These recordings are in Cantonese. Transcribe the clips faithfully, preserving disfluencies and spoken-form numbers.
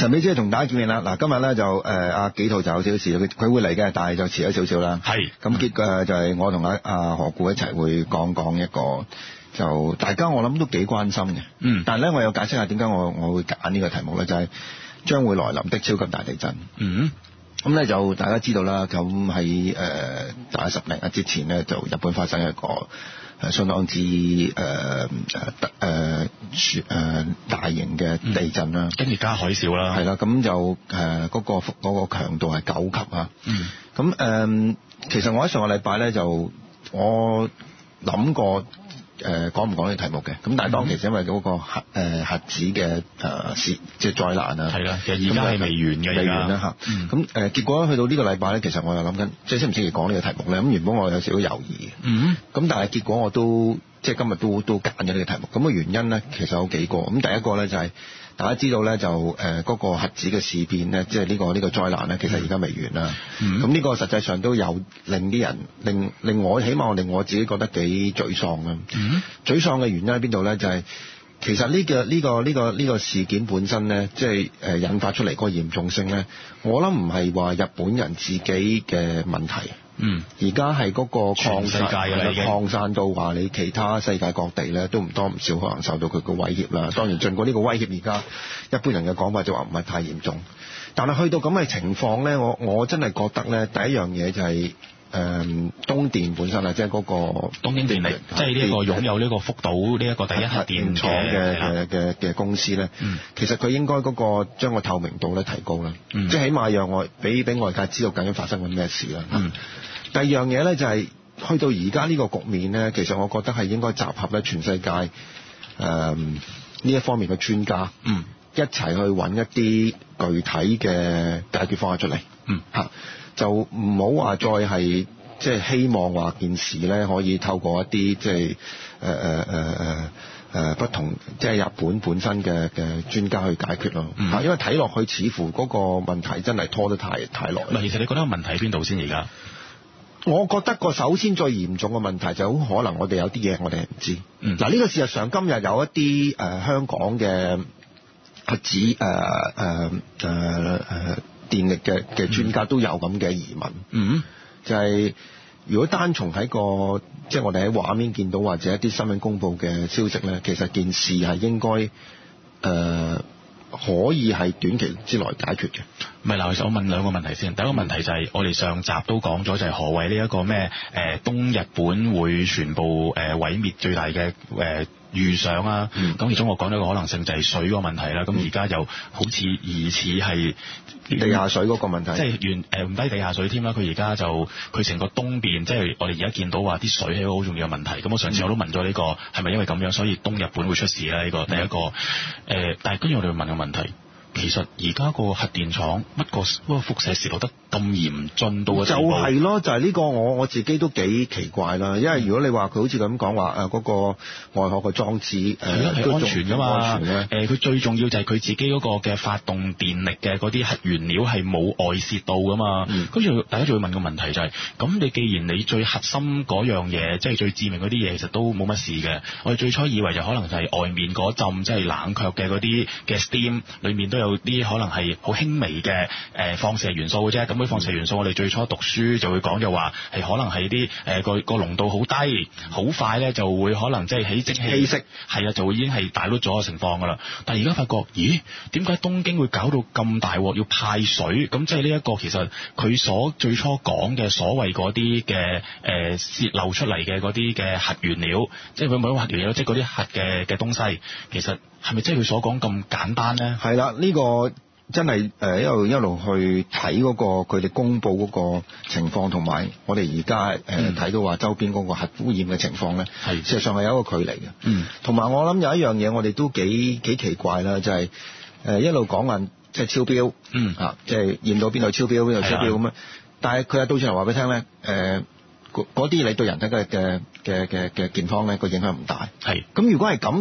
神秘之夜同大家見面啦。嗱，今日咧就誒阿紀陶就有少少事，佢佢會嚟嘅，但係就遲咗少少啦。 係。 咁結果就係我同阿阿何故一齊會講講一個，就大家我諗都幾關心嘅。 嗯。 但係咧，我有解釋下點解我我會揀呢個題目咧，就係、是、將會來臨的超級大地震。 嗯。 咁咧就大家知道啦，咁喺誒大概十零日之前咧，就日本發生一個誒相當之誒誒誒誒大型嘅地震啦， 跟住加海嘯啦， 係啦，咁就誒嗰、呃嗰個嗰、嗰個強度係九級啊。 嗯， 咁誒、呃，其實我喺上個禮拜咧就我諗過。誒、呃、講唔講呢個題目嘅？咁但係當其時因為嗰個核誒、呃、核子嘅誒事即係災難啊， 係啦，其實而家係未完嘅， 未完啦嚇。咁誒、嗯呃、結果去到呢個禮拜咧，其實我又諗緊，即係適唔適宜講呢個題目咧？咁原本我有少少猶豫嘅。 嗯。咁但係結果我都即係今日都都揀咗呢個題目。咁嘅原因咧，其實有幾個。咁第一個咧就係、是。大家知道咧，就誒嗰、呃那個核子嘅事變咧，即係呢個呢、這個災難咧，其實而家未完啦。咁呢、嗯、個實際上都有令啲人，令令我起碼令我自己覺得幾沮喪啊。嗯、沮喪嘅原因喺邊度咧？就係、是、其實呢、這個呢、這個呢、這個呢、這個事件本身咧，即係誒引發出嚟嗰個嚴重性咧，我諗唔係話日本人自己嘅問題。嗯，而家係嗰個擴散，擴散到話你其他世界各地咧都唔多唔少可能受到佢嘅威脅啦。當然，盡管呢個威脅而家一般人嘅講法就話唔係太嚴重，但係去到咁嘅情況咧，我我真係覺得咧，第一樣嘢就係、是、誒、呃、東電本身啊，即係嗰個東京電力，即係呢個擁有呢個福島呢一個第一核電廠嘅嘅嘅嘅公司咧，嗯、其實佢應該嗰個將個透明度咧提高啦，嗯、即係起碼讓外俾俾外界知道究竟發生緊咩事啦。嗯第二樣嘢咧就係、是、去到而家呢個局面咧，其實我覺得係應該集合咧全世界誒呢、呃、一方面嘅專家，嗯，一齊去揾一啲具體嘅解決方案出嚟，嗯嚇，就唔好話再係即係希望話件事咧可以透過一啲即係誒誒誒誒誒不同即係日本本身嘅嘅專家去解決咯，嚇、嗯，因為睇落去似乎嗰個問題真係拖得太太耐。 唔係，其實你覺得問題喺邊度先而家？ 我覺得個首先最嚴重嘅問題就好可能我哋有啲嘢我哋係唔知。嗯，嗱呢個事實上今日有一啲誒、呃、香港嘅核子誒誒誒誒電力嘅嘅專家都有咁嘅疑問。嗯，就係、是、如果單從喺個即係我哋喺畫面見到或者一啲新聞公佈嘅消息咧，其實件事係應該誒、呃、可以係短期之內解決嘅。 唔係嗱，其實我問兩個問題先。第一個問題就係、是、我哋上集都講咗，就係何謂呢一個咩誒東日本會全部誒毀滅最大嘅誒預想啊？咁、嗯、其中我講咗個可能性就係水個問題啦。咁而家又好似疑似係地下水嗰個問題， 即係原誒唔低地下水添啦。佢而家就佢成個東邊，即係我哋而家見到話啲水係一個好重要嘅問題。咁我上次我都問咗呢、這個係咪因為咁樣，所以東日本會出事咧？呢、這個第一個誒、呃，但係跟住我哋問個問題。其實而家個核電廠乜個嗰個輻射洩漏得咁嚴峻到嘅就係咯，就係、是、呢個我我自己都幾奇怪啦。因為如果你話佢好似咁講話誒嗰個外殼嘅裝置誒係安全㗎嘛，誒佢、呃、最重要就係佢自己嗰個嘅發動電力嘅嗰啲核原料係冇外泄到㗎嘛。跟住、嗯、大家就會問個問題就係、是：咁你既然你最核心嗰樣嘢，即係最致命嗰啲嘢，其實都冇乜事嘅。我哋最初以為就可能就係外面嗰陣即係冷卻嘅嗰啲嘅 steam 裡面都有。有啲可能係好輕微嘅誒放射元素嘅啫，咁啲放射元素我哋最初讀書就會講就話係可能係啲誒個個濃度好低，好快咧就會可能即係起蒸氣息，係啊就會已經係大甩咗嘅情況噶啦。但係而家發覺，咦？點解東京會搞到咁大鑊要派水？咁即係呢一個其實佢所最初講嘅所謂嗰啲嘅誒泄漏出嚟嘅嗰啲嘅核原料，即係佢冇核原料，即係嗰啲核嘅嘅東西，其實。係咪真係佢所講咁簡單咧？ 係啦，呢、這個真係誒一路一路去睇嗰、那個佢哋公佈嗰個情況，同埋我哋而家誒睇到話周邊嗰個核污染嘅情況咧，係、嗯、事實上係有一個距離嘅。嗯，同埋我諗有一樣嘢，我哋都幾幾奇怪啦，就係、是、誒、呃、一路講緊即係超標，嗯啊，即係驗到邊度超標邊度超標咁樣。的但係佢又到時嚟話俾你聽咧，誒嗰啲你對人體嘅嘅嘅嘅嘅健康咧個影響唔大。係咁，如果係咁。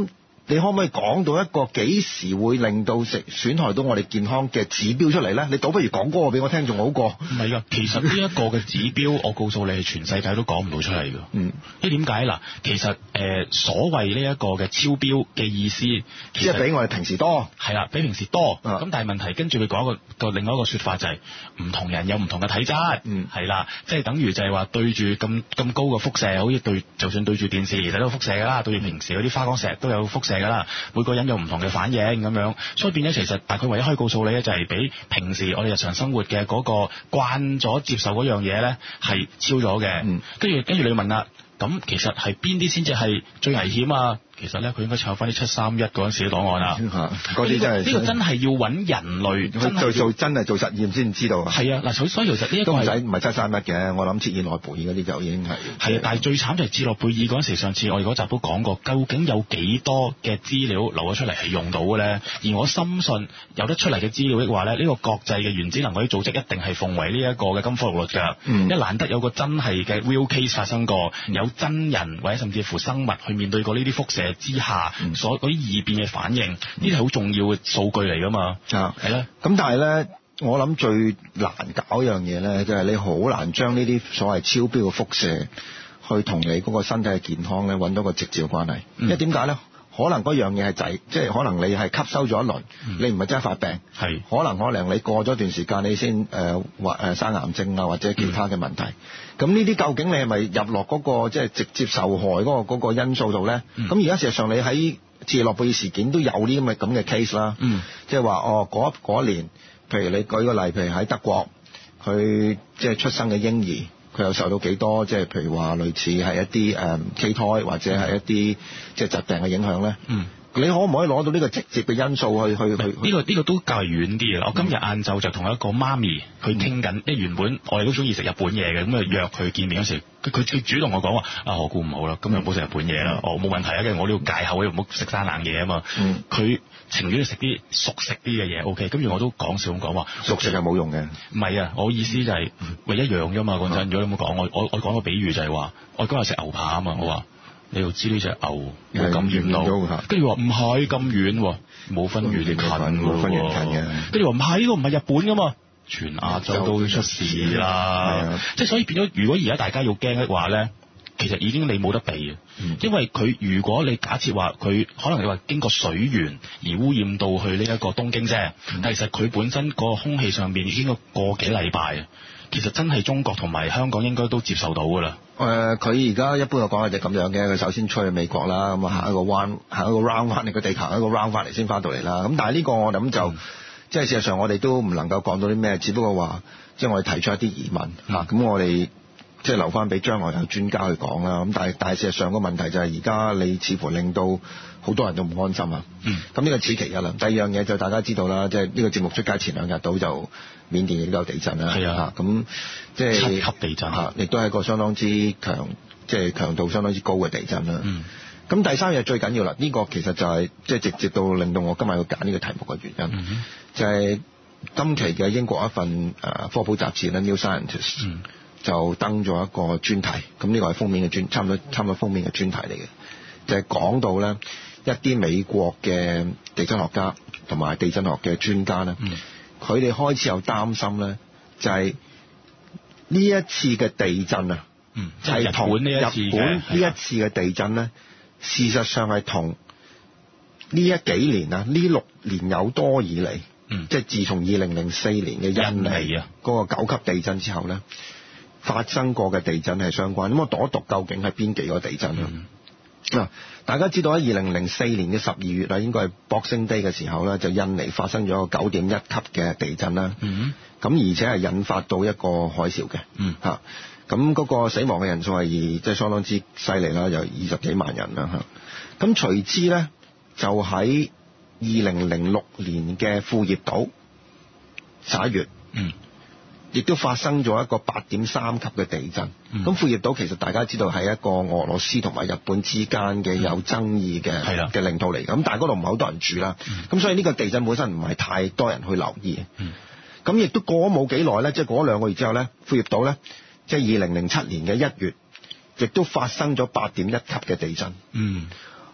你可唔可以講到一個幾時會令到食損害到我哋健康嘅指標出嚟咧？你倒不如講嗰個俾我聽仲好過。 唔係噶，其實呢一個嘅指標，我告訴你係全世界都講唔到出嚟㗎。 嗯， 因為點解嗱？其實誒、呃、所謂呢一個嘅超標嘅意思，其實即係比我哋平時多。 係啦，比平時多。咁、 啊、 但係問題跟住佢講一個個另外一個説法就係、是、唔同人有唔同嘅體質。 嗯， 係啦，即係等於就係話對住咁咁高嘅輻射，好似對就算對住電視其實都有輻射㗎啦，對住平時嗰啲花崗石都有輻射㗎啦。每個人有唔同嘅反應咁樣，所以變咗其實大概唯一可以告訴你咧，就係比平時我哋日常生活嘅嗰個慣咗接受嗰樣嘢咧係超咗嘅。嗯，跟住跟住你問啦，咁其實係邊啲先至係最危險啊？其實咧，佢應該抄翻啲七三一嗰陣時嘅檔案啦。 嗰啲真係呢個真係要揾人類去做做真係做實驗先知道。係啊，嗱，所所以其實呢一個都唔使唔係七三一嘅，我諗切爾諾貝爾嗰啲就已經係。 係啊，但係最慘就係切爾諾貝爾嗰陣時，上次我哋嗰集都講過，究竟有幾多嘅資料流咗出嚟係用到嘅咧？而我深信有得出嚟嘅資料的話咧，呢個國際嘅原子能嗰啲組織一定係奉為呢一個嘅金科玉律㗎。嗯，因為難得有個真係嘅 real case 發生過，有真人或者甚至乎生物去面對過呢啲輻射之下。嗯，所嗰啲異變嘅反應，呢啲係好重要嘅數據嚟㗎嘛。啊，係啦。 咁但係咧，我諗最難搞一樣嘢咧，就係你好難將呢啲所謂超標嘅輻射，去同你嗰個身體嘅健康咧揾到個直接嘅關係。嗯，因為點解咧？可能嗰樣嘢係滯，即係可能你係吸收咗一輪，嗯，你唔係真係發病。係。可能可能你過咗段時間，你先誒或誒生癌症啊，或者其他嘅問題。咁呢啲究竟你係咪入落嗰個即係直接受害嗰個嗰個因素度咧？咁而家事實上你喺切爾諾貝爾事件都有啲咁嘅咁嘅 case 啦。嗯。即係話哦，嗰嗰一年，譬如你舉個例，譬如喺德國，佢即係出生嘅嬰兒。佢又受到幾多即係譬如話類似係一啲誒畸胎或者係一啲即係疾病嘅影響咧？嗯，你可唔可以攞到呢個直接嘅因素去去去？呢、 呢個呢、呢個都較為遠啲嘅。我今日晏晝就同一個媽咪去傾緊，因為原本我哋都中意食日本嘢嘅，咁啊約佢見面嗰時，佢佢佢主動我講話啊，我估唔好啦，今日唔好食日本嘢啦，哦冇問題啊，因為我呢度戒口，唔好食生冷嘢啊嘛。嗯，佢情願食啲熟食啲嘅嘢 ，OK，跟住我都講笑咁講話， 熟食係冇用嘅。 唔係啊，我意思就係、是、咪、嗯、一樣啫嘛。講真，如果你冇講，我我我講個比喻就係話，我嗰日食牛扒啊嘛，我話你又知呢隻牛冇咁遠路，跟住話唔係咁遠，冇分遠近，冇分遠近嘅。跟住話唔係呢個唔係日本噶嘛，全亞洲都出事啦。即係所以變咗，如果而家大家要驚嘅話咧。其實已經你冇得避嘅，因為佢如果你假設話佢可能你話經過水源而污染到去呢一個東京啫，但其實佢本身個空氣上面已經個個幾禮拜啊，其實真係中國同埋香港應該都接受到噶啦。誒、 呃，佢而家一般嘅講法就咁樣嘅，佢首先出去美國啦，咁啊行一個彎，行一個 round 翻嚟個地球，行一個 round 翻嚟先翻到嚟啦。咁但係呢個我諗就、嗯、即係事實上我哋都唔能夠講到啲咩，只不過話即係我哋提出一啲疑問嚇，咁、嗯、我哋。即係留翻俾將來有專家去講啦。咁但係但係事實上個問題就係而家你似乎令到好多人都唔安心啊。嗯。咁呢個此其一啦。第二樣嘢就大家知道啦，即係呢個節目出街前兩日到就緬甸亦都有地震啦。係啊。咁即係七級地震嚇，亦都係一個相當之強，即係強度相當之高嘅地震啦。嗯。咁第三樣最緊要啦，呢、這個其實就係即係直接到令到我今日要揀呢個題目嘅原因，嗯、就係、是、今期嘅英國一份誒科普雜誌咧《New Scientist》。嗯。就登咗一個專題，咁呢個係封面嘅專，差唔多差唔多封面嘅專題嚟嘅，就係、是、講到咧一啲美國嘅地質學家同埋地震學嘅專家咧，佢、嗯、哋開始有擔心咧，就係呢一次嘅地震啊，嗯，係同日本呢一次嘅地震咧，事實上係同呢一幾年啊，呢六年有多以嚟，嗯，即係自從二零零四年嘅印尼啊嗰個九級地震之後咧。發生過嘅地震係相關，咁我讀一讀究竟係邊幾個地震啊？嗱、嗯，大家知道喺二零零四年嘅十二月啊，應該係 Boxing Day 嘅時候咧，就印尼發生咗個九點一級嘅地震啦。嗯，咁而且係引發到一個海嘯嘅。嗯，嚇，咁嗰個死亡嘅人數係即係相當之犀利啦，有二十幾萬人啦嚇。咁隨之咧，就喺二零零六年嘅庫頁島十一月。嗯。亦都發生咗一個八點三級嘅地震。咁、嗯、庫頁島其實大家知道係一個俄羅斯同埋日本之間嘅有爭議嘅嘅、嗯、領土嚟。咁但係嗰度唔係好多人住啦。咁、嗯、所以呢個地震本身唔係太多人去留意。咁、嗯、亦都過咗冇幾耐咧，即係過咗兩個月之後咧，庫頁島咧，即係二零零七年嘅一月，亦都發生咗八點一級嘅地震。嗯，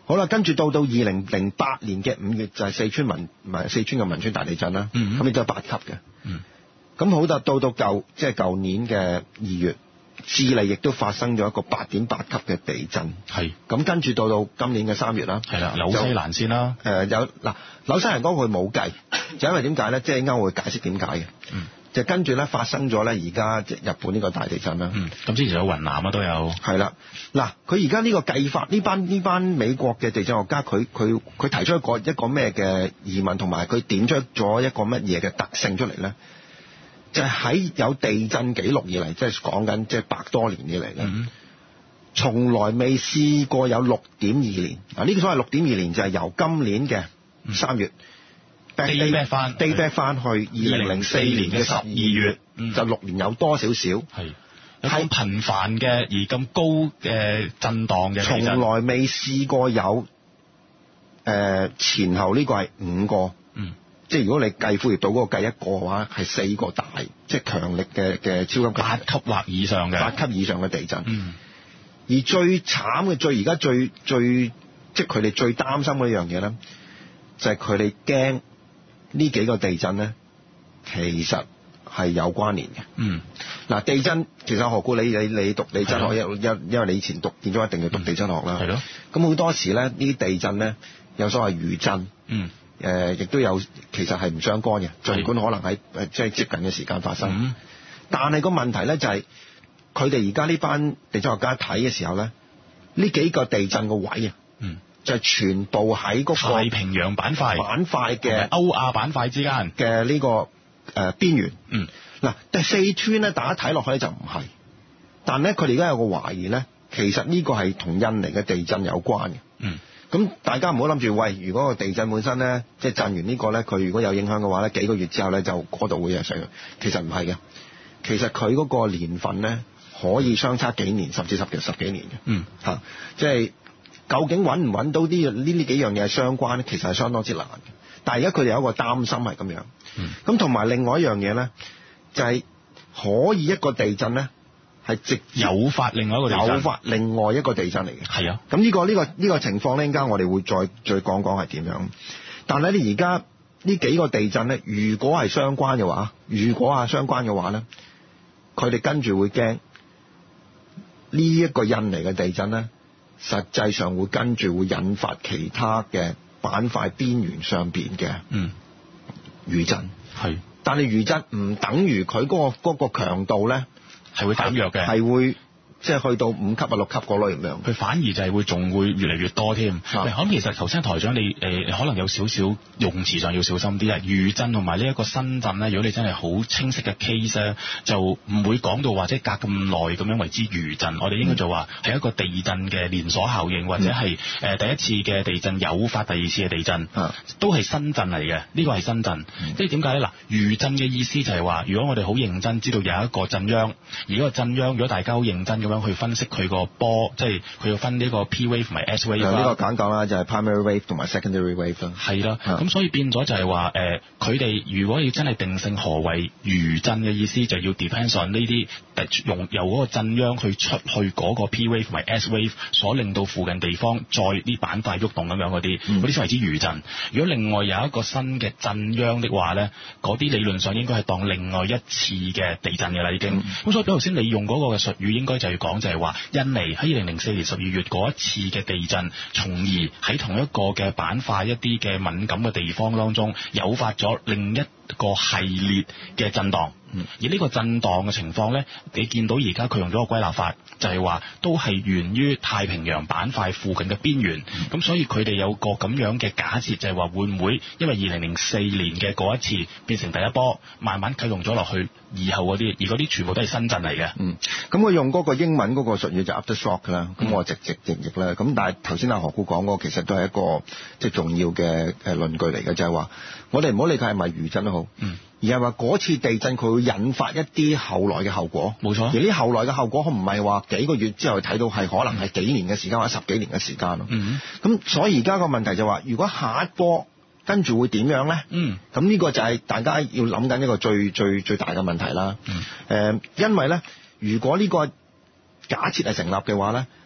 好啦，跟住到到二零零八年嘅五月就係四川汶唔係四川嘅汶川大地震啦，咁亦都係八級嘅。 嗯， 咁好到到到舊即係舊年嘅二月，智利亦都發生咗一個八點八級嘅地震。 係。咁跟住到到今年嘅三月啦。 係啦，紐西蘭先啦。 誒、呃、有嗱紐西蘭嗰個佢冇計，就因為點解咧？即係啱會解釋點解嘅。嗯。就跟住咧發生咗咧，而家即係日本呢個大地震啦。 嗯。咁之前有雲南啊都有。係啦。嗱，佢而家呢個計法，呢班呢班美國嘅地震學家，佢佢佢提出一個一個咩嘅疑問，同埋佢點出咗一個乜嘢嘅特性出嚟咧？就係、是、喺有地震記錄以嚟，即係講緊即係百多年以嚟咧，嗯、從來未試過有六點二年。啊，呢個所謂六點二年就係由今年嘅三月。嗯 day back 翻 day back 翻去二零零四年嘅十二月，嗯、就六年有多少少，係咁頻繁嘅而咁高嘅震盪嘅， 從來未試過有誒、呃、前後呢個係五個，嗯，即係如果你計富裕島嗰個計一個嘅話，係四個大，即係強力嘅嘅超級八級或以上嘅八級以上嘅地震，嗯，而最慘嘅最而家最最即係佢哋最擔心嘅一樣嘢咧，就係佢哋驚。呢幾個地震咧，其實係有關聯嘅。嗯，嗱，地震其實何故你你你讀地震學，因因因為你以前讀建築一定要讀地震學啦。係咯。咁好多時咧，呢啲地震咧有所謂餘震。嗯。誒、呃，亦都有其實係唔相干嘅，儘管可能喺誒即係接近嘅時間發生。嗯。但係個問題咧就係，佢哋而家呢班地震學家睇嘅時候咧，呢幾個地震個位啊。嗯。就係、是、全部喺嗰個太平洋板塊板塊嘅歐亞板塊之間嘅呢個誒邊緣。嗯，嗱，但係四川咧，大家睇落去咧就唔係，但咧佢哋而家有個懷疑咧，其實呢個係同印尼嘅地震有關嘅。嗯，咁大家唔好諗住，喂，如果個地震本身咧，即係震完呢個咧，佢如果有影響嘅話咧，幾個月之後咧就嗰度會有水。其實唔係嘅，其實佢嗰個年份咧可以相差幾年，甚至十幾十幾年嘅。嗯，嚇、啊，即係。究竟揾唔揾到啲呢呢幾樣嘢係相關咧？其實係相當之難嘅。但係而家佢哋有一個擔心係咁樣。咁同埋另外一樣嘢咧，就係、是、可以一個地震咧係直誘發另外一個地震， 誘發另外一個地震嚟嘅。 係啊。 咁呢、呢個呢、呢個呢、呢個情況咧，陣間我哋會再再講講係點樣。但係你而家呢幾個地震咧，如果係相關嘅話，如果係相關嘅話咧，佢哋跟住會驚呢一個印尼嘅地震咧。實際上會跟住會引發其他嘅板塊邊緣上邊嘅餘震，係、嗯，但係餘震唔等於佢嗰個嗰個強度咧係會減弱嘅， 係會即係去到五級啊六級嗰類咁樣， 佢反而就係會仲會越嚟越多添。咁其實頭先台長你誒、呃、可能有少少用詞上要小心啲啊，餘震同埋呢一個新震咧，如果你真係好清晰嘅 case 咧，就唔會講到話即係隔咁耐咁樣為之餘震，我哋應該就話係一個地震嘅連鎖效應，或者係誒第一次嘅地震誘發第二次嘅地震，嗯、都係新震嚟嘅。呢、呢個係新震，即係點解咧？嗱，餘震嘅意思就係話，如果我哋好認真知道有一個震央，而嗰個震央如果大家好認真咁樣去分析佢個波，即係佢要分呢個 P wave 同埋 S wave。呢個簡講啦，就係 primary wave 同埋 secondary wave 啦。 係啦，咁所以變咗就係話誒，佢哋如果要真係定性何謂餘震嘅意思，就要 depends on 呢啲用由嗰個震央去出去嗰個 P wave 同埋 S wave 所令到附近地方再啲板塊喐動咁樣嗰啲，嗰啲先為之餘震。如果另外有一個新嘅震央的話咧，嗰啲理論上應該係當另外一次嘅地震嘅啦，已經。咁、嗯、所以比頭先你用嗰個嘅術語，應該就係講就係話印尼喺二零零四年十二月嗰一次嘅地震，從而喺同一個嘅板塊一啲嘅敏感嘅地方當中，誘發咗另一個系列嘅震盪。嗯、而呢個震盪嘅情況咧，你見到而家佢用咗個歸納法，就係、是、話都係源於太平洋板塊附近嘅邊緣。咁、嗯、所以佢哋有個咁樣嘅假設，就係話會唔會因為二零零四年嘅嗰一次變成第一波，慢慢啟動咗落去以後嗰啲，而嗰啲全部都係新震嚟嘅。嗯， 咁佢用嗰個英文嗰個術語就 aftershock 啦。咁我直直直譯啦。咁但係頭先阿何故講嗰個其實都係一個即係重要嘅誒論據嚟嘅，就係、是、話我哋唔好理佢係咪餘震都好。嗯。而係話嗰次地震佢會引發一啲後來嘅後果，冇錯。而呢後來嘅後果，唔係話幾個月之後睇到，係可能係幾年嘅時間或者十幾年嘅時間咯。嗯。咁所以而家個問題就話，如果下一波跟住會點樣咧？嗯。咁呢個就係大家要諗緊一個最最最大嘅問題啦。嗯。誒，因為咧，如果呢個假設係成立嘅話咧，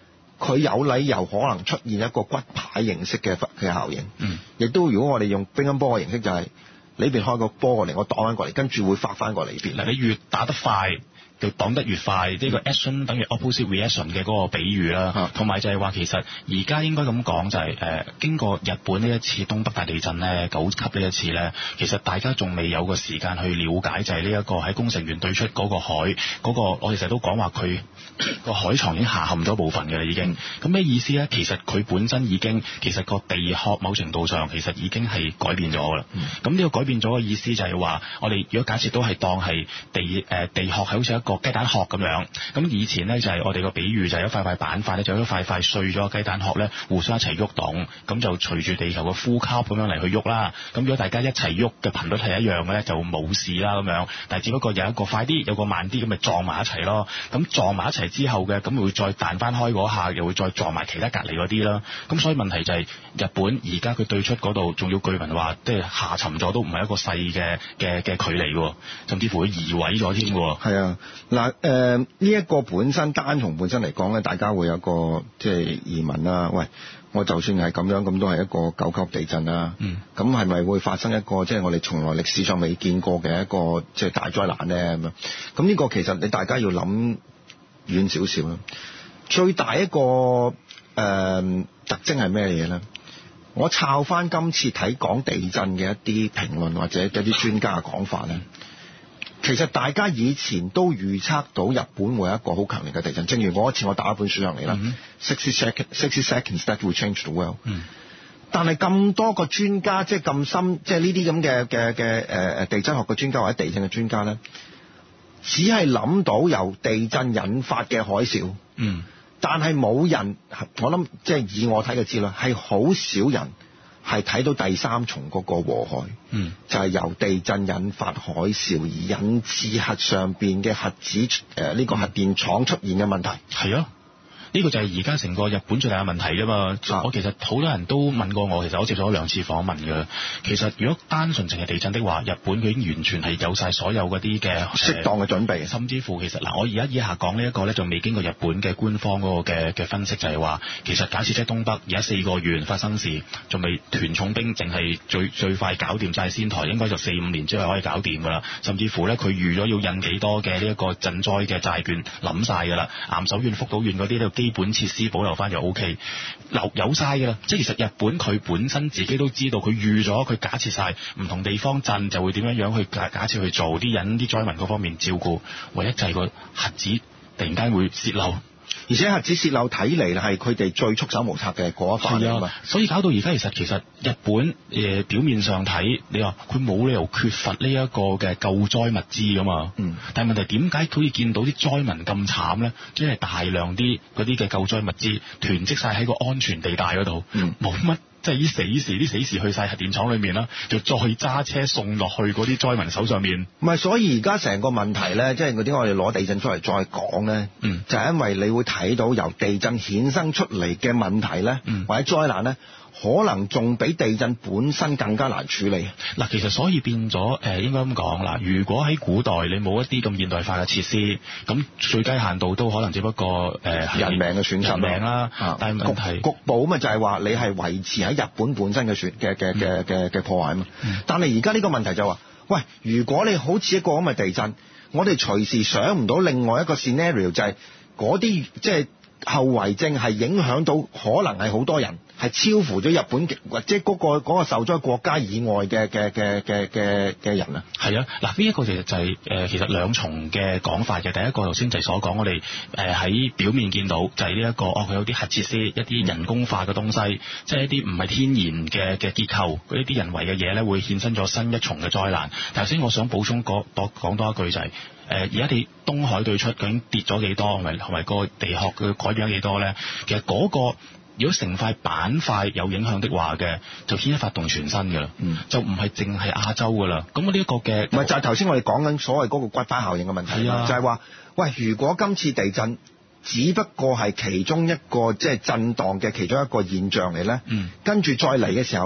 佢有理由可能出現一個骨牌形式嘅嘅效應。 嗯， 亦都如果我哋用乒乓波嘅形式，就係呢邊開個波過嚟，我擋翻過嚟，跟住會發翻過嚟呢邊。 嗱，你越打得快，就擋得越快，呢、這個 action 等於 opposite reaction 嘅嗰個比喻啦，同埋、嗯、就係話其實而家應該咁講就係、是、誒、呃、經過日本呢一次東北大地震咧九級呢一次咧，其實大家仲未有個時間去了解就係呢一個喺宮城縣對出嗰個海嗰、那個，我哋成日都講話佢個海床已經下陷咗部分嘅啦已經。咁咩、嗯、意思咧？其實佢本身已經其實個地殼某程度上其實已經係改變咗㗎啦。咁呢、嗯、個改變咗嘅意思就係話，我哋如果假設都係當係地誒、呃、地殼係好似一個雞蛋殼咁樣，咁以前咧就係、是、我哋個比喻就係一塊塊板塊咧，就一塊塊碎咗嘅雞蛋殼咧，互相一齊喐動，咁就隨住地球嘅呼吸咁樣嚟去喐啦。咁如果大家一齊喐嘅頻率係一樣嘅咧，就冇事啦咁樣。但係只不過有一個快啲，有個慢啲，咁咪撞埋一齊咯。咁撞埋一齊之後嘅，咁會再彈翻開嗰下，又會再撞埋其他隔離嗰啲啦。咁所以問題就係、是、日本而家佢對出嗰度，仲要據聞話即係下沉咗，都唔係一個細嘅嘅嘅距離喎，甚至乎會移位咗添喎。 係啊，嗱誒呢一個本身單從本身嚟講咧，大家會有個即係疑問啦。喂，我就算係咁樣，咁都係一個九級地震啦。嗯。咁係咪會發生一個即係我哋從來歷史上未見過嘅一個即係大災難咧？咁樣咁呢個其實你大家要諗遠少少啦。最大一個誒、呃、特徵係咩嘢咧？我抄翻今次睇講地震嘅一啲評論或者一啲專家嘅講法咧。其實大家以前都預測到日本會有一個好強烈嘅地震，正如我一次我打一本書上嚟啦，sixty seconds sixty seconds that will change the world。嗯。但係咁多個專家，即係咁深，即係呢啲咁嘅嘅嘅誒誒地質學嘅專家或者地震嘅專家咧，只係諗到由地震引發嘅海嘯。嗯。但係冇人，我諗即係以我睇嘅資料，係好少人係睇到第三重嗰個禍害，嗯，就係由地震引發海嘯而引致核上邊嘅核子誒呢、呃這個核電廠出現嘅問題。係啊。呢個就係而家成個日本最大嘅問題啫嘛！啊、我其實好多人都問過我，其實我接咗兩次訪問嘅。其實如果單純淨係地震的話，日本佢已經完全係有晒所有嗰啲嘅適當嘅準備，呃、甚至乎其實嗱，我而家以下講呢一個咧，就未經過日本嘅官方嗰個嘅嘅分析，就係話其實假設即係東北而家四個縣發生事，仲未團重兵，淨係最最快搞掂晒仙台，應該就四五年之後可以搞掂㗎啦。甚至乎咧，佢預咗要印幾多嘅呢一個賑災嘅債券，諗晒㗎啦。岩手縣、福島縣嗰啲咧，基本設施保留翻就 O K， 留有晒㗎啦。即係其實日本佢本身自己都知道，佢預咗佢假設晒唔同地方震就會點樣樣去假假設去做啲人啲災民嗰方面照顧，唯一就係個核子突然間會泄漏。而且核子泄漏睇嚟係佢哋最束手無策嘅嗰一範嚟嘛，所以搞到而家其實其實日本誒、呃、表面上睇，你話佢冇理由缺乏呢一個嘅救災物資噶嘛，嗯，但係問題點解好似見到啲災民咁慘咧？即係大量啲嗰啲嘅救災物資囤積晒喺個安全地帶嗰度，嗯，冇乜。即係啲死士，啲死士去晒核電廠裏面啦，就再揸車送落去嗰啲災民手上面。唔係，所以而家成個問題咧，即係嗰啲我哋攞地震出嚟再講咧，嗯，就係因為你會睇到由地震衍生出嚟嘅問題咧，嗯，或者災難咧，可能仲比地震本身更加難處理。嗱，其實所以變咗誒、呃，應該咁講啦。如果喺古代你冇一啲咁現代化嘅設施，咁最低限度都可能只不過誒、呃、人命嘅損失，人命啦。啊、但係問題局部咁啊，就係話你係維持喺日本本身嘅損嘅嘅嘅嘅嘅破壞啊嘛。嗯、但係而家呢個問題就話、是，喂，如果你好似一個咁嘅地震，我哋隨時想唔到另外一個 scenario 就係嗰啲即係後遺症係影響到可能係好多人。係超乎咗日本或者嗰個嗰個受災國家以外嘅嘅嘅嘅嘅嘅人啊！係啊，嗱呢一個其實就係、是、誒、呃、其實兩重嘅講法嘅。第一個頭先就係所講，我哋誒喺表面見到就係呢一個哦，佢有啲核設施、一啲人工化嘅東西，即係一啲唔係天然嘅嘅結構，嗰啲啲人為嘅嘢咧，會衍生咗新一重嘅災難。頭先我想補充多講多一句就係、是、誒，而家你東海對出究竟跌咗幾多，同埋同埋個地殼佢改變咗幾多咧？其實嗰、那個。如果成塊板塊有影響的話嘅，就牽一發動全身嘅啦，嗯、就唔係淨係亞洲嘅啦。咁呢一個嘅，唔係就係頭先我哋講緊所謂嗰個骨牌效應嘅問題，啊、就係話，喂，如果今次地震只不過係其中一個即係震盪嘅其中一個現象嚟咧，嗯、跟住再嚟嘅時候咧，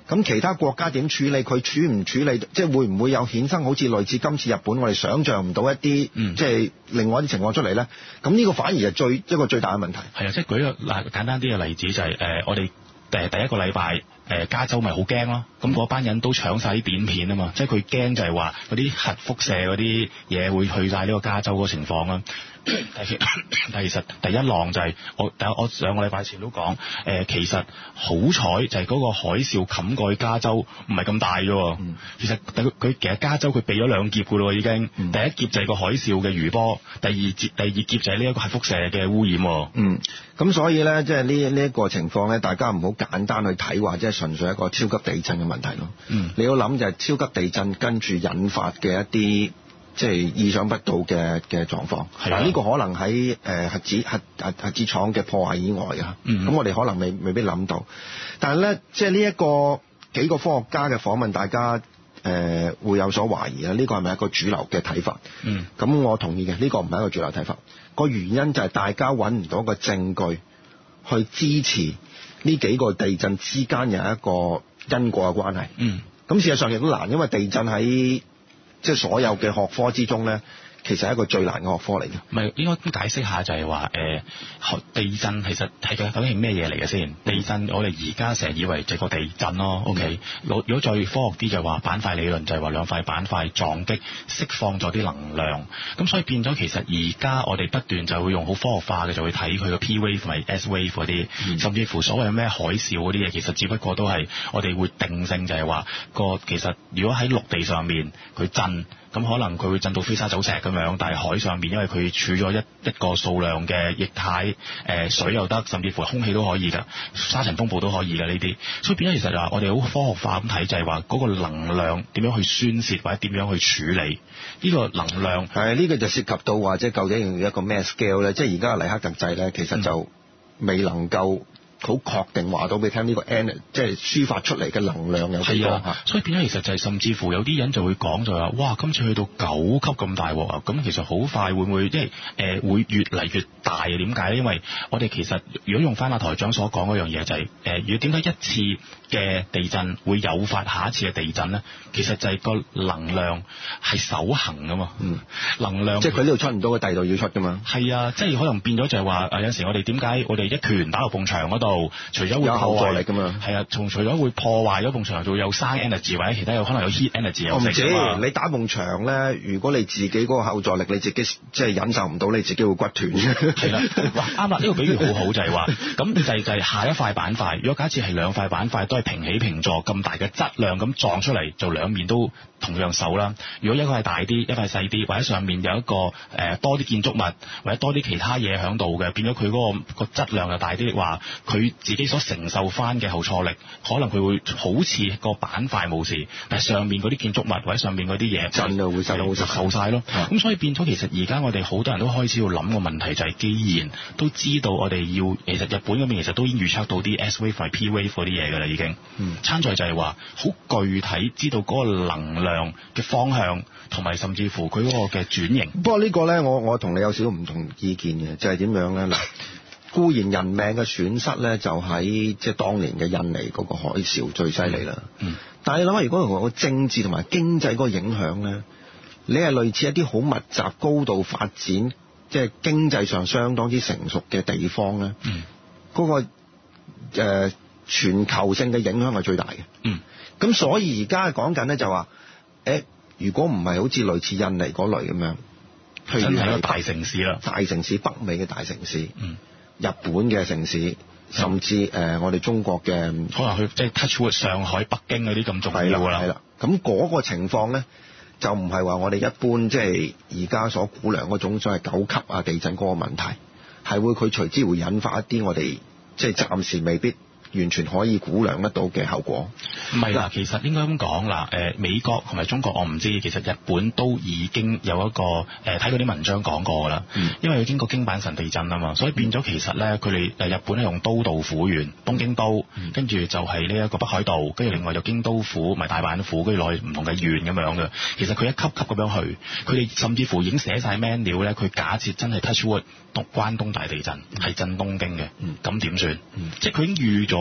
咁其他國家點處理？佢處唔處理？即係會唔會有衍生好似類似今次日本我哋想像唔到一啲， 嗯、 即係另外一啲情況出嚟咧？咁呢個反而係最一個最大嘅問題。 係啊，即係舉個嗱簡單啲嘅例子就係、是、誒、呃、我哋誒第一個禮拜誒加州咪好驚咯，咁嗰班人都搶晒啲碘片啊嘛，即係佢驚就係話嗰啲核輻射嗰啲嘢會去晒呢個加州嗰個情況啦。但其實第一浪就係、是、我第我上個禮拜前都講誒、呃，其實好彩就係嗰個海嘯冚過去加州唔係咁大啫、嗯。其實佢佢其實加州佢避咗兩劫噶咯已經、嗯。第一劫就係個海嘯嘅餘波，第二劫第二劫就係呢一個核輻射嘅污染。 嗯，咁所以咧，即係呢呢一個情況咧，大家唔好簡單去睇話，即係純粹一個超級地震嘅問題咯。嗯，你要諗就係超級地震跟住引發嘅一啲。即係意想不到嘅嘅狀況，嗱呢個可能喺誒核子核核核子廠嘅破壞以外啊，咁、嗯、我哋可能未未必諗到，但係咧即係呢一個幾個科學家嘅訪問，大家誒、呃、會有所懷疑啊，呢、這個係咪一個主流嘅睇法？嗯，咁我同意嘅，呢、這個唔係一個主流睇法。個原因就係大家揾唔到一個證據去支持呢幾個地震之間有一個因果嘅關係。嗯，咁事實上亦都難，因為地震喺即係所有嘅學科之中咧，其實係一個最難嘅學科嚟嘅。唔係應該解釋下就係話誒地震其實係究竟係咩嘢嚟嘅先？地震我哋而家成日以為就係個地震咯。嗯、OK，如果再科學啲就係話板塊理論就係話兩塊板塊撞擊釋放咗啲能量，咁所以變咗其實而家我哋不斷就會用好科學化嘅就會睇佢個 P wave 同埋 S wave 嗰啲、嗯，甚至乎所謂咩海嘯嗰啲嘢，其實只不過都係我哋會定性就係話個其實如果喺陸地上面佢震。咁可能佢會震到飛沙走石咁樣，但係海上面因為佢儲咗一一個數量嘅液態，誒、呃、水又得，甚至乎空氣都可以㗎，沙塵風暴都可以㗎呢啲，所以變咗其實話我哋好科學化咁睇就係話嗰個能量點樣去宣泄或者點樣去處理呢、這個能量。 係呢、這個就涉及到話即係究竟用一個咩 scale 咧？即係而家嘅黎克特制咧，其實就未能夠。好確定話到俾你聽呢個 energy 即係抒發出嚟嘅能量有幾多？ 啊，所以變咗其實就係甚至乎有啲人就會講就係話，哇！今次去到九級咁大鑊啊，咁其實好快會唔會即係誒會越嚟越大啊？點解咧？因為我哋其實如果用翻阿台長所講嗰樣嘢就係、是、誒，如果點解一次嘅地震會誘發下一次嘅地震咧？其實就係個能量係守恆噶嘛。嗯，能量即係佢呢度出唔到，個第二度要出噶嘛。 係啊，即係可能變咗就係話誒，有時我哋點解我哋一拳打落埲牆嗰度？除咗會有後座力㗎嘛， 係啊，從除咗會破壞咗埲牆，仲有生 energy 或者其他有可能有 heat energy 有。我唔知你打埲牆咧，如果你自己嗰個後座力你自己即係忍受唔到，你自己會骨斷。 係啦，啱啦，呢、這個比喻好好就係話，咁就係就係下一塊板塊。如果假設係兩塊板塊都係平起平坐咁大嘅質量咁撞出嚟，就兩面都同樣受啦。如果一個係大啲，一塊細啲，或者上面有一個誒、呃、多啲建築物或者多啲其他嘢喺度嘅，變咗佢嗰個個質量又大啲，話佢自己所承受翻嘅後挫力，可能佢會好似個板塊冇事，但係上面嗰啲建築物或者上面嗰啲嘢震啊會受到受晒咯。咁、嗯、所以變咗其實而家我哋好多人都開始要諗個問題就係、是，既然都知道我哋要，其實日本嗰邊其實都已經預測到啲 S wave 同 P wave 嗰啲嘢㗎啦已經。嗯，參在就係話好具體知道嗰個能量嘅方向，同埋甚至乎佢嗰個嘅轉型。 不過呢個咧，我我同你有少少唔同意見嘅，就係、是、點樣咧嗱？固然人命嘅損失咧，就喺即係當年嘅印尼嗰個海嘯最犀利啦。嗯。但係你諗下，如果同個政治同埋經濟嗰個影響咧，你係類似一啲好密集、高度發展，即係經濟上相當之成熟嘅地方咧。嗯。嗰個誒全球性嘅影響係最大嘅。嗯。咁所以而家講緊咧就話，誒，如果唔係好似類似印尼嗰類咁樣，譬如係一個大城市啦， 大城市北美嘅大城市。嗯。日本嘅城市，甚至誒、呃、我哋中國嘅， 可能去即係 touch wood 上海、北京嗰啲咁重要㗎啦。係啦， 咁嗰個情況咧，就唔係話我哋一般即係而家所估量嗰種所謂九級啊地震嗰個問題，係會佢隨之會引發一啲我哋即係暫時未必完全可以估量得到嘅後果。 唔係啦，其實應該咁講啦。誒，美國同埋中國我唔知，其實日本都已經有一個誒睇嗰啲文章講過㗎啦。嗯。因為佢經過京阪神地震啊嘛，所以變咗其實咧，佢哋誒日本係用都道府縣、東京都，跟、嗯、住就係呢一個北海道，跟住另外就京都府、咪大阪府，跟住落去唔同嘅縣咁樣嘅。其實佢一級級咁樣去，佢哋甚至乎已經寫晒 manual 咧。佢假設真係 touch wood 關東大地震係震東京嘅，咁點算？即係佢已經預咗。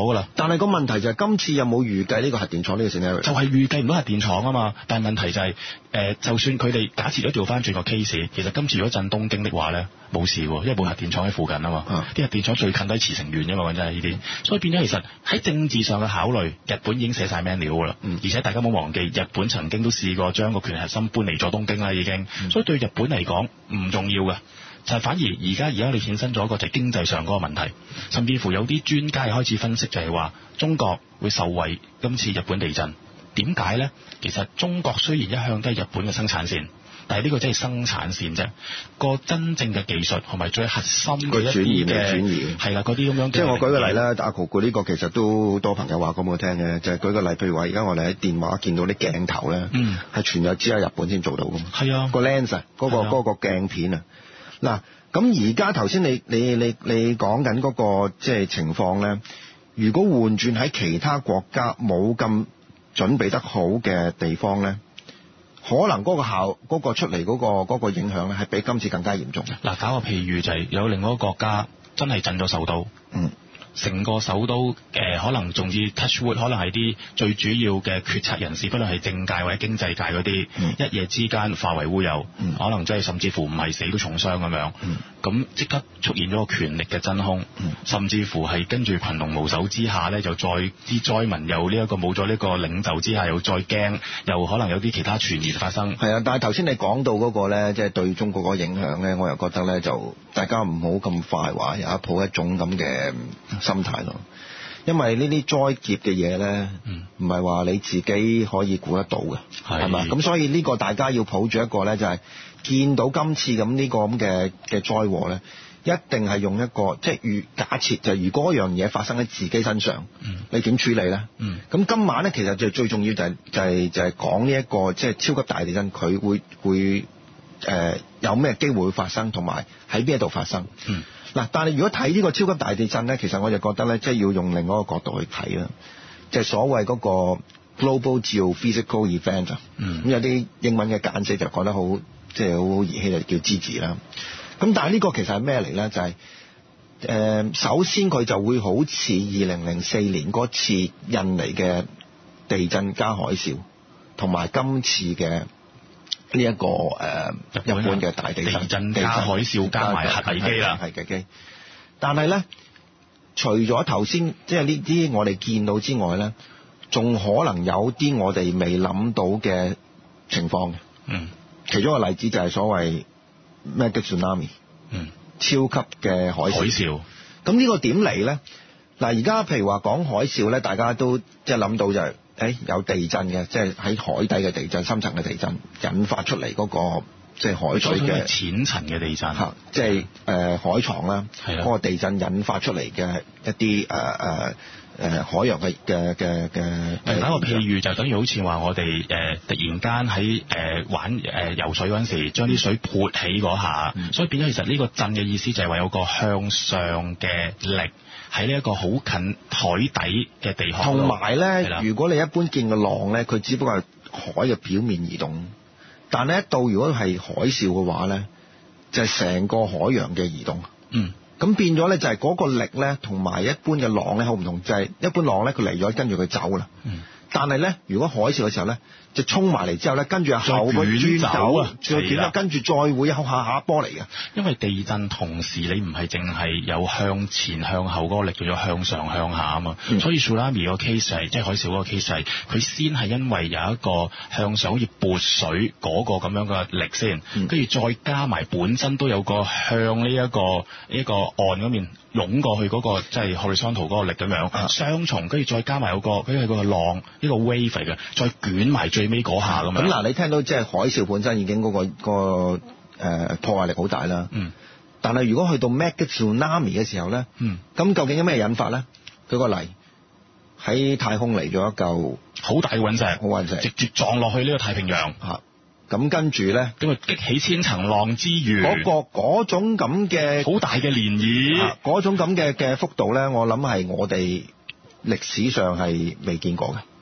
㗎啦。 但係個問題就係今次有冇預計呢個核電廠呢個 scenario？ 就係預計唔到核電廠啊嘛。但係問題就係、是、誒、呃，就算佢哋假設咗調翻轉個 case，其實今次如果震東京的話咧，冇事喎，因為冇核電廠喺附近啊嘛。啲、啊、核電廠最近都喺茨城縣啫嘛，講真係呢啲。所以變咗其實喺政治上嘅考慮，日本已經寫晒 menu 㗎啦。嗯、而且大家冇忘記，日本曾經都試過將個權核心搬離咗東京啦，已經。嗯、所以對日本嚟講唔重要嘅。就係反而而家而家你衍生咗一個就係經濟上嗰個問題，甚至乎有啲專家開始分析就係話中國會受惠今次日本地震。點解呢？其實中國雖然一向都係日本嘅生產線，但係呢個真係生產線啫。個真正嘅技術同埋最核心嘅一啲嘅係啦，嗰啲咁樣。 即係我舉個例啦，阿豪哥呢個其實都好多朋友話過我聽嘅，就係、是、舉個例，譬如話而家我哋喺電話見到啲鏡頭咧，係、嗯、全日只有日本先做到噶嘛。係啊，個 lens 啊，嗰、那個嗰、那個鏡片啊。嗱，咁而家頭先你你你你講緊嗰個即係情況咧，如果換轉喺其他國家冇咁準備得好嘅地方咧，可能嗰個效嗰、嗰個出嚟嗰、嗰個嗰個影響咧，係比今次更加嚴重。 嗱，搞個譬如就係有另外一個國家真係震咗首都，嗯。成個首都誒、呃，可能仲要 touch wood，可能係啲最主要嘅決策人士，不論係政界或者經濟界嗰啲，嗯、一夜之間化為烏有，嗯、可能即係甚至乎唔係死都重傷咁樣。咁即、嗯、刻出現咗個權力嘅真空，嗯、甚至乎係跟住群龍無首之下咧，就再啲災民又呢一個冇咗呢個領袖之下，又再驚，又可能有啲其他傳言發生。係啊， 但係頭先你講到嗰個咧，即、就、係、是、對中國嗰個影響咧，我又覺得咧，就大家唔好咁快話有一抱一種咁嘅心態咯，因為呢啲災劫嘅嘢咧，唔係話你自己可以估得到嘅，係嘛？咁所以呢個大家要抱住一個咧，就係、是、見到今次咁呢個咁嘅嘅災禍咧，一定係用一個即係預假設，就係如果樣嘢發生喺自己身上，嗯、你點處理咧？咁、嗯、今晚咧，其實就最重要就係就係就係講呢一個即係超級大地震，佢會會誒、呃、有咩機會會發生，同埋喺邊一度發生。嗯嗱，但係如果睇呢個超級大地震咧，其實我就覺得咧，即係要用另外一個角度去睇啦，即係所謂嗰個 global geophysical event 啊。嗯。咁有啲英文嘅簡寫就講得好，即係好兒戲就叫 G G 啦。咁但係呢個其實係咩嚟咧？就係、是、誒、呃，首先佢就會好似二零零四年嗰次印尼嘅地震加海嘯，同埋今次嘅。呢一、這個誒、呃、日本嘅大地震、地震加海嘯加埋核危機啦，係嘅機。但係咧，除咗頭先即係呢啲我哋見到之外咧，仲可能有啲我哋未諗到嘅情況嘅。嗯，其中一個例子就係所謂 mega tsunami，嗯，超級嘅海嘯。海嘯。咁呢個點嚟咧？嗱，而家譬如話講海嘯咧，大家都即係諗到就係、是。誒有地震嘅，即係喺海底嘅地震、深層嘅地震引發出嚟嗰、那個即係、就是、海水嘅淺層嘅地震， 嚇，即係誒海床啦，嗰、那個地震引發出嚟嘅一啲誒誒誒海洋嘅嘅嘅嘅。 打個譬喻就等於好似話我哋誒、呃、突然間喺誒、呃、玩誒、呃、游水嗰陣時，將啲水潑起嗰下，嗯、所以變咗其實呢個震嘅意思就係話有個向上嘅力。喺呢一個好近海底嘅地方， 同埋咧，如果你一般見個浪咧，佢只不過係海嘅表面移動，但係一到如果係海嘯嘅話咧，就係、是、成個海洋嘅移動。嗯，咁變咗咧就係嗰個力咧，同埋一般嘅浪咧好唔同，就係、是、一般浪咧佢嚟咗跟住佢走啦。嗯，但係咧如果海嘯嘅時候咧，就衝埋嚟之後咧，跟住後個轉走啊，再捲啊，跟住再會有下下波嚟嘅。 因為地震同時你唔係淨係有向前向後嗰個力，仲有向上向下啊嘛。嗯、所以 tsunami 個 case 係即係海嘯嗰個 case 係，佢先係因為有一個向上好似撥水嗰個咁樣嘅力先，跟住、嗯、再加埋本身都有個向呢、這、一個呢一、這個岸嗰面湧過去嗰、那個即係 horizontal 嗰個力咁樣，啊、雙重跟住再加埋有個佢係個浪呢、這個 wave 嚟嘅，再捲埋最尾嗰下咁樣。 咁嗱，你聽到即係海嘯本身已經嗰、那個、那個誒、呃、破壞力好大啦。嗯。但係如果去到 mega tsunami 嘅時候咧，嗯，咁究竟有咩引發咧？舉個例，喺太空嚟咗一嚿好大嘅隕石， 好隕石直接撞落去呢個太平洋嚇。咁跟住咧， 咁啊激起千層浪之餘， 嗰、那個嗰種咁嘅好大嘅漣漪， 嗰種咁嘅嘅幅度咧，我諗係我哋歷史上係未見過嘅。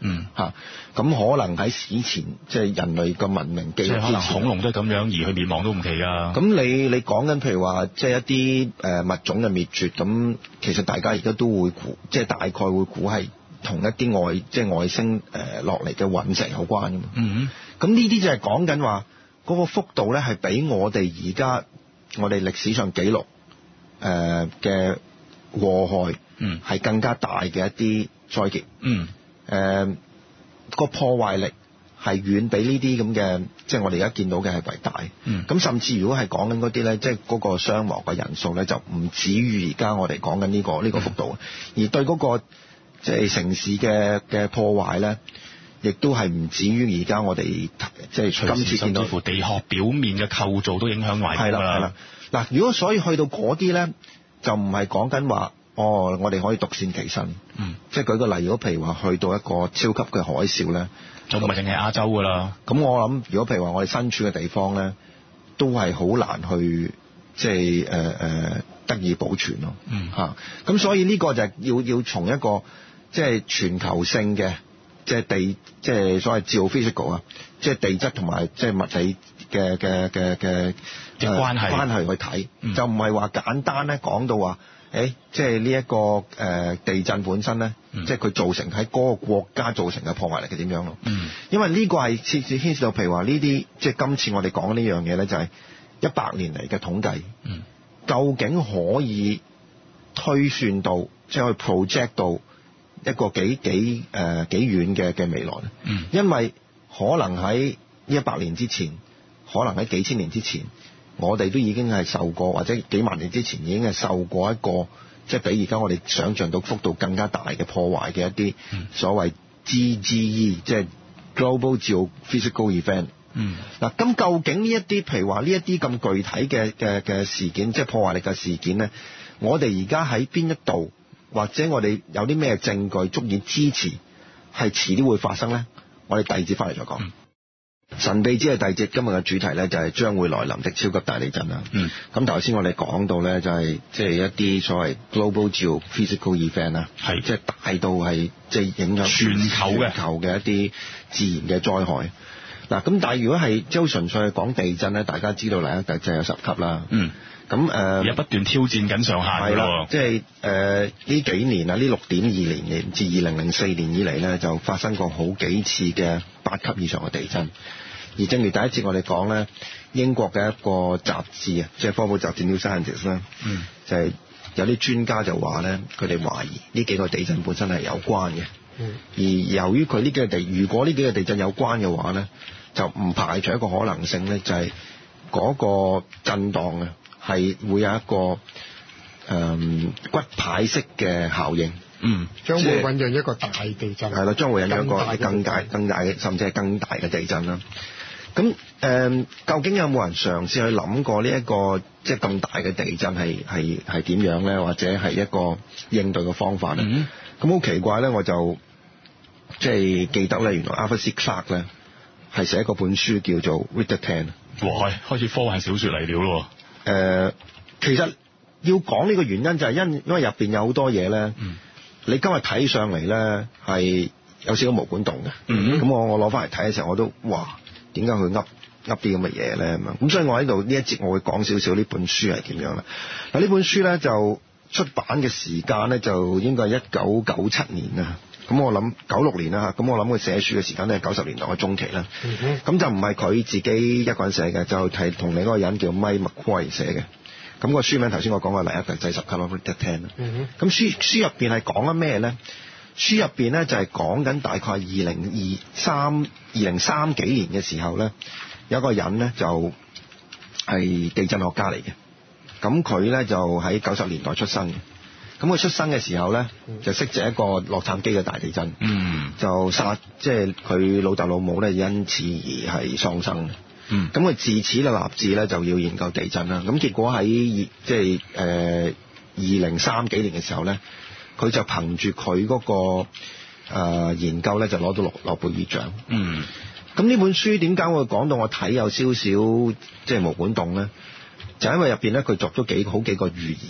嗯嚇，咁可能喺史前即係人類嘅文明記錄之前， 即係可能恐龍都係咁樣而去滅亡都唔奇㗎。 咁你你講緊譬如話即係一啲誒物種嘅滅絕，咁其實大家而家都會估，即係大概會估係同一啲外即係外星誒落嚟嘅隕石有關㗎嘛。 嗯， 咁呢啲就係講緊話嗰個幅度咧，係比我哋而家我哋歷史上記錄誒嘅禍害， 嗯， 係更加大嘅一啲災劫。 嗯， 誒個破壞力係遠比呢啲咁嘅，即係我哋而家見到嘅係為大。 嗯， 咁甚至如果係講緊嗰啲咧，即係嗰個傷亡嘅人數咧，就唔止於而家我哋講緊呢個呢個幅度，而對嗰個即係城市嘅嘅破壞咧，亦都係唔止於而家我哋即係今次見到， 甚至乎地殼表面嘅構造都影響壞咗啦。 係啦，嗱，如果所以去到嗰啲咧，就唔係講緊話，哦，我哋可以獨善其身。 嗯， 即係舉個例，如果譬如話去到一個超級嘅海嘯咧， 就唔係淨係亞洲㗎啦。 咁我諗，如果譬如話我哋身處嘅地方咧，都係好難去即係誒誒得以保存咯。 嗯， 嚇，咁所以呢個就係要要從一個即係全球性嘅。即係地，即係所謂 geophysical 啊，即係地質同埋即係物理嘅嘅嘅嘅嘅關係關係去睇， 嗯、 就唔係話簡單咧講到話，誒、欸，即係呢一個誒、呃、地震本身咧， 嗯、 即係佢造成喺嗰個國家造成嘅破壞力係點樣咯？ 嗯， 因為呢個係牽涉牽涉到，譬如話呢啲，即係今次我哋講呢樣嘢咧，就係一百年嚟嘅統計， 嗯， 究竟可以推算到，即係去 project 到。一個幾幾誒、呃、幾遠嘅嘅未來咧， 嗯，因為可能喺呢一百年之前，可能喺幾千年之前，我哋都已經係受過，或者幾萬年之前已經係受過一個，即係比而家我哋想像到幅度更加大嘅破壞嘅一啲所謂 G G E， 即係 Global Geophysical Event。 嗯， 嗱，咁究竟呢一啲譬如話呢一啲咁具體嘅嘅嘅事件，即係破壞力嘅事件咧，我哋而家喺邊一度？或者我哋有啲咩證據足以支持係遲啲會發生咧？我哋第二節翻嚟再講。嗯、神秘之夜第二節今日嘅主題咧就係將會來臨的超級大地震啦。嗯，咁頭先我哋講到咧就係即係一啲所謂 global geophysical event 啊，係即係大到係即係影響全球嘅全球嘅一啲自然嘅災害。嗱，咁但係如果係即係純粹係講地震咧，大家知道嚟一地震有十級啦。嗯。咁誒， 而家不斷挑戰緊上限㗎咯。 即係誒呢幾年啊，呢六點二零年至二零零四年以嚟咧，就發生過好幾次嘅八級以上嘅地震。而正如第一節我哋講咧，英國嘅一個雜誌啊，即係科普雜誌 New Scientist 咧，嗯，就係有啲專家就話咧，佢哋懷疑呢幾個地震本身係有關嘅。嗯。而由於佢呢幾個地，如果呢幾個地震有關嘅話咧，就唔排除一個可能性咧，就係嗰個震盪啊。係會有一個誒、嗯、骨牌式嘅效應，嗯， 將會醖釀一個大地震， 係啦，將會有一個更大、更大嘅，甚至係更大嘅地震啦。咁誒、嗯，究竟有冇人嘗試去諗過呢、這、一個即係咁大嘅地震係係係點樣咧？或者係一個應對嘅方法咧？咁好、嗯、奇怪咧，我就即係記得咧，原來 Arthur C. Clarke 咧係寫過本書叫做 Richter ten。 哇，開始科幻小説嚟了咯。 誒、呃，其實要講呢個原因就係因因為入邊有好多嘢咧，嗯、你今日睇上嚟咧係有少少毛管戙嘅。咁、嗯、我我攞翻嚟睇嘅時候，我都哇，點解佢噏噏啲咁嘅嘢咧咁樣？咁所以我喺度呢一節我會講少少呢本書係點樣啦。嗱，呢本書咧就出版嘅時間咧就應該係一九九七年啊。咁我諗九六年啦嚇，咁我諗佢寫書嘅時間咧係九十年代嘅中期啦。咁、嗯、哼就唔係佢自己一個人寫嘅，就係同另一個人叫 Mike McQuay 寫嘅。咁、個書名頭先我講過，第一第十級咯 Richter ten 啦。咁書書入邊係講緊咩咧？書入邊咧就係講緊大概二零二三二零三幾年嘅時候咧，有一個人咧就係地震學家嚟嘅。咁佢咧就喺九十年代出生嘅。咁佢出生嘅時候咧，就識藉一個洛杉磯嘅大地震，嗯、就殺即係佢老豆老母咧，因此而係喪生嘅。咁佢、嗯、自此咧立志咧就要研究地震啦。咁結果喺即係誒二零三幾年嘅時候咧，佢就憑住佢嗰個、呃、研究咧，就攞到諾諾貝爾獎。嗯，咁呢本書點解會講到我睇有少少即係毛管戙咧？就因為入邊咧佢作咗幾好幾個預言。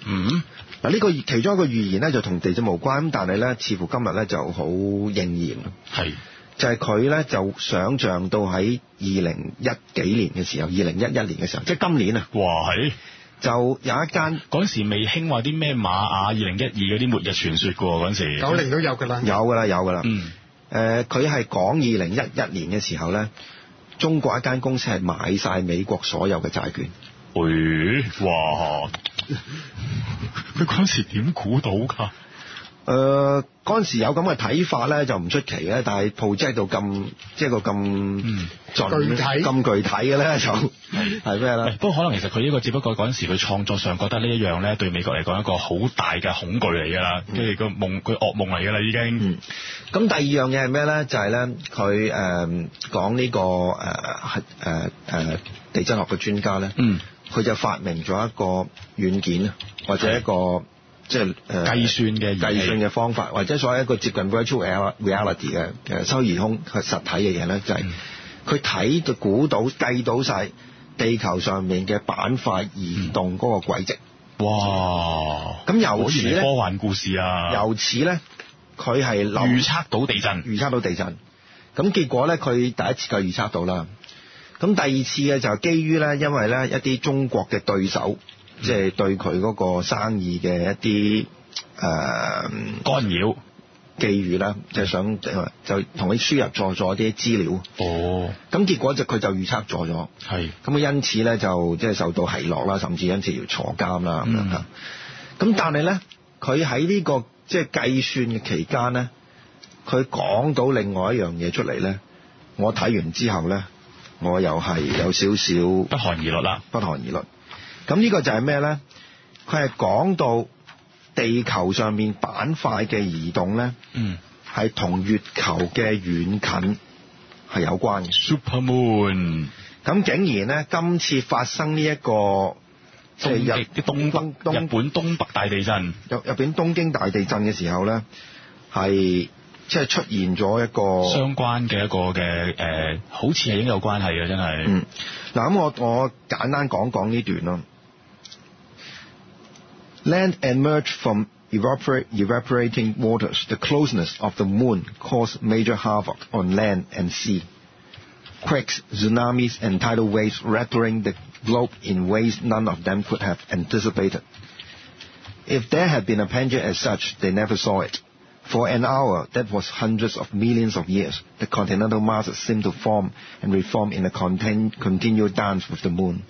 嗯， 嗱呢個其中一個預言咧就同地震無關，但係咧似乎今日咧就好應驗。 係就係佢咧就想像到喺二零一幾年嘅時候，二零一一年嘅時候，即係今年啊， 哇係， 就有一間嗰陣時未興話啲咩瑪雅二零一二嗰啲末日傳說嘅喎，嗰陣時九零都有㗎啦， 有㗎啦，有㗎啦。 嗯， 誒佢係講二零一一年嘅時候咧，中國一間公司係買晒美國所有嘅債券。 喂，哇！佢嗰陣時點估到㗎？ 誒嗰陣時有咁嘅睇法咧，就唔出奇咧。但係 project 到咁即係個咁盡具體咁具體嘅咧，就係咩咧？ 不過可能其實佢呢個只不過嗰陣時佢創作上覺得呢一樣咧，對美國嚟講一個好大嘅恐懼嚟㗎啦，跟住個夢佢噩夢嚟㗎啦已經。 嗯。咁第二樣嘢係咩咧？就係咧佢誒講呢個誒係誒誒地震學嘅專家咧， 嗯， 佢就發明咗一個軟件啊，或者一個。即係誒、呃、 計算嘅計算嘅方法，或者所謂一個接近 virtual reality 嘅嘅虛擬空嘅實體嘅嘢咧，就係佢睇就估到計到晒地球上面嘅板塊移動嗰個軌跡。 哇！ 咁由此咧， 科幻故事啊！ 由此咧，佢係預測到地震， 預測到地震。咁結果咧，佢第一次就預測到啦。咁第二次嘅就係基於咧，因為咧一啲中國嘅對手。即係對佢嗰個生意嘅一啲誒、呃、 干擾寄語啦，就係、想就同佢輸入咗咗啲資料。 哦，咁結果就佢就預測咗咗，係咁啊，因此咧就即係受到奚落啦，甚至因此要坐監啦咁樣嚇。咁但係咧，佢喺呢個即係計算嘅期間咧，佢講到另外一樣嘢出嚟咧，我睇完之後咧，我又係有少少不寒而栗啦， 不寒而栗。咁呢個就係咩咧？佢係講到地球上面板塊嘅移動咧，嗯，係同月球嘅遠近係有關嘅。 Super Moon。咁竟然咧，今次發生呢、這、一個即係日東東東日本東北大地震， 日日本東京大地震嘅時候咧，係即係出現咗一個相關嘅一個嘅誒、呃，好似係應該有關係嘅，真係。 嗯，嗱咁我我簡單講講呢段咯。Land emerged from evaporate, evaporating waters. The closeness of the moon caused major havoc on land and sea. Quakes, tsunamis, and tidal waves rattling the globe in ways none of them could have anticipated. If there had been a Pangea as such, they never saw it. For an hour, that was hundreds of millions of years, the continental masses seemed to form and reform in a contin- continual dance with the moon,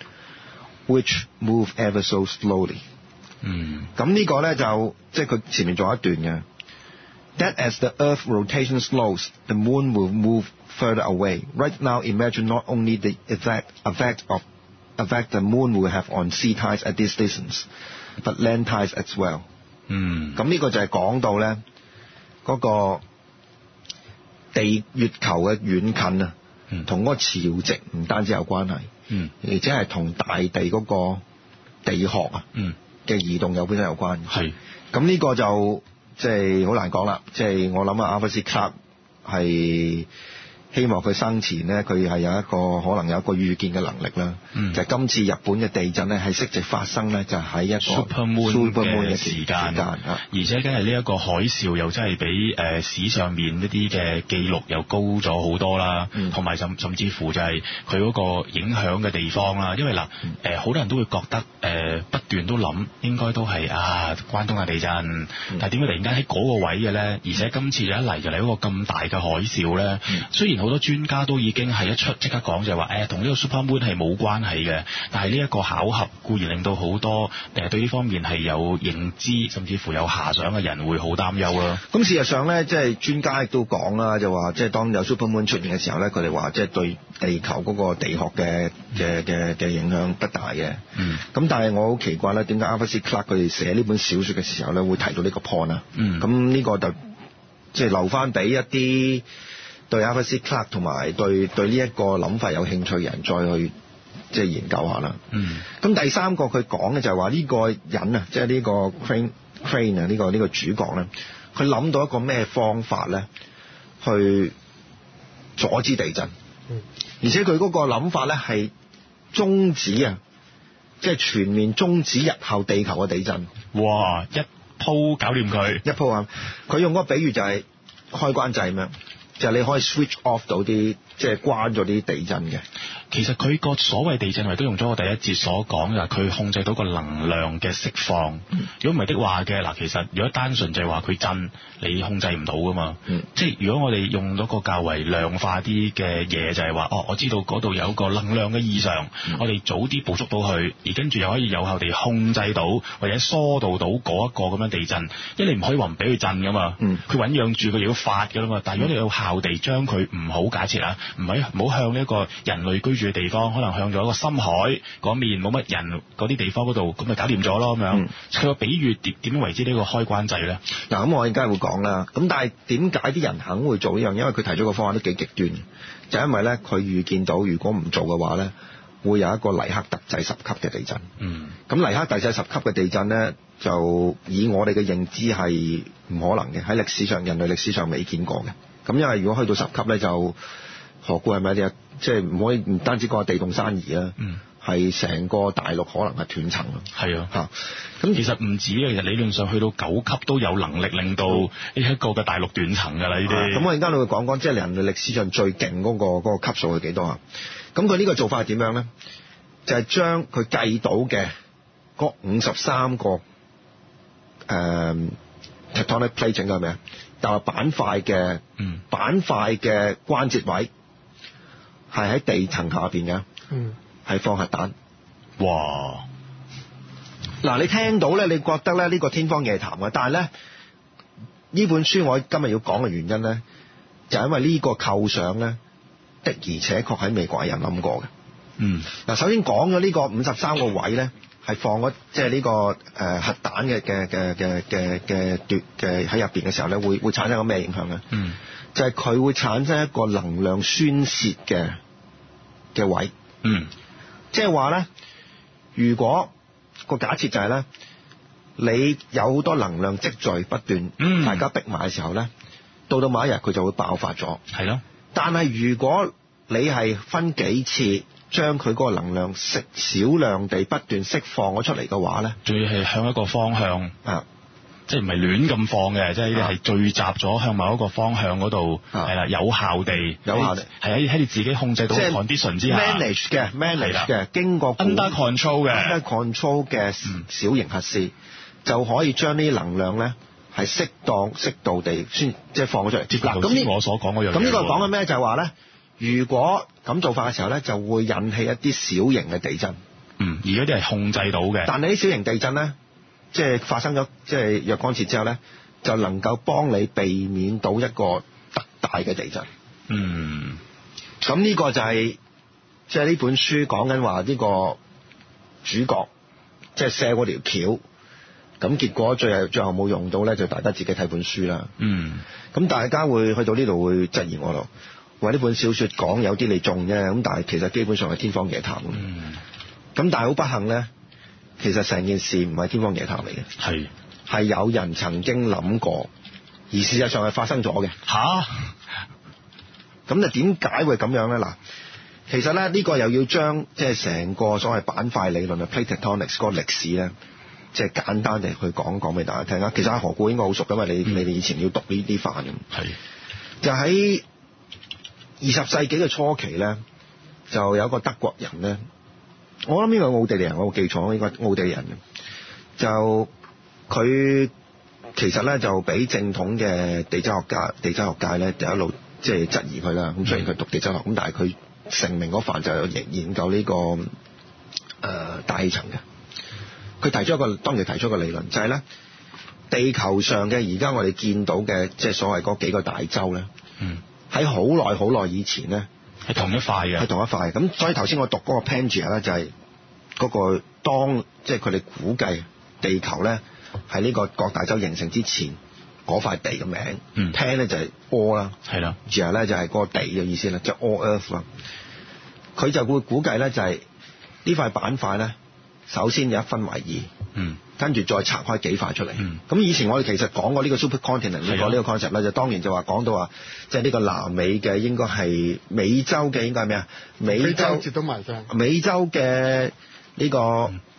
which moved ever so slowly.嗯，咁呢個咧就即係佢前面仲有一段嘅。That as the Earth rotation slows, the moon will move further away. Right now, imagine not only the effect, effect of effect the moon will have on sea tides at this distance, but land tides as well. 嗯，咁呢個就係講到咧嗰個地月球嘅遠近啊，同嗰個潮汐唔單止有關係，嗯，而且係同大地嗰個地殼啊，嗯。嘅移動有本身有關，係咁呢個就即係好難講啦。即係我諗啊，阿弗斯克係希望佢生前咧，佢係有一個可能有一個預見嘅能力啦。嗯，就係今次日本嘅地震咧，係適值發生咧，就喺一個 Super Moon 嘅時間，而且梗係呢一個海嘯又真係比誒史上面一啲嘅記錄又高咗好多啦，同埋甚甚至乎就係佢嗰個影響嘅地方啦。因為嗱誒好多人都會覺得誒不斷都諗應該都係啊關東嘅地震，嗯、但係點解突然間喺嗰個位嘅咧？而且今次就一嚟就嚟一個咁大嘅海嘯咧，嗯、雖然好多專家都已經係一出即刻講就係話誒同呢個 Super Moon 係冇關係嘅，但係呢一個巧合固然令到好多誒對呢方面係有認知甚至乎有遐想嘅人會好擔憂啦。 咁事實上咧，即係專家亦都講啦，就話即係當有 Super Moon 出現嘅時候咧，佢哋話即係對地球嗰個地殼嘅嘅嘅嘅影響不大嘅。嗯。咁但係我好奇怪咧，點解阿弗斯克佢哋寫呢本小説嘅時候咧會提到呢個 point 啊？嗯。咁呢個就即係留翻俾一啲對阿弗斯克同埋對對呢一個諗法有興趣嘅人再去即係研究下啦。嗯。咁第三個佢講嘅就係話呢個人啊，即係呢個 Crane Crane 啊，呢個呢個主角咧，佢諗到一個咩方法咧，去阻止地震。嗯。而且佢嗰個諗法咧係終止啊即係全面終止日後地球嘅地震。 哇！一鋪搞掂佢， 一鋪啊！佢用嗰個比喻就係開關掣咁樣，就係你可以 switch off 到啲，即係關咗啲地震嘅。 其實佢個所謂地震，亦都用咗我第一節所講嘅，佢控制到個能量嘅釋放。如果唔係的話嘅，嗱，其實如果單純就係話佢震，你控制唔到噶嘛。嗯、即係如果我哋用到個較為量化啲嘅嘢，就係話，哦，我知道嗰度有個能量嘅異常，嗯、我哋早啲捕捉到佢，而跟住又可以有效地控制到或者疏導到嗰一個咁樣地震。因為你唔可以話唔俾佢震噶嘛，佢醞釀住佢要發噶啦嘛。但係如果你有效地將佢唔好假設啊，唔係唔好向呢一個人類居住嘅地方，可能向咗一個深海嗰面冇乜人嗰啲地方嗰度，咁咪搞掂咗咯咁樣。佢個、嗯、比喻點點樣為之呢個開關掣咧？嗱，咁我而家會講啦。咁但係點解啲人肯會做呢樣？因為佢提出個方案都幾極端，就係、因為咧佢預見到如果唔做嘅話咧，會有一個黎克特制十級嘅地震。嗯。咁黎克特制十級嘅地震咧，就以我哋嘅認知係唔可能嘅，喺歷史上人類歷史上未見過嘅。咁因為如果去到十級咧，就何故係咪啲啊？即係唔可以唔單止講地動山移啦，係成、嗯、個大陸可能係斷層咯。係啊，嚇咁其實唔止啊，其實理論上去到九級都有能力令到呢一個嘅大陸斷層㗎啦。呢啲咁我而家你會講講，即係人類歷史上最勁嗰、嗰個嗰、嗰個級數係幾多啊？咁佢呢個做法係點樣咧？就係、係、將佢計到嘅嗰五十三個誒、呃、tectonic plate 整嘅係咩啊？就係板塊嘅、嗯、板塊嘅關節位。係喺地層下邊嘅，係、嗯、放核彈。哇！嗱，你聽到咧，你覺得咧呢個天方夜譚嘅，但係咧呢本書我今日要講嘅原因咧，就係因為呢個構想咧的而且確喺美國係人諗過嘅。嗯。嗱，首先講咗呢個五十三個位咧，係放咗即係呢個誒、呃、核彈嘅嘅嘅嘅嘅嘅奪嘅喺入邊嘅時候咧，會會產生個咩影響咧？嗯。就係佢會產生一個能量宣泄嘅嘅位，嗯，即係話咧，如果個假設就係咧，你有好多能量積聚不斷，嗯，大家逼埋嘅時候咧，到到某一日佢就會爆發咗，係咯。但係如果你係分幾次將佢嗰個能量適少量地不斷釋放咗出嚟嘅話咧，仲要係向一個方向啊。即係唔係亂咁放嘅，即係呢啲係聚集咗向某一個方向嗰度，係啦、啊，有效地，有效地係喺喺你自己控制到 condition 之下 manage 嘅 manage 嘅，經過 under control 嘅 under control 嘅小型核試、嗯、就可以將呢啲能量咧係適當適度地先即係放咗出嚟。嗱，咁呢我所講嗰樣，咁呢個講緊咩？就係話咧，如果咁做法嘅時候咧，就會引起一啲小型嘅地震。嗯，而嗰啲係控制到嘅，但係啲小型地震咧。即係發生咗即係若干次之後咧，就能夠幫你避免到一個特大嘅地震。嗯，咁呢個就係即係呢本書講緊話呢個主角即係卸嗰條橋，咁結果最後最後冇用到咧，就大家自己睇本書啦。嗯，咁大家會去到呢度會質疑我咯，話呢本小説講有啲你中啫，咁但係其實基本上係天方夜譚。嗯，咁但係好不幸咧。其實成件事唔係天方夜譚嚟嘅，係係有人曾經諗過，而事實上係發生咗嘅。吓，咁就點解會咁樣咧？嗱，其實咧呢個又要將即係成個所謂板塊理論啊 plate tectonics 嗰個歷史咧，即係簡單地去講講俾大家聽啦。其實阿何故應該好熟，因為你、嗯、你哋以前要讀呢啲範咁。係就喺二十世紀嘅初期咧，就有一個德國人咧。我諗呢個奧地利人，我冇記錯，應該奧地利人嘅。就佢其實咧就俾正統嘅地質學家、地質學界咧就一路即係質疑佢啦。咁雖然佢讀地質學，咁但係佢成名嗰範就係研研究呢、這個誒、呃、大氣層嘅。佢提出一個當時提出一個理論，就係、是、咧地球上嘅而家我哋見到嘅即係所謂嗰幾個大洲咧，喺好耐好耐以前咧。係同一塊嘅，係同一塊。咁所以頭先我讀嗰個 Pangea 咧，就係嗰個當即係佢哋估計地球咧喺呢個各大洲形成之前嗰塊地嘅名。嗯 Pan 咧就係 all 啦，係啦。Gea 咧就係嗰個地嘅意思啦，即係 all earth 啦。佢就會估計咧就係呢塊板塊咧，首先有一分為二。嗯。跟住再拆開幾塊出嚟。咁、嗯、以前我哋其實講過呢個 supercontinent 呢個呢個 concept 咧，就當然就話講到話，即係呢個南美嘅應該係美洲嘅應該係咩啊？美洲接到埋上。美洲嘅呢個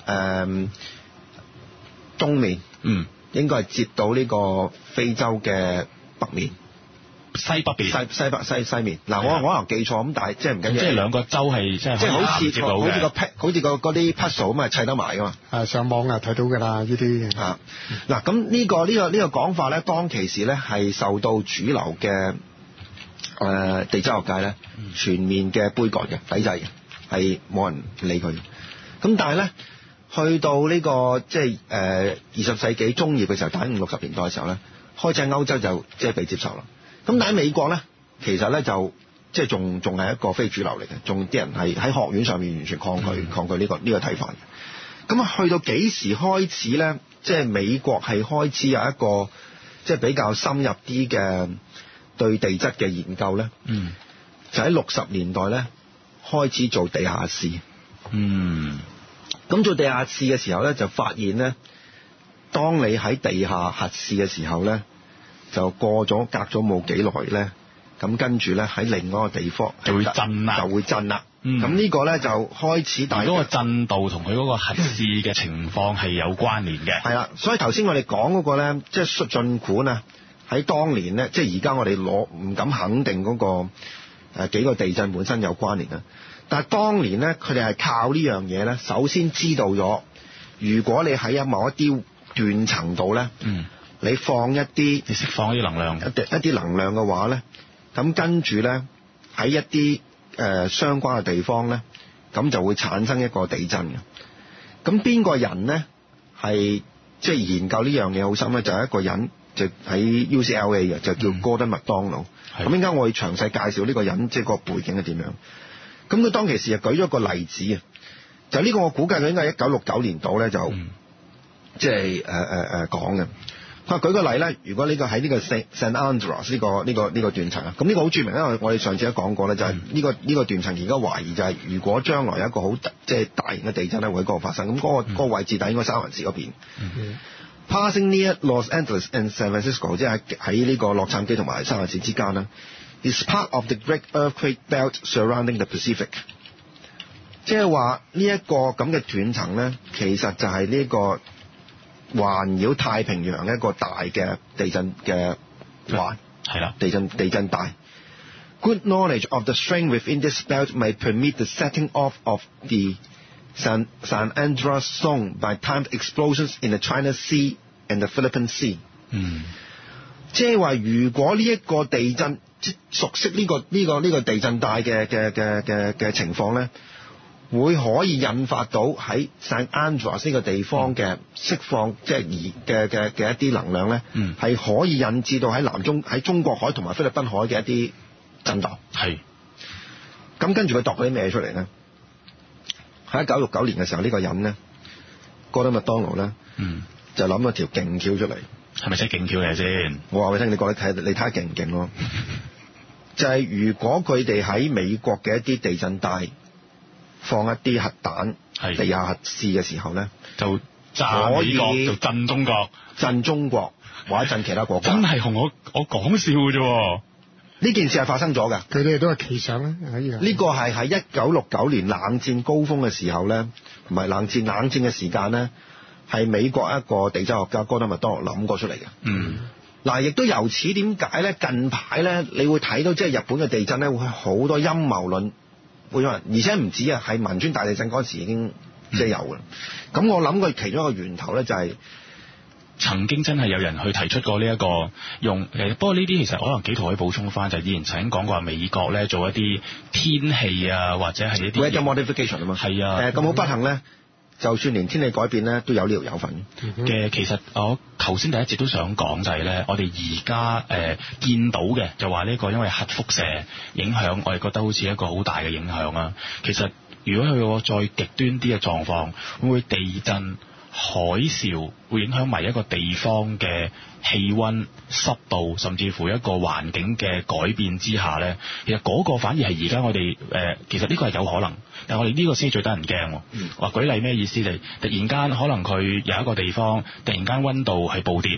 誒東面， 嗯， 應該係接到呢個非洲嘅北面。 西北邊， 西西北西西面，嗱我我可能記錯咁，但係即係唔緊要。 即係兩個州係即係即係好似接到好似個嘅。 p 好似個嗰啲 puzzle 咁啊砌得埋噶嘛。 啊上網啊睇到㗎啦呢啲。 啊嗱咁呢個呢個呢個講法咧，當其時咧係受到主流嘅誒地質學界咧全面嘅杯葛嘅抵制嘅，係冇人理佢。咁但係咧去到呢個即係誒二十世紀中葉嘅時候，打五六十年代嘅時候咧，開始喺歐洲就即係被接受啦。咁但喺美國咧，其實咧就即係仲仲係一個非主流嚟嘅，仲啲人係喺學院上面完全抗拒、嗯、抗拒呢個呢個睇法嘅。咁啊，去到幾時開始咧？即係美國係開始有一個即係比較深入啲嘅對地質嘅研究咧。 嗯， 就喺六十年代咧開始做地下試。 嗯， 咁做地下試嘅時候咧，就發現咧，當你喺地下核試嘅時候咧，就過咗隔咗冇幾耐咧，咁跟住咧喺另外一個地方就會震啦， 就會震啦。 嗯， 咁呢個咧就開始大。 嗰個震度同佢嗰個核試嘅情況係有關聯嘅。 係啦，所以頭先我哋講嗰個咧，即係儘管啊喺當年咧，即係而家我哋攞唔敢肯定嗰個誒幾個地震本身有關聯啊，但係當年咧，佢哋係靠呢樣嘢咧，首先知道咗，如果你喺某一啲斷層度咧， 嗯。 你放一啲， 你釋放一啲能量， 一啲一啲能量嘅話咧，咁跟住咧喺一啲誒、呃、相關嘅地方咧，咁就會產生一個地震嘅。咁邊個人咧係即係研究呢樣嘢好深咧？就係、是、一個人就喺 U C L A 嘅，就叫 Gordon MacDonald。咁應該我會詳細介紹呢個人即係個背景係點樣。咁佢當其時就舉咗個例子啊，就呢個我估計佢應該係一九六九年度咧就、嗯、即係誒誒誒講嘅。佢話舉個例咧，如果呢個喺呢個 Saint Andreas 呢個呢個呢個斷層啊，咁呢個好著名，因為我哋上次都講過咧，就係呢個呢個斷層而家懷疑就係如果將來有一個好即係大型嘅地震咧，會喺嗰度發生，咁嗰個嗰個位置就應該三藩市嗰邊。嗯、Passing near Los Angeles and San Francisco， 即係喺呢個洛杉磯同埋三藩市之間咧 is part of the Great Earthquake Belt surrounding the Pacific。即係話呢一個咁嘅斷層咧，其實就係呢個環繞太平洋一個大嘅地震嘅環， 係啦， 地震地震帶。Good knowledge of the strain within this belt may permit the setting off of the San San Andreas zone by timed explosions in the China Sea and the Philippine Sea。嗯，即係話，如果呢一個地震，即熟悉呢、呢個呢、呢個呢、呢個地震帶嘅嘅嘅嘅嘅情況咧，會可以引發到喺 San Andreas 呢個地方嘅釋放，即係而嘅嘅嘅一啲能量咧，係、嗯、可以引致到喺南中喺中國海同埋菲律賓海嘅一啲震盪。係。咁跟住佢度咗啲咩出嚟咧？喺一九六九年嘅時候，呢、呢個人咧，Gordon MacDonald咧，嗯，就諗咗條勁橋出嚟。係咪真係勁橋嚟先？我話俾你聽，你覺得睇你睇下勁唔勁咯？就係如果佢哋喺美國嘅一啲地震帶放一啲核彈，地下核試嘅時候咧，就炸美國，就震中國，震中國或者震其他國家。真係同我我講笑嘅啫。呢件事係發生咗㗎。佢哋都係奇想咧，可以。呢個係喺一九六九年冷戰高峰嘅時候咧，唔係冷戰冷戰嘅時間咧，係美國一個地質學家Gordon MacDonald諗過出嚟嘅。嗯。嗱，亦都由此點解咧？近排咧，你會睇到即係日本嘅地震咧，會好多陰謀論。會有人，而且唔止啊，係汶川大地震嗰時已經即係有嘅。咁、嗯、我諗佢其中一個源頭咧，就係、是、曾經真係有人去提出過呢、這、一個用誒。不過呢啲其實可能幾圖可以補充翻，就係、是、以前曾經講過話美國咧做一啲天氣啊，或者係一啲 weather modification 啊嘛。係啊。誒咁好不幸咧，就算連天氣改變咧，都有呢條有份嘅。其實我頭先第一節都想講就係咧，我哋而家誒見到嘅就話呢個因為核輻射影響，我哋覺得好似一個好大嘅影響啊。其實如果去個再極端啲嘅狀況，會唔會地震、海嘯會影響埋一個地方嘅氣溫、濕度，甚至乎一個環境嘅改變之下咧，其實嗰個反而係而家我哋誒、呃，其實呢個係有可能，但係我哋呢個先係最得人驚。話、嗯、舉例咩意思？就係突然間可能佢有一個地方突然間溫度係暴跌，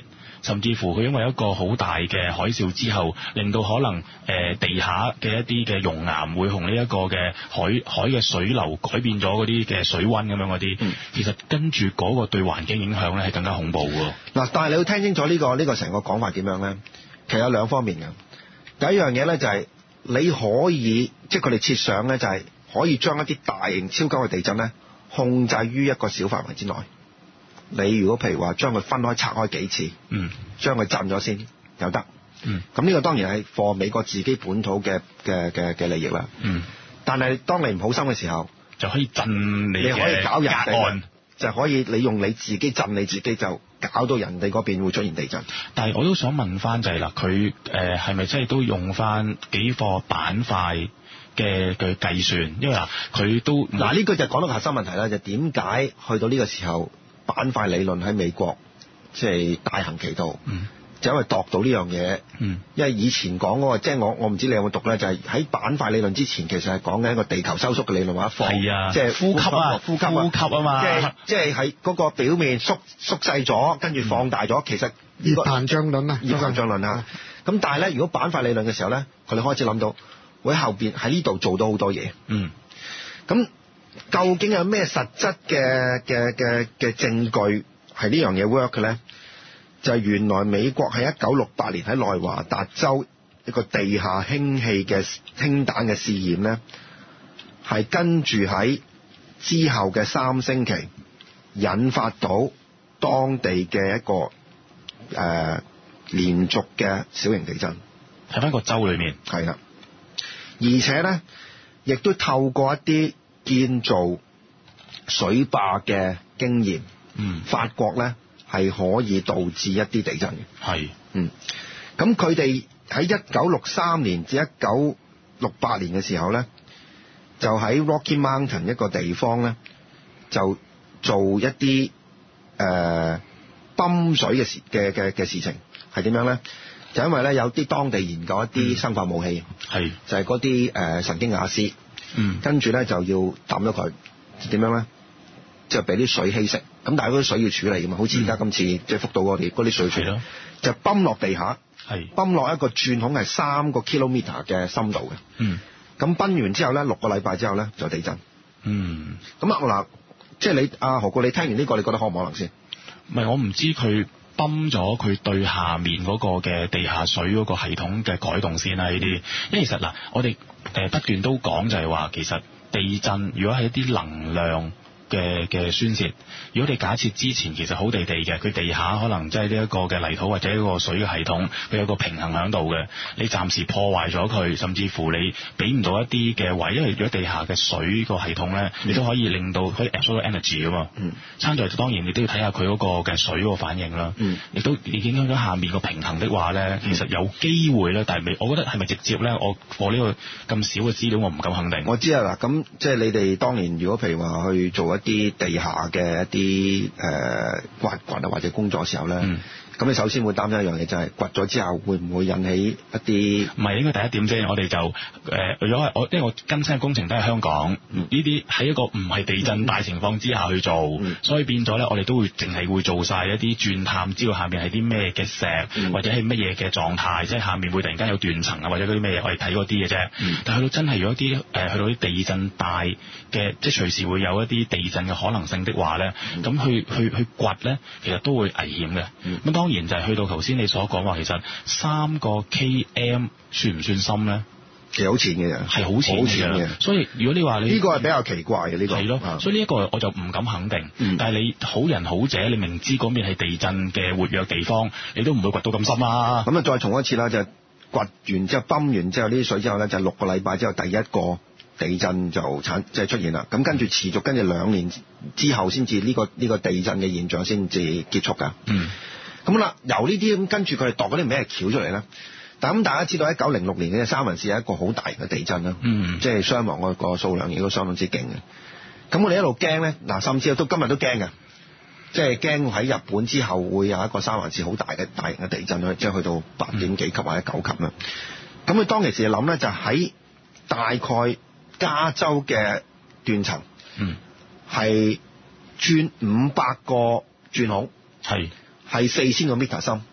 甚至乎佢因為一個好大嘅海嘯之後，令到可能誒、呃、地下嘅一啲嘅熔岩會同呢一個嘅海海嘅水流改變咗嗰啲嘅水溫咁樣嗰啲，嗯、其實跟住嗰個對環境影響咧係更加恐怖喎。 嗱，但係你要聽清楚呢、呢個呢、呢個成個講法點樣咧？其實有兩方面嘅。第一樣嘢咧就係你可以，即係佢哋設想咧就係可以將一啲大型超級嘅地震咧控制於一個小範圍之內。你如果譬如話將佢分開拆開幾次，嗯，將佢震咗先又得，嗯，咁呢個當然係 for 美國自己本土嘅嘅嘅嘅利益啦，嗯，但係當你唔好心嘅時候， 就可以震你嘅你可以搞人哋岸， 就可以你用你自己震你自己，就搞到人哋嗰邊會出現地震。 但係我都想問翻就係、是、啦，佢誒係咪真係都用翻幾個板塊嘅嘅計算？因為嗱佢都嗱呢個就講到核心問題啦，就點解去到呢個時候？板塊理論喺美國即係大行其道，嗯、就因為度到呢樣嘢。嗯、因為以前講嗰個，即係我我唔知你有冇讀咧，就係、是、喺板塊理論之前，其實係講緊一個地球收縮嘅理論或者放， 啊、 即係呼吸啊， 呼吸啊， 呼吸啊嘛， 即係即係喺嗰個表面縮縮細咗，跟住放大咗，嗯、其實熱膨脹論啊， 熱膨脹論啊。咁但係咧，如果板塊理論嘅時候咧，佢哋開始諗到會喺後邊喺呢度做到好多嘢。嗯，咁。究竟有咩實質嘅嘅嘅嘅證據係呢樣嘢 work 嘅咧？就係、是、原來美國喺一九六八年喺內華達州一個地下氫氣嘅氫彈嘅試驗咧，係跟住喺之後嘅三星期引發到當地嘅一個誒、呃、連續嘅小型地震， 喺翻個州裏面係啦，而且咧亦都透過一啲建造水壩嘅經驗，嗯，發覺咧係可以導致一啲地震嘅，係，嗯，咁佢哋喺一九六三年至一九六八年嘅時候咧，就喺 Rocky Mountain 一個地方咧，就做一啲誒泵水嘅事嘅嘅嘅事情，係點樣咧？就因為咧有啲當地研究一啲生化武器，係、嗯、就係嗰啲誒神經瓦斯。嗯，跟住咧就要抌咗佢，點樣咧？即係俾啲水稀釋，咁但係嗰啲水要處理㗎嘛，好似而家今次即係福島嗰啲嗰啲水處理，就泵落地下，係泵落一個鑽孔係三個 kilometer 嘅深度嘅。嗯，咁泵完之後咧，六個禮拜之後咧就地震。嗯，咁啊嗱，即係你阿何故你聽完呢個，你覺得可唔可能先？ 唔係我唔知佢泵咗佢對下面嗰個嘅地下水嗰個系統嘅改動先啦，呢啲，因為其實嗱，我哋誒不斷都講就係話，其實地震如果係一啲能量嘅嘅宣泄，如果你假設之前其實好地地嘅，佢地下可能即係呢一個嘅泥土或者一個水嘅系統，佢有個平衡喺度嘅，你暫時破壞咗佢，甚至乎你俾唔到一啲嘅位，因為如果地下嘅水個系統咧，你都可以令到可以 absorb 到 energy 啊嘛。嗯。參在當然你都要睇下佢嗰個嘅水嗰個反應啦。嗯。亦都你影響咗下面個平衡的話咧，其實有機會咧，但係未，我覺得係咪直接咧？我我呢個咁少嘅資料，我唔敢肯定。 我知啊，嗱，咁即係你哋當年如果譬如話去做一啲地下嘅一啲誒挖掘啊或者工作嘅時候咧，咁、嗯、你首先會擔心一樣嘢，就係掘咗之後會唔會引起一啲？ 唔係應該第一點啫，我哋就誒、呃，如果係我因為我跟親嘅工程都係香港，呢啲喺一個唔係地震大情況之下去做，嗯、所以變咗咧，我哋都會淨係會做晒一啲鑽探，知道下面係啲咩嘅石，嗯、或者係乜嘢嘅狀態，即係下面會突然間有斷層啊，或者嗰啲咩嘢，我哋睇嗰啲嘅啫。嗯、但係去到真係如果啲誒、呃、去到啲地震大嘅，即係隨時會有一啲地震嘅可能性的話咧，咁、嗯、去去去掘咧，其實都會危險嘅。咁、嗯、當然就係去到頭先你所講話，其實三個 km 算唔算深咧？ 其實好淺嘅， 係好淺嘅。所以如果你話你呢個係比較奇怪嘅呢、呢個，係咯。 所以呢一個我就唔敢肯定。嗯、但係你好人好者，你明知嗰邊係地震嘅活躍地方，你都唔會掘到咁深啦。 咁啊，再重一次啦，就係、掘完之後泵完之後呢啲水之後咧，就係、六個禮拜之後第一個地震就產即係出現啦。咁跟住持續跟住兩年之後先至呢個呢、呢個地震嘅現象先至結束㗎。嗯。咁啦，由呢啲咁跟住佢哋度嗰啲咩橋出嚟咧？但咁大家知道喺九零六年嘅三文市係一個好大嘅地震啦，嗯，即係傷亡個個數量亦都相當之勁嘅。咁我哋一路驚咧，嗱，甚至到今日都驚嘅，即係驚喺日本之後會有一個三文市好大嘅大型嘅地震，去即係去到八點幾級或者九級啦。咁佢、嗯、當其時就諗咧，就喺大概加州嘅斷層，嗯，係鑽五百個鑽孔，係係四千個 meter 深。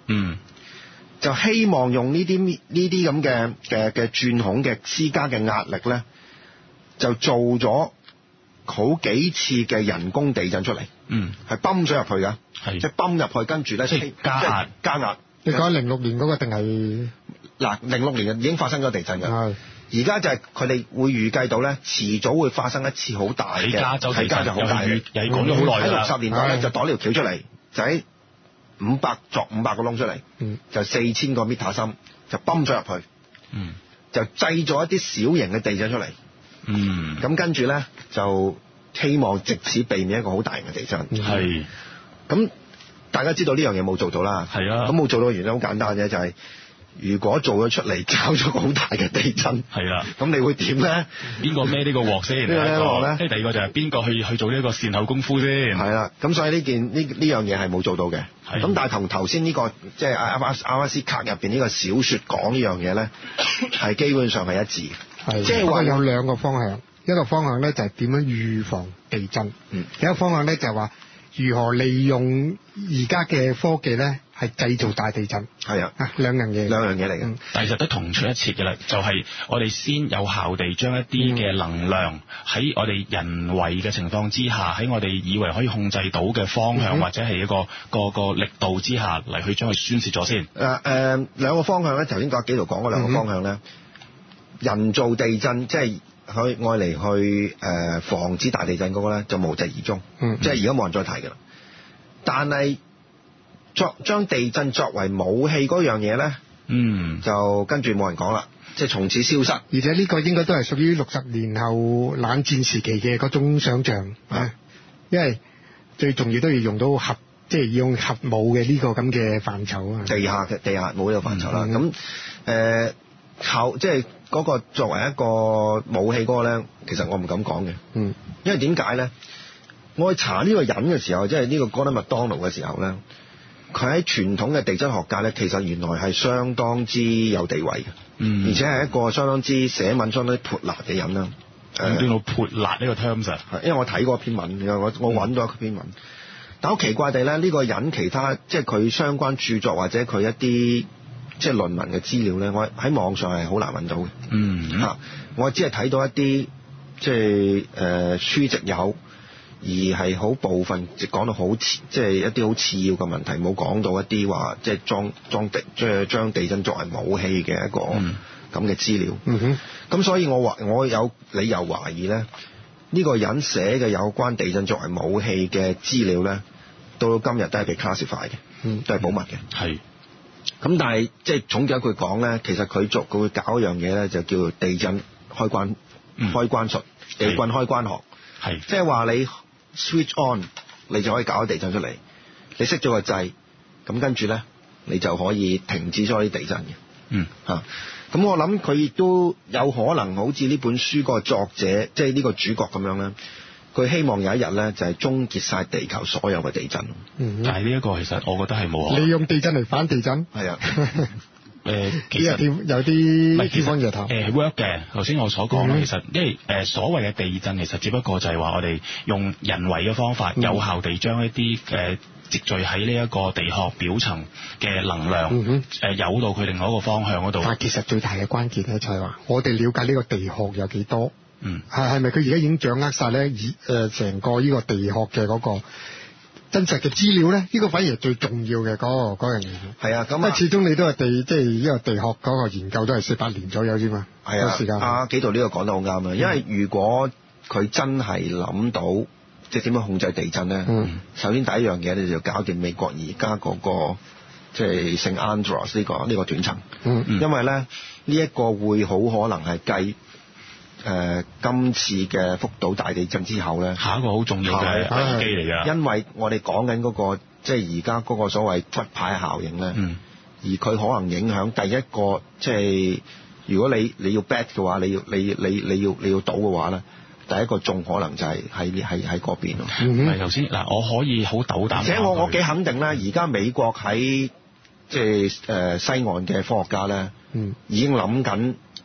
嗯， 就希望用呢啲呢啲咁嘅嘅嘅鑽孔嘅施加嘅壓力咧，就做咗好幾次嘅人工地震出嚟。 嗯， 係泵咗入去㗎， 係即係泵入去，跟住咧即係加壓加壓。 你講零六年嗰個定係嗱零六年已經發生咗地震㗎。 係。 而家就係佢哋會預計到咧，遲早會發生一次好大嘅喺加州地震， 喺加州好大嘅。 又係講咗好耐㗎啦。 喺六十年代咧就攞呢條橋出嚟，就喺五百作五百個窿出嚟， 嗯， 就四千個 meter 深，就泵咗入去， 嗯， 就製造一啲小型嘅地震出嚟， 嗯， 咁跟住咧就希望藉此避免一個好大型嘅地震。 係， 咁大家知道呢樣嘢冇做到啦。 係啊。 咁冇做到嘅原因好簡單啫，就係、是。如果做咗出嚟，搞咗個好大嘅地震， 係啦， 咁你會點咧？ 邊個孭呢個鑊先？ 邊個孭鑊咧？ 即係第二個就係邊個去去做呢一個善後功夫先？ 係啦，咁所以呢件呢呢樣嘢係冇做到嘅。咁但係同頭先呢個即係阿阿阿瓦斯卡入邊呢個小説講呢樣嘢咧，係基本上係一致嘅。 係， 即係話有兩個方向，一個方向咧就係點樣預防地震， 嗯， 另一個方向咧就係話如何利用而家嘅科技咧。係製造大地震， 係啊， 啊兩樣嘢， 兩樣嘢嚟嘅。 但係其實都同出一轍嘅啦，就係、是、我哋先有效地將一啲嘅能量喺我哋人為嘅情況之下，喺我哋以為可以控制到嘅方向、嗯、或者係一個個個力度之下嚟去將佢宣泄咗先。誒、 呃、誒，兩個方向咧，頭先講幾度講嗰兩個方向咧、嗯，人造地震即係去愛嚟去誒防止大地震嗰個咧，就無疾而終，嗯、即係而家冇人再提㗎啦。但係作將地震作為武器嗰樣嘢咧，嗯，就跟住冇人講啦，即係從此消失。 而且呢個應該都係屬於六十年後冷戰時期嘅嗰種想像啊，因為最重要都要用到核，即係用核武嘅呢個咁嘅範疇啊。 地下嘅地下武呢個範疇啦，咁、嗯、誒、呃、靠即係嗰個作為一個武器嗰個咧，其實我唔敢講嘅，嗯，因為點解咧？我去查呢個人嘅時候，即係呢個哥德麥當勞嘅時候咧。佢喺傳統嘅地質學界咧，其實原來係相當之有地位嘅，嗯，而且係一個相當之寫文相當之潑辣嘅人啦。 點叫做潑辣呢個 terms 啊？ 因為我睇過篇文，我我揾到一篇文，嗯、但好奇怪地咧，呢、這個人其他即係佢相關著作或者佢一啲即係論文嘅資料咧，我喺網上係好難揾到嘅。嗯，嚇，我只係睇到一啲即係誒、呃、書籍有。而係好部分，即係講到好次，即係一啲好次要嘅問題，冇講到一啲話，即係裝裝地，即係將地震作為武器嘅一個咁嘅資料。嗯哼，咁所以我話我有理由懷疑咧，呢個人寫嘅有關地震作為武器嘅資料咧，到今日都係被 classify 嘅，嗯，都係保密嘅。係。咁但係即係總結一句講咧，其實佢做佢會搞一樣嘢咧，就叫做地震開關、嗯、開關術、地震開關學。係。即係話你。Switch on，你就可以搞啲地震出嚟。你熄咗個掣，咁跟住咧，你就可以停止咗啲地震嘅。嗯，嚇、啊。咁我諗佢亦都有可能好似呢本書個作者，即係呢個主角咁樣咧。佢希望有一日咧，就係、是、終結晒地球所有嘅地震。嗯，但係呢一個其實我覺得係冇可能。 你用地震嚟反地震？係啊。 誒、呃，其實有啲地方嘢頭誒 work 嘅。頭先我所講咧、嗯，其實因為誒、呃、所謂嘅地震，其實只不過就係話我哋用人為嘅方法，嗯、有效地將一啲誒積聚喺呢一個地殼表層嘅能量誒誘到佢另外一個方向嗰度。 但係其實最大嘅關鍵咧就係話，我哋了解呢個地殼有幾多？嗯，係係咪佢而家已經掌握晒咧？以誒成個呢個地殼嘅嗰個真實嘅資料咧，呢、這個反而係最重要嘅嗰、那個嗰樣嘢。係啊，咁啊，始終你都係地，即係呢個地殼嗰個研究都係四百年左右啫嘛。係啊，時間阿紀陶呢個講得好啱啊，因為如果佢真係諗到即係點樣控制地震咧、嗯，首先第一樣嘢你就要搞掂美國而家嗰個即係聖安德魯斯呢個呢、這個斷層。嗯嗯，因為咧呢一、這個會好可能係計。誒、呃，今次嘅福島大地震之後咧， 下一個好重要嘅危機嚟㗎。 因為我哋講緊嗰個即係而家嗰個所謂骨牌效應咧、嗯，而佢可能影響第一個，即係如果你你要 bet 嘅話，你要你你你要你要賭嘅話咧，第一個仲可能就係喺喺喺嗰邊咯。 唔係頭先嗱，我可以好鬥膽， 而且我我幾肯定咧，而家美國喺即係誒西岸嘅科學家咧，嗯，已經諗緊。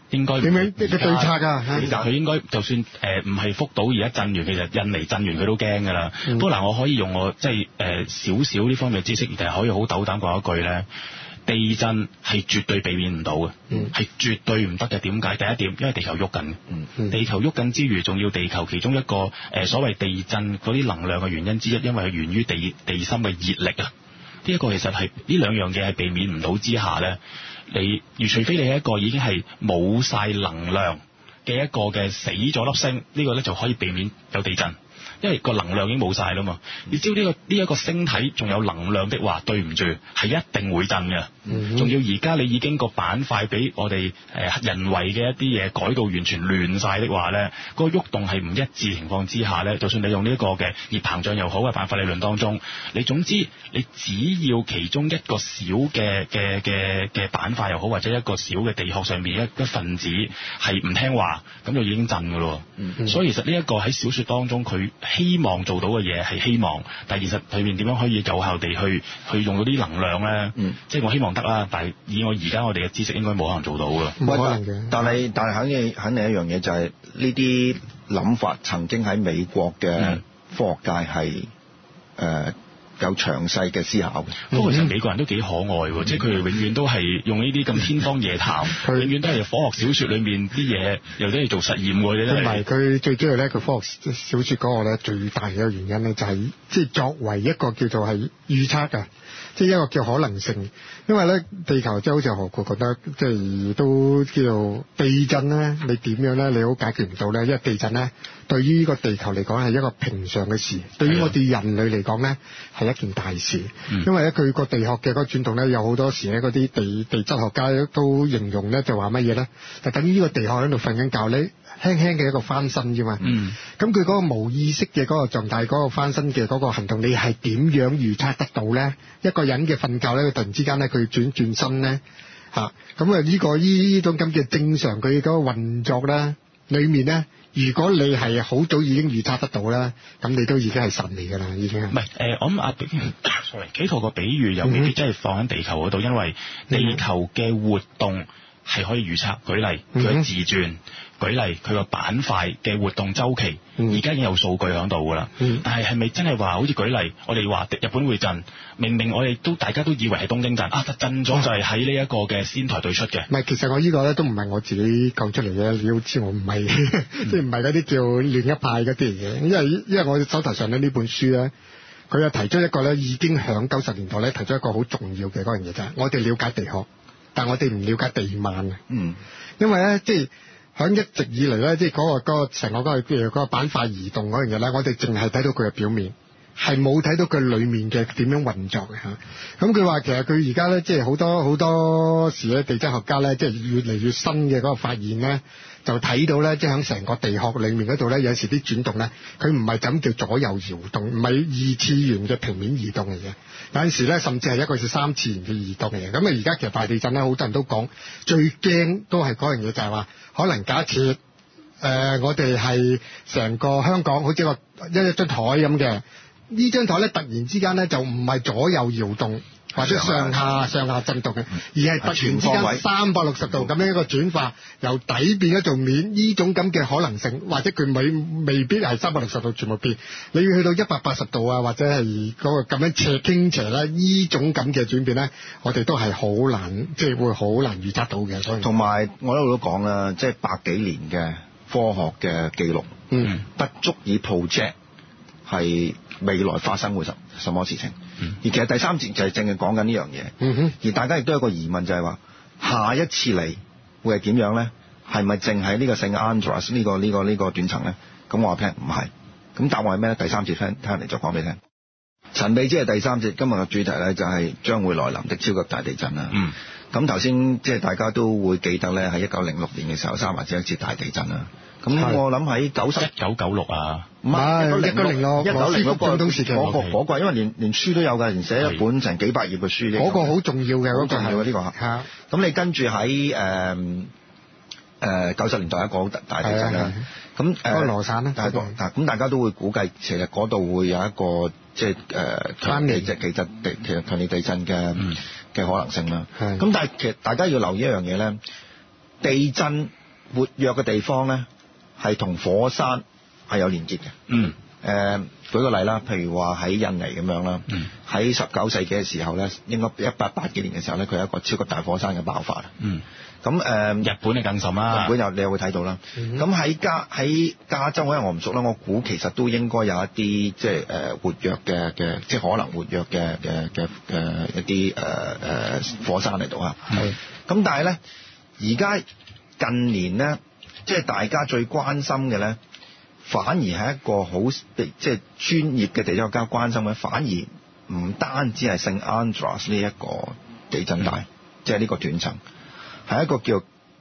應該點樣嘅對策啊？ 其實佢應該就算誒唔係福島而家震完，其實印尼震完佢都驚㗎啦。 嗯、 不過嗱，我可以用我即係誒少少呢方面嘅知識，而係可以好斗膽講一句咧。地震係絕對避免唔到嘅，係、嗯、絕對唔得嘅。點解？第一點，因為地球喐緊、嗯，地球喐緊之餘，仲要地球其中一個誒、呃、所謂地震嗰啲能量嘅原因之一，因為係源於地地心嘅熱力啊。呢、這、一個其實係呢兩樣嘢係避免唔到之下咧，你而除非你係一個已經係冇晒能量嘅一個嘅死咗粒星，呢、這個咧就可以避免有地震。因為個能量已經冇晒啦嘛，你只要呢個呢一個星體仲有能量的話，對唔住係一定會震嘅。仲、嗯、要而家你已經個板塊俾我哋誒人為嘅一啲嘢改到完全亂晒的話咧，嗰、那個喐動係唔一致情況之下咧，就算你用呢一個嘅熱膨脹又好嘅板塊理論當中，你總之你只要其中一個小嘅嘅嘅嘅板塊又好，或者一個小嘅地殼上面一一份子係唔聽話，咁就已經震噶咯。嗯、所以其實呢一個喺小說當中佢希望做到嘅嘢係希望，但係其實裏面點樣可以有效地去去用到啲能量咧？嗯，即係我希望得啦，但係以我而家我哋嘅知識應該冇可能做到㗎。 冇可能嘅。 但係但係肯定肯定一樣嘢就係呢啲諗法曾經喺美國嘅科學界係誒、呃、有詳細嘅思考嘅。 不過其實美國人都幾可愛喎、嗯，即係佢哋永遠都係用呢啲咁天方夜譚，永遠都係科學小說裏面啲嘢，又都係做實驗喎。 同埋佢最主要咧，佢科學小說嗰個咧最大嘅一個原因咧，就係即係作為一個叫做係預測㗎。即係一個叫可能性，因為咧地球即係好似何故覺得即係都叫做地震咧，你點樣咧，你好解決唔到咧，因為地震咧對於呢個地球嚟講係一個平常嘅事，對於我哋人類嚟講咧係一件大事，嗯、因為咧佢個地殼嘅嗰個轉動咧有好多時咧嗰啲地地質學家都形容咧就話乜嘢咧，就等於呢個地殼喺度瞓緊覺咧。輕輕嘅一個翻身啫嘛，咁佢嗰個無意識嘅嗰個狀態，嗰、嗰個翻身嘅嗰個行動，你係點樣預測得到咧？一個人嘅瞓覺咧，佢突然之間咧，佢轉轉身咧，嚇咁啊！呢個呢呢種咁嘅正常佢嗰個運作咧，裡面咧，如果你係好早已經預測得到啦，咁你都已經係神嚟㗎啦，已經係。唔係誒， 我諗阿 sorry，企圖個比喻又未必真係放喺地球嗰度、嗯，因為地球嘅活動係可以預測。舉例，佢嘅自轉。嗯舉例，佢個板塊嘅活動週期，而、嗯、家已經有數據喺度㗎啦。但係係咪真係話好似舉例，我哋話日本會震，明明我哋都大家都以為係東京震，啊震咗就係喺呢一個嘅仙台對出嘅。唔係，其實我呢個咧都唔係我自己講出嚟嘅，你要知我唔係，即係唔係嗰啲叫另一派嗰啲嚟嘅。因為因為我手頭上咧呢本書咧，佢又提出一個咧已經響九十年代咧提出一個好重要嘅嗰樣嘢就係，我哋了解地殼，但我哋唔了解地幔啊。嗯，因為咧即係。響一直以嚟咧，即係嗰個嗰個成個嗰個譬如嗰個板塊移動嗰樣嘢咧，我哋淨係睇到佢嘅表面，係冇睇到佢裡面嘅點樣運作嘅嚇。咁佢話其實佢而家咧，即係好多好多時咧，地質學家咧，即係越嚟越新嘅嗰個發現咧，就睇到咧，即係喺成個地殼裡面嗰度咧，有時啲轉動咧，佢唔係就咁叫左右搖動，唔係二次元嘅平面移動嚟嘅。有陣時咧，甚至係一個是三次元嘅移動嚟嘅。咁啊，而家其實大地震咧，好多人都講最驚都係嗰樣嘢，就係話可能假設誒、呃，我哋係成個香港好似個一一張台咁嘅，呢張台咧突然之間咧就唔係左右搖動或者上下上下震動嘅，而係突然之間三百六十度咁樣一個轉化，由底變咗做面，呢種咁嘅可能性，或者佢未未必係三百六十度全部變，你要去到一百八十度啊，或者係嗰個咁樣斜傾斜咧，呢種咁嘅轉變咧，我哋都係好難，即係會好難預測到嘅。所以同埋我一路都講啦，即係百幾年嘅科學嘅記錄，嗯，不足以 project 係未來發生會什什麼事情。嗯、而其實第三節就係正係講緊呢樣嘢，嗯哼。而大家亦都有個疑問就係話，下一次嚟會係點樣咧？係咪淨係呢個聖 Andreas 呢個呢、呢個呢、呢個短層咧？咁我話聽唔係。咁答案係咩咧？第三節聽聽嚟再講俾你聽。神秘之夜第三節，今日嘅主題咧就係將會來臨的超級大地震啦。嗯。咁頭先即係大家都會記得咧，喺一九零六年嘅時候，三環之一次大地震啦。咁我諗喺九十一九九六啊，唔係一九零六，一九零六嗰個嗰個嗰個，因為連連書都有㗎，連寫一本成幾百頁嘅書呢。嗰個好重要嘅，好重要嘅呢個係。咁你跟住喺誒誒九十年代一個好大地震啦。咁誒羅省咧，大咁大家都會估計，其實嗰度會有一個即係誒強烈地其實地其實強烈地震嘅嘅可能性啦。咁但係其實大家要留意一樣嘢咧。 地震活躍嘅地方咧，係同火山係有連結嘅。 嗯。 誒、呃，舉個例啦，譬如話喺印尼咁樣啦，喺十九世紀嘅時候咧，應該一八八幾年嘅時候咧，佢有一個超級大火山嘅爆發。 嗯。 咁誒、呃， 日本係更甚啦。 日本有你又會睇到啦。咁喺、嗯、加喺加州，因為我唔熟啦，我估其實都應該有一啲即係誒活躍嘅嘅，即係可能活躍嘅嘅嘅嘅一啲誒誒火山嚟到啊。係。咁但係咧，而家近年咧，即係大家最關心嘅咧，反而係一個好即係專業嘅地質學家關心嘅，反而唔單止係聖安德烈斯呢一個地震帶，嗯、即係呢個斷層，係一個叫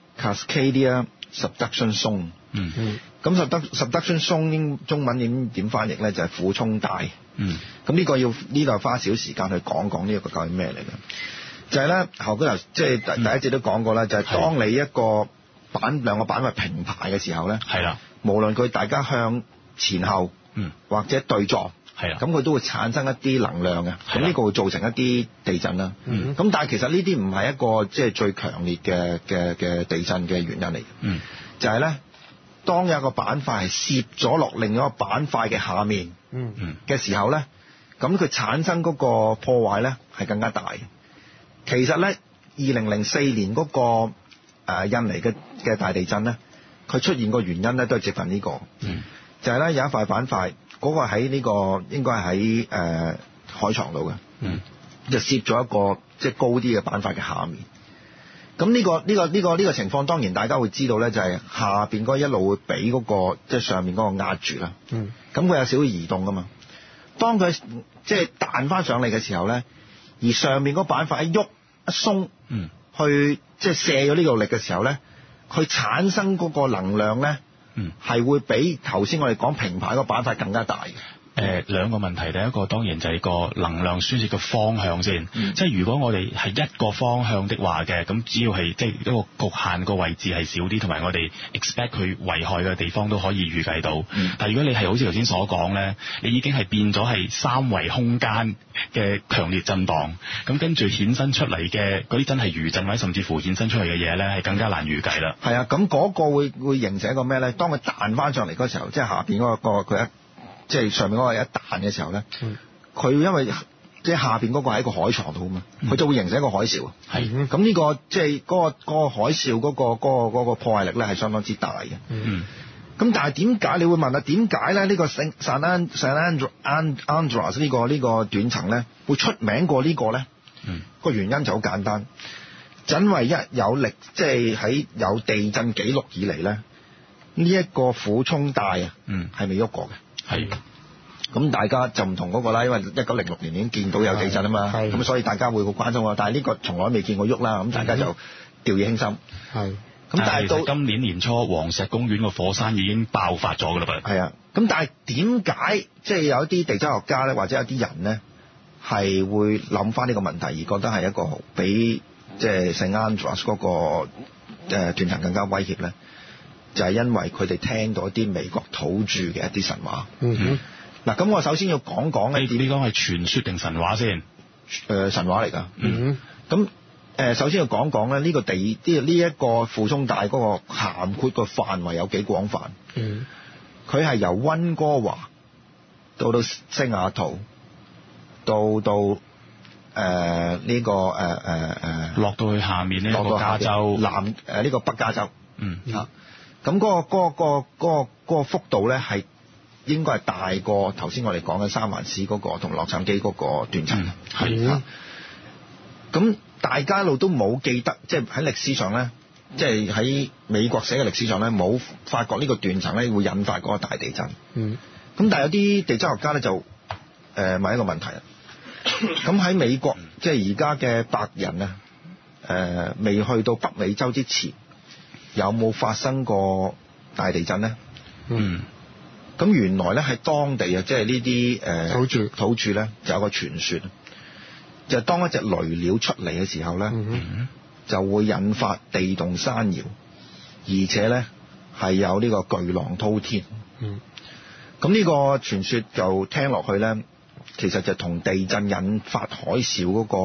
Cascadia Subduction Zone。嗯嗯。咁 Subduction Zone 英中文點點翻譯咧？就係俯衝帶。嗯。咁呢個要呢度花少時間去講講呢一個究竟咩嚟嘅？就係咧，後嗰頭即係第第一節都講過啦，就係、是、當你一個板兩個板塊平排嘅時候咧，係啦，無論佢大家向前後，嗯，或者對撞，係啦，咁佢都會產生一啲能量嘅，咁呢個會造成一啲地震啦。嗯，咁但係其實呢啲唔係一個即係最強烈嘅嘅嘅地震嘅原因嚟嘅。嗯，就係咧，當有一個板塊係攝咗落另一個板塊嘅下面，嗯嗯嘅時候咧，咁佢產生嗰個破壞咧係更加大嘅。其實咧，二零零四年嗰、那個、呃、印尼嘅嘅大地震咧，佢出現個原因咧都係接近呢、這個，嗯、就係咧有一塊板塊，嗰、那個喺呢、這個應該係喺誒海床度嘅，嗯、就攝咗一個即係、就是、高啲嘅板塊嘅下面。咁呢、這個呢、這個呢、這個呢、這個情況，當然大家會知道咧，就係、是、下邊嗰一路會俾嗰、那個即係、就是、上面嗰個壓住啦。咁佢、嗯、有少少移動噶嘛，當佢即係彈翻上嚟嘅時候咧。而上面嗰板塊一喐一鬆，嗯，去即係卸咗呢個力嘅時候咧，佢產生嗰個能量咧，嗯，係會比頭先我哋講平排嗰個板塊更加大嘅。誒、呃、兩個問題，第一個當然就係個能量輸出嘅方向先，嗯、即係如果我哋係一個方向的話嘅，咁只要係即係一個局限個位置係少啲，同埋我哋 expect 佢危害嘅地方都可以預計到。嗯、但係如果你係好似頭先所講咧，你已經係變咗係三維空間嘅強烈震盪，咁跟住衍生出嚟嘅嗰啲真係餘震或者甚至乎衍生出嚟嘅嘢咧，係更加難預計啦。係啊，咁嗰個會會形成一個咩咧？當佢彈翻上嚟嗰時候，即係下邊嗰、嗰個佢一。即係上面嗰個一彈嘅時候咧，佢、嗯、因為即係下邊嗰個係一個海床度啊嘛，佢、嗯、就會形成一個海嘯。係咁呢個即係嗰個嗰、嗰個海嘯嗰、嗰個嗰、嗰個嗰個破壞力咧係相當之大嘅。嗯，咁但係點解你會問啊？點解咧呢個聖聖安聖安安德烈斯呢個呢個斷層咧會出名過個呢個咧？嗯，個原因就好簡單，就因為一有力即係喺有地震記錄以嚟咧，呢、這、一個俯衝帶啊，嗯，係未喐過嘅。係，咁大家就唔同嗰個啦，因為一九零六年已經見到有地震啊嘛，咁所以大家會好關心啊。但係呢個從來未見過喐啦，咁大家就掉以輕心。係，咁但係到今年年初，黃石公園個火山已經爆發咗㗎啦噃。係啊，咁但係點解即係有一啲地質學家咧，或者有啲人咧，係會諗翻呢個問題，而覺得係一個比即係聖安德烈斯嗰個誒斷層更加威脅咧？就係因為佢哋聽到一啲美國土著嘅一啲神話。嗯哼。嗱，咁我首先要講講咧，你講係傳說定神話先？誒、呃，神話嚟㗎。嗯哼。咁誒、呃，首先要講講咧，呢個地啲呢一個俯衝帶嗰個涵括個範圍有幾廣泛。嗯。佢係由溫哥華到到西雅圖，到到誒呢、呃這個誒誒誒，落到去下面呢個加州南誒呢、呃這個北加州。嗯。嚇、嗯。咁嗰、那個嗰、那個嗰、那個嗰、那個幅度咧，係應該係大過頭先我哋講嘅三藩市嗰個同洛杉磯嗰個斷層。係啊、嗯。咁大家一路都冇記得，即係喺歷史上咧，即係喺美國寫嘅歷史上咧，冇發覺呢個斷層咧會引發嗰個大地震。嗯。咁但係有啲地質學家咧就誒、呃、問一個問題啦。咁喺美國，即係而家嘅白人啊，誒、呃、未去到北美洲之前，有冇發生過大地震咧？嗯，咁原來咧喺當地啊，即係呢啲誒土著土著咧，就有個傳說，就係、當一隻雷鳥出嚟嘅時候咧，嗯、就會引發地動山搖，而且咧係有呢個巨浪滔天。嗯，咁呢個傳說就聽落去咧，其實就同地震引發海嘯嗰個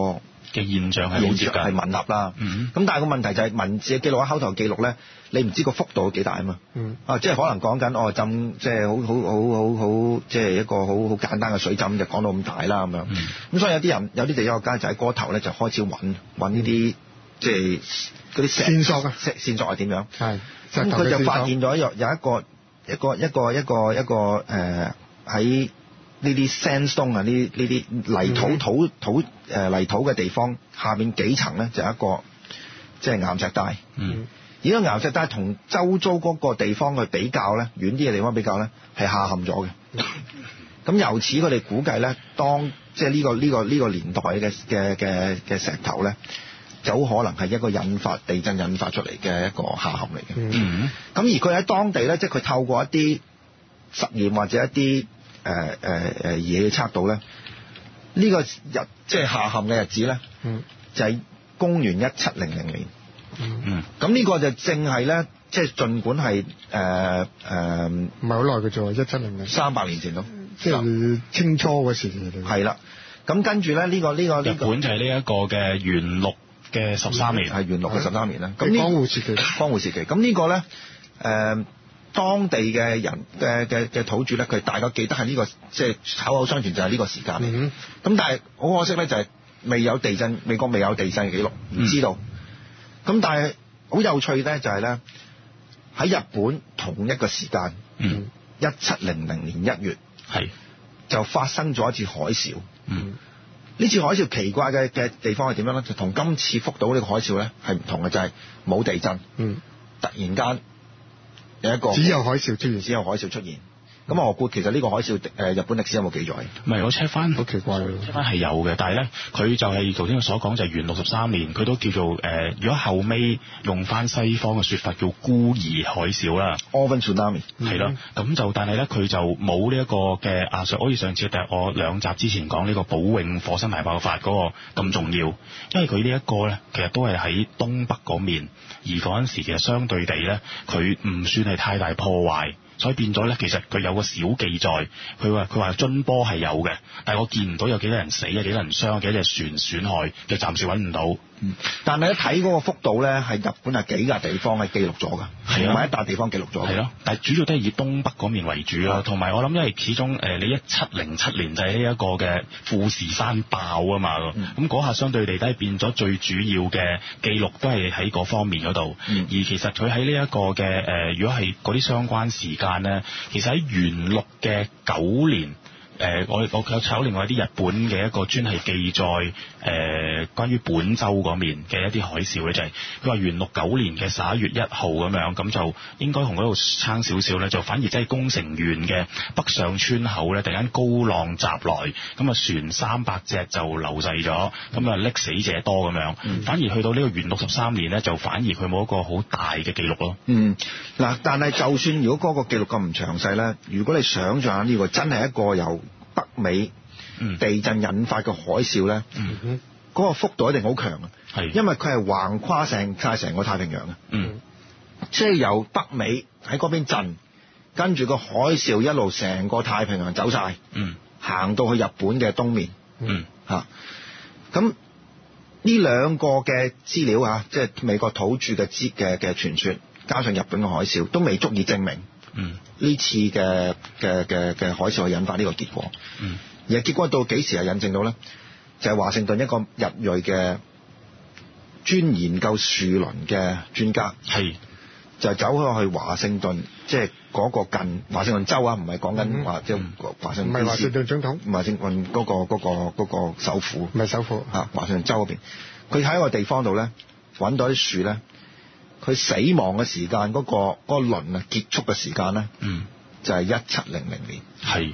嘅現象係好接近， 係吻合啦。咁、嗯、但係個問題就係文字嘅記錄、口頭記錄咧，你唔知個幅度有幾大啊嘛。嗯、啊，即係可能講緊哦浸，即係好好好好好，即係一個好好簡單嘅水浸就講到咁大啦咁樣。咁、嗯、所以有啲人有啲地質學家就喺嗰頭咧就開始揾揾呢啲即係嗰啲線索啊， 線索係點樣？係咁佢就發現咗有有一個一個一個一個一個誒喺呢啲 sandstone 啊，呢呢啲泥土土土誒、呃、泥土嘅地方下面幾層咧就有一個即係岩石帶。嗯，而個岩石帶同周遭嗰個地方去比較咧，遠啲嘅地方比較咧係下陷咗嘅。咁由此佢哋估計咧，當即係呢個呢個呢個年代嘅嘅嘅嘅石頭咧，就好可能係一個引發地震引發出嚟嘅一個下陷嚟嘅。嗯，咁而佢喺當地咧，即係佢透過一啲實驗或者一啲誒誒誒嘢測到咧，呢、這個日即係下陷嘅日子咧，嗯，就係、是、公元一七零零年。嗯，咁呢個就正係咧，即係儘管係誒誒唔係好耐嘅啫，一七零零三百年前咯， 即係清初嘅時期嚟。 係啦，咁跟住咧呢個呢、這個、這個、 日本就係呢一個嘅元祿嘅十三年， 係元祿嘅十三年啦。咁江戶時期， 江戶時期。咁呢個咧誒。呃當地嘅人嘅嘅嘅土著咧，佢大概記得係呢、這個即係口口相傳就係呢個時間嚟。咁、嗯、但係好可惜咧，就係未有地震，美國未有地震嘅記錄，唔知道。咁、嗯、但係好有趣咧，就係咧喺日本同一個時間，一七零零年一月，係就發生咗一次海嘯。呢、嗯、次海嘯奇怪嘅嘅地方係點樣咧？就同今次福島呢個海嘯咧係唔同嘅，就係、是、冇地震，嗯、突然間。有一個只有海嘯出現， 只有海嘯出現。咁我估其實呢個海嘯誒日本歷史有冇記載？ 唔係，我 check 翻， 好奇怪嘅 check 翻係有嘅，但係咧佢就係頭先我所講就係元祿十三年，佢都叫做誒、呃，如果後尾用翻西方嘅説法叫孤兒海嘯啦 Orphan Tsunami 係啦。咁就但係咧佢就冇呢一個嘅啊，好似上次我兩集之前講呢個寶永火山大爆發嗰個咁重要，因為佢呢一個咧其實都係喺東北嗰面，而嗰陣時其實相對地咧佢唔算係太大破壞。所以變咗咧，其實佢有個小記載，佢話佢話津波係有嘅，但係我見唔到有幾多人死啊，幾多人傷，幾多隻船損害，就暫時揾唔到。 嗯，但係一睇嗰個幅度咧，係日本係幾個地方係記錄咗㗎，係咪一笪地方記錄咗？ 係咯，但係主要都係以東北嗰面為主咯。同埋我諗，因為始終誒你一七零七年就係呢一個嘅富士山爆啊嘛，咁嗰下相對地都係變咗最主要嘅記錄都係喺嗰方面嗰度。嗯、而其實佢喺呢一個嘅誒、呃，如果係嗰啲相關時間咧，其實喺元祿嘅九年。誒、呃，我我有炒另外一啲日本嘅一個專係記載誒、呃，關於本州嗰面嘅一啲海嘯咧，就係佢話元祿九年嘅十一月一號咁樣，咁就應該同嗰度差少少咧，就反而即係宮城縣嘅北上村口咧，突然間高浪襲來，咁啊船三百隻就流逝咗，咁啊溺死者多咁樣，嗯、反而去到呢個元祿十三年咧，就反而佢冇一個好大嘅記錄咯。 嗯，嗱，但係就算如果嗰個記錄咁唔詳細咧，如果你想象下呢個真係一個由北美地震引發嘅海嘯咧，嗰、嗯、個幅度一定好強啊！係，因為佢係橫跨成曬成個太平洋嘅，嗯，即係由北美喺嗰邊震，跟住個海嘯一路成個太平洋走晒，嗯，行到去日本嘅東面，嗯，嚇，咁呢兩個嘅資料嚇，即係美國土著嘅資嘅嘅傳說，加上日本嘅海嘯，都未足以證明。嗯，呢次嘅嘅嘅嘅海嘯係引發呢個結果，嗯，而結果到幾時係印證到咧？就係、是、華盛頓一個日裔嘅專研究樹林嘅專家，係就走咗去華盛頓，即係嗰個近華盛頓州啊，唔係講緊話即係華盛頓，唔係華盛頓總統，華盛頓嗰個嗰、嗰個嗰、嗰個首府， 唔係首府嚇，華盛頓州嗰邊，佢喺一個地方度咧揾到啲樹咧。佢死亡嘅時間嗰、嗰個嗰、嗰個輪啊結束嘅時間咧，嗯，就係一七零零年，係。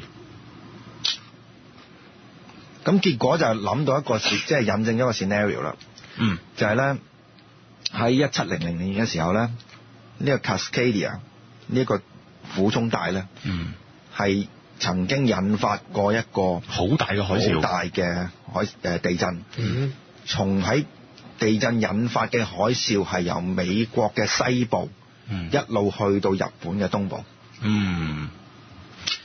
咁結果就諗到一個即係引證一個 scenario 啦，嗯，就係咧喺一七零零年嘅時候咧，呢、呢個 Cascadia 呢一個俯衝帶咧，嗯，係曾經引發過一個好大嘅海嘯， 好大嘅海誒地震，嗯，從喺地震引發嘅海嘯係由美國嘅西部、嗯、一路去到日本嘅東部。嗯，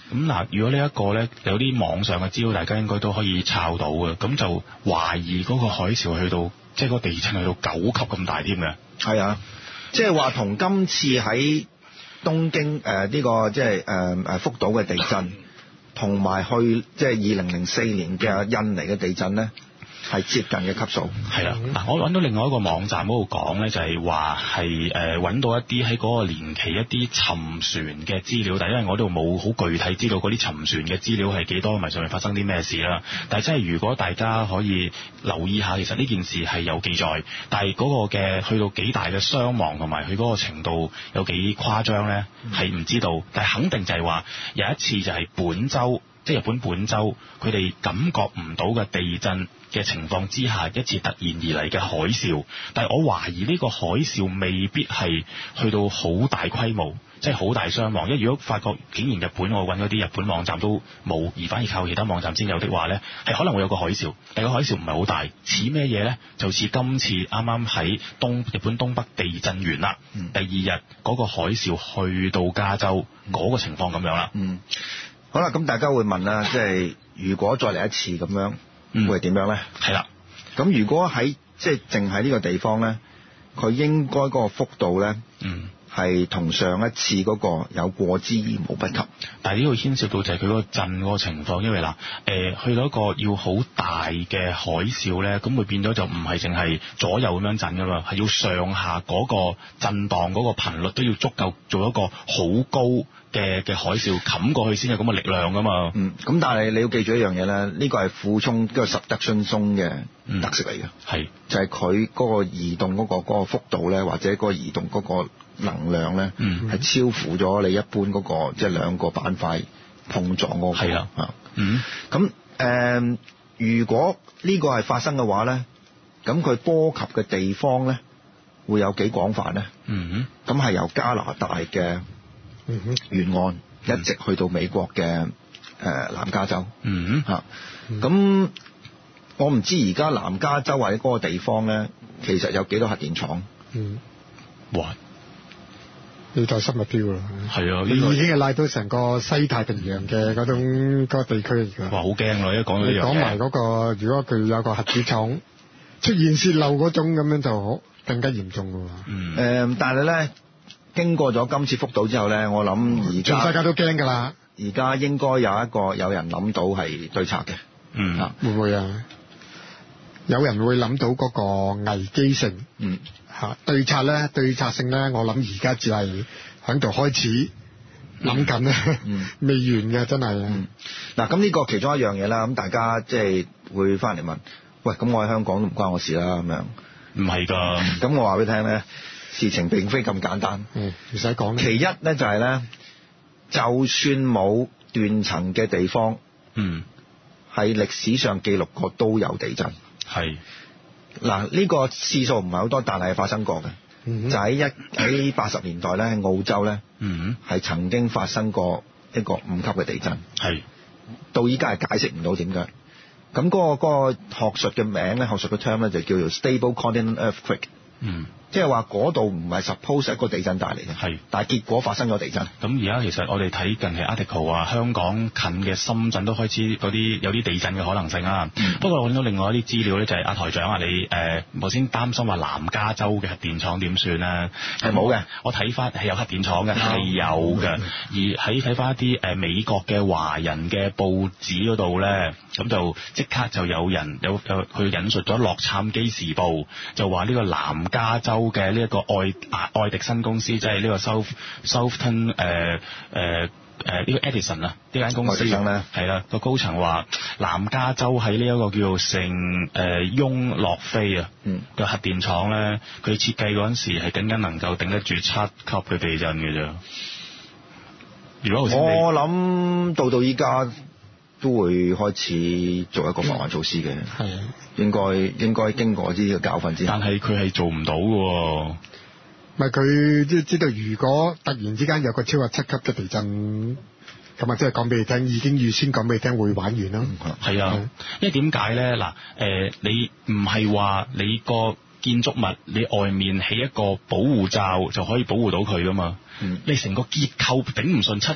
咁嗱，如果呢一個咧有啲網上嘅資料，大家應該都可以抄到嘅，咁就懷疑嗰個海嘯去到即係嗰個地震去到九級咁大添嘅。 係啊，即係話同今次喺東京誒呢、呃這個即係誒誒福島嘅地震，同埋去即係二零零四年嘅印尼嘅地震咧，係接近嘅級數。 係啦，嗱，我揾到另外一個網站嗰度講咧，就係話係誒揾到一啲喺嗰個年期一啲沉船嘅資料，但係因為我度冇好具體知道嗰啲沉船嘅資料係幾多，同埋上面發生啲咩事啦。但係真係如果大家可以留意下，其實呢件事係有記載，但係嗰個嘅去到幾大嘅傷亡同埋佢嗰個程度有幾誇張咧，係唔知道。但係肯定就係話有一次就係本州，即係日本本州，佢哋感覺唔到嘅地震嘅情況之下，一次突然而嚟嘅海嘯，但係我懷疑呢個海嘯未必係去到好大規模，即係好大傷亡。因為如果發覺竟然日本我揾嗰啲日本網站都冇，而反而靠其他網站先有的話呢，係可能會有個海嘯，但係個海嘯唔係好大，似咩嘢呢？就似今次啱啱喺東日本東北地震完啦，嗯、第二日嗰個海嘯去到加州嗰、嗯、個情況咁樣啦。 嗯，好啦，咁大家會問啦，即係如果再嚟一次咁樣。嗯、會係點樣咧？ 係啦， 咁如果喺即係淨喺呢個地方咧，佢應該嗰個幅度咧，嗯，係同上一次嗰個有過之而無不及。 但係呢度牽涉到就係佢嗰個震嗰個情況，因為嗱，誒、呃、去到一個要好大嘅海嘯咧，咁會變咗就唔係淨係左右咁樣震噶嘛，係要上下嗰個震盪嗰個頻率都要足夠做一個好高嘅嘅海嘯冚過去先有咁嘅力量噶嘛。 嗯，咁但係你要記住一樣嘢咧，呢個係俯衝呢個十德順松嘅特色嚟嘅，係、嗯、就係佢嗰個移動嗰、嗰個嗰個幅度咧，或者嗰個移動嗰個能量咧，係、嗯、超乎咗你一般嗰、嗰個即係兩個板塊碰撞嗰、嗰個。係啦，啊，嗯，咁誒、呃，如果呢個係發生嘅話咧，咁佢波及嘅地方咧會有幾廣泛咧？嗯哼，咁係由加拿大嘅沿岸一直去到美國嘅誒、呃、南加州，嗯哼，嚇，咁我唔知而家南加州或者嗰個地方咧，其實有幾多核電廠？嗯，哇！ 你再深入啲啦， 係啊， 你已經係拉到成個西太平洋嘅嗰種嗰個地區嚟㗎。 哇，好驚咯！一講到呢樣嘢， 講埋嗰個，如果佢有個核子廠出現泄漏嗰種咁樣，就好更加嚴重㗎喎。 嗯，誒、呃，但係咧，經過咗今次福島之後咧，我諗而家全世界都驚㗎啦。 而家應該有一個有人諗到係對策嘅。 嗯，啊、會唔會啊？有人會諗到嗰個危機性。嗯。嚇，對策咧，對策性咧，我諗而家只係喺度開始諗緊咧，未完嘅真係。嗯， 嗱，咁呢個其中一樣嘢啦，咁大家即係會翻嚟問，喂，咁我喺香港都唔關我事啦，咁樣。 唔係㗎， 咁我話俾你聽咧，事情並非咁簡單。 嗯，唔使講。 其一咧就係咧，就算冇斷層嘅地方，嗯，喺歷史上記錄過都有地震。係。嗱，呢個次數唔係好多，但係發生過嘅、嗯，就喺一喺八十年代咧，喺澳洲咧，係、嗯、曾經發生過一個五級嘅地震，係到依家係解釋唔到點解。咁嗰、嗰個嗰個學術嘅名咧，學術嘅 term 咧就叫做 stable continental earthquake。嗯。即係話嗰度唔係 suppose 一個地震帶嚟嘅，係，但係結果發生咗地震。 咁而家其實我哋睇近期 article 啊，香港近嘅深圳都開始嗰啲有啲地震嘅可能性啊。嗯、不過我揾到另外一啲資料咧，就係、是、阿台長啊，你誒頭先擔心話南加州嘅核電廠點算咧？係冇嘅，我睇翻係有核電廠嘅，係有嘅、嗯。而喺睇翻一啲誒美國嘅華人嘅報紙嗰度咧，咁就即刻就有人有有佢引述咗洛杉磯時報，就話呢個南加州嘅呢一個愛愛迪生公司，即係呢個 South Southern 誒誒誒呢個 Edison 啊，呢間公司咧係啦，個高層話南加州喺呢一個叫做聖誒翁洛菲啊嘅核電廠咧，佢設計嗰陣時係僅僅能夠頂得住七級嘅地震嘅啫。如果我諗到到依家都會開始做一個防範措施嘅，係、嗯、應該應該經過呢個教訓之後。 但係佢係做唔到嘅。 咪佢即係知道，如果突然之間有個超過七級嘅地震，咁啊，即係講俾你聽，已經預先講俾你聽會玩完啦。 係、嗯、啊，因為點解咧？嗱，誒，你唔係話你個建築物你外面起一個保護罩就可以保護到佢噶嘛？嗯、你成個結構頂唔順七級。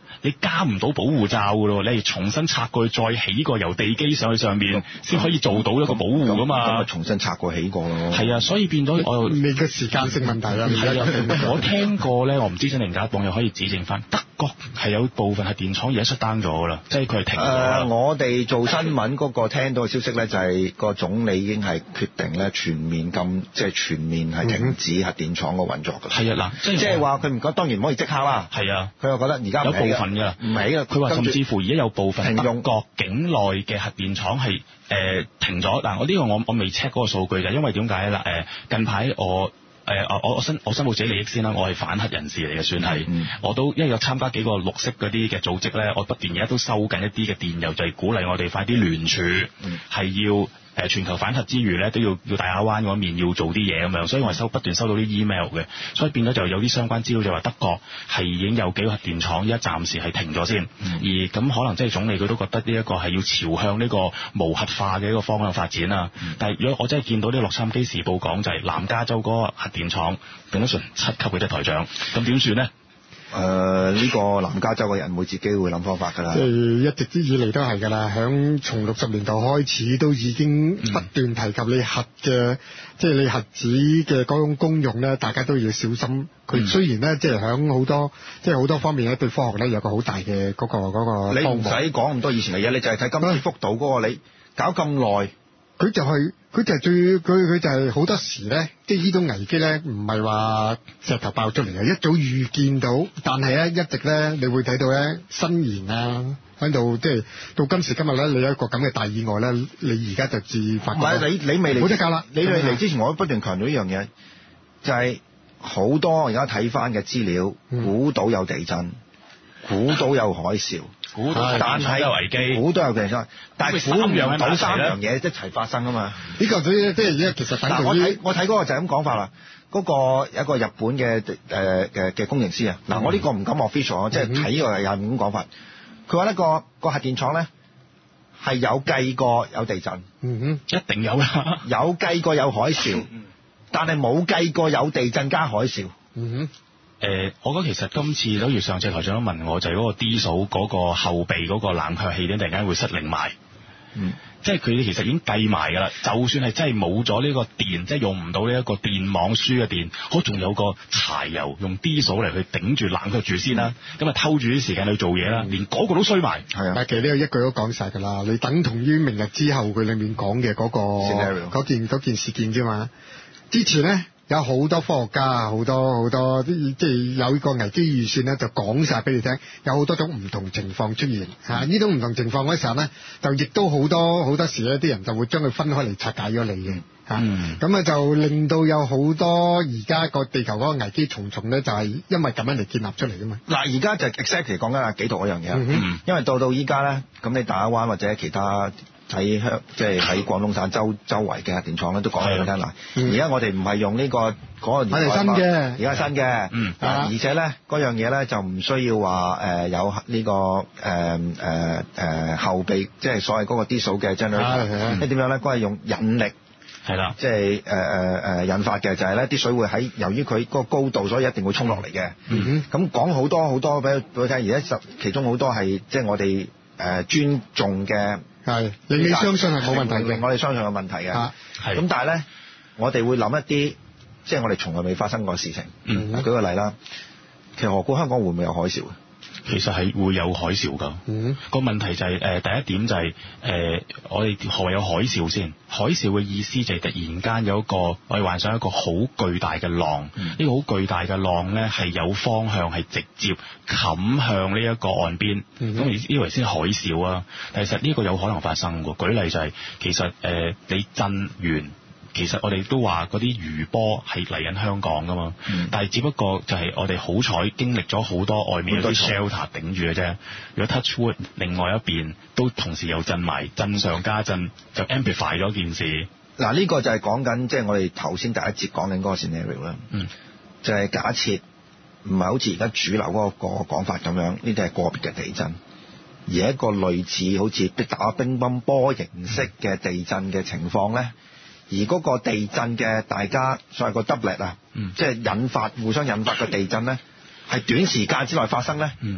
你加唔到保護罩㗎咯，你係重新拆過去再起過由地基上去上面，先可以做到一個保護㗎嘛。 咁咪重新拆過起過咯。 係啊，所以變咗我你嘅時間性問題啦。 係啊，我聽過咧，我唔知真定假，網友可以指正翻。德國係有部分核電廠而家出單咗㗎啦，即係佢係停咗啦。 誒，我哋做新聞嗰個聽到嘅消息咧，就係個總理已經係決定咧全面禁，即係全面係停止核電廠個運作㗎。 係啊，嗱， 即係話佢唔覺，當然唔可以即刻啦。 係啊， 佢又覺得而家有部分㗎啦， 唔起啦。 佢話甚至乎而家有部分德國境內嘅核電廠係誒停咗。嗱，我呢個我我未 check 嗰個數據就因為點解咧？誒近排我。誒、呃，我我申我申報自己利益先啦，我係反核人士嚟嘅，算係，嗯、我都因為有參加幾個綠色嗰啲嘅組織咧，我不斷而家都收緊一啲嘅電郵，就係、是、鼓勵我哋快啲聯署，係、嗯、要誒、呃、全球反核之餘咧，都要要大亞灣嗰面要做啲嘢咁樣，所以我係收不斷收到啲 email 嘅，所以變咗就有啲相關資料就話德國係已經有幾個核電廠，而家暫時係停咗先，嗯、而咁可能即係總理佢都覺得呢一個係要朝向呢個無核化嘅一個方向發展啊，嗯、但係如果我真係見到呢個洛杉磯時報講就係南加州嗰個核電廠頂得順七級嘅啫台長，咁點算呢？ 誒、呃，呢、這個南加州嘅人會自己會諗方法㗎啦。即係一直之以嚟都係㗎啦，響從六十年代開始都已經不斷提及你核嘅，即係、嗯、你核子嘅嗰種功用咧，大家都要小心。佢雖然咧，即係響好多即係好多方面咧，對科學咧有個好大嘅嗰、那個嗰、那個。你唔使講咁多以前嘅嘢，你就係睇今次福島嗰個，你搞咁耐。佢就係、是、佢就係最佢佢就係好多時咧，即係呢種危機咧，唔係話石頭爆出嚟嘅，一早預見到，但係咧一直咧，你會睇到咧新言啊喺度，即係到今時今日咧，你有一個咁嘅大意外咧，你而家就自發覺。唔係你你未嚟冇得教啦！你未嚟之前，我都不斷強調呢樣嘢，就係、是、好多而家睇翻嘅資料，估到有地震，估到有海嘯。估到，但係有危機，估都有病災，但係估唔到三樣嘢一齊發生啊嘛！呢個即係即係而家其實等我睇我睇嗰個就係咁講法啦。嗰、嗰個有一個日本嘅誒嘅嘅工程師啊，嗱、嗯、我呢個唔敢 official，即係睇呢個係咁講法。佢話呢個個核電廠咧係有計過有地震，嗯哼，一定有啦，有計過有海嘯，但係冇計過有地震加海嘯，嗯哼。 誒、呃，我覺得其實今次都如上次台長都問我，就係、是、嗰個 D 數嗰個後備嗰個冷卻器點突然間會失靈埋，嗯，即係佢哋其實已經計埋㗎啦。就算係真係冇咗呢個電，即係用唔到呢一個電網輸嘅電，好仲有個柴油用 D 數嚟去頂住冷卻住先啦。咁啊、嗯、偷住啲時間去做嘢啦，嗯、連嗰個都衰埋。係啊，但其實呢個一句都講晒㗎啦。你等同於明日之後佢裡面講嘅嗰個嗰件嗰件事件啫嘛。之前咧。有好多科學家，好多好多啲即係有呢個危機預算咧，就講晒俾你聽，有好多種唔同情況出現嚇。呢、嗯啊、種唔同情況嗰時候咧，就亦都好多好多時咧，啲人就會將佢分開嚟拆解咗你嘅嚇。咁啊、嗯、就令到有好多而家個地球嗰個危機重重咧，就係、是、因為咁樣嚟建立出嚟噶嘛。嗱，而家就 exactly 講緊阿紀陶嗰樣嘢，嗯嗯、因為到到依家咧，咁你大亞灣或者其他。喺香即係喺廣東省周周圍嘅核電廠咧，都講俾佢聽啦。而家我哋唔係用呢、這個嗰、那個年代，係新嘅，而家新嘅。嗯，啊、而且咧嗰樣嘢咧就唔需要話誒、呃、有呢、這個誒誒誒後備，即係所謂嗰個 D 數嘅 generator。即係點樣咧？嗰係用引力，係啦，即係誒誒誒引發嘅，就係咧啲水會喺由於佢嗰個高度，所以一定會衝落嚟嘅。嗯哼，咁講好多好多俾俾佢聽，而家十其中好多係即係我哋誒、呃、尊重嘅。係，令你相信係冇問題嘅，令我哋相信有問題嘅。啊，係。咁但係咧，我哋會諗一啲，即係我哋從來未發生過嘅事情。嗯。舉個例啦，其實何故香港會唔會有海嘯？其實係會有海嘯㗎。嗯。個問題就係、是、誒、呃、第一點就係、是、誒、呃、我哋何謂有海嘯先？海嘯嘅意思就係突然間有一個我哋幻想一個好巨大嘅浪。呢、嗯、個好巨大嘅浪咧係有方向係直接冚向呢一個岸邊。咁以為先海嘯啊，但其實呢個有可能發生㗎。舉例就係、是、其實誒、呃、你震完。其實我哋都話嗰啲餘波係嚟緊香港噶嘛，嗯、但係只不過就係我哋好彩經歷咗好多外面嗰啲 shelter 頂住嘅啫。如果 touch wood 另外一邊都同時又震埋，震上加震就 amplify 咗件事。嗱，呢個就係講緊即係我哋頭先第一節講緊嗰個 scenario 啦。嗯，就係假設唔係好似而家主流嗰個講法咁樣，呢啲係個別嘅地震，而係一個類似好似打乒乓波形式嘅地震嘅情況咧。而嗰個地震嘅大家所謂個 doublet 啊，嗯、即係引發互相引發嘅地震咧，係短時間之內發生咧，嗯、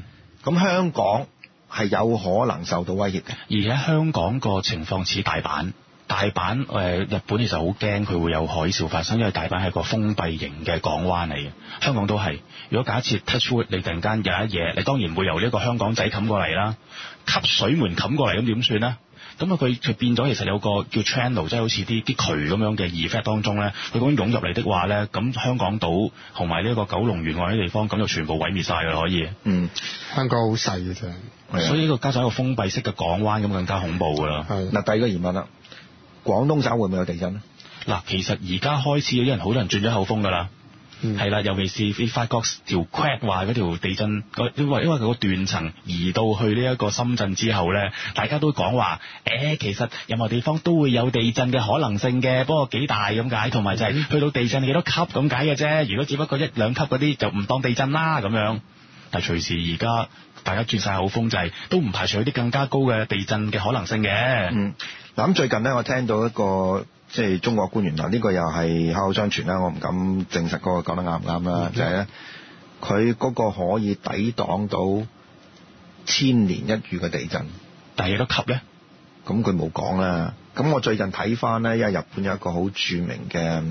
咁香港係有可能受到威脅嘅。 而家香港個情況似大阪。大阪誒、呃、日本其實好驚佢會有海嘯發生，因為大阪係個封閉型嘅港灣嚟嘅。香港都係。如果假設 touch wood 你突然間有一嘢，你當然會由呢個香港仔冚過嚟啦，吸水門冚過嚟，咁點算呢？咁啊佢佢變咗其實有個叫 channel，即係好似啲啲渠咁樣嘅 effect 當中咧，佢咁湧入嚟的話咧，咁香港島同埋呢個九龍沿岸啲地方咁就全部毀滅晒㗎啦，可以。 嗯，香港好細嘅啫， 所以呢個加上一個封閉式嘅港灣咁更加恐怖㗎啦。 嗱，第二個疑問啦。廣東省會唔會有地震咧？ 嗱，其實而家開始有啲人好多人轉咗口風㗎啦，係啦、嗯，尤其是你發覺條 crack 話嗰條地震，因為因為佢個斷層移到去呢一個深圳之後咧，大家都講話，誒、欸，其實任何地方都會有地震嘅可能性嘅，不過幾大咁解，同埋就係去到地震幾多級咁解嘅啫。如果只不過一兩級嗰啲就唔當地震啦咁樣。但係隨時而家大家轉晒口風，就係、是、都唔排除有啲更加高嘅地震嘅可能性嘅。 嗯。嗱咁最近咧，我聽到一個即係中國官員嗱，呢、這個又係口口相傳啦，我唔敢證實嗰個講得啱唔啱啦。嗯、就係咧，佢嗰個可以抵擋到千年一遇嘅地震， 但係幾多級咧？ 咁佢冇講啦。咁我最近睇翻咧，因為日本有一個好著名嘅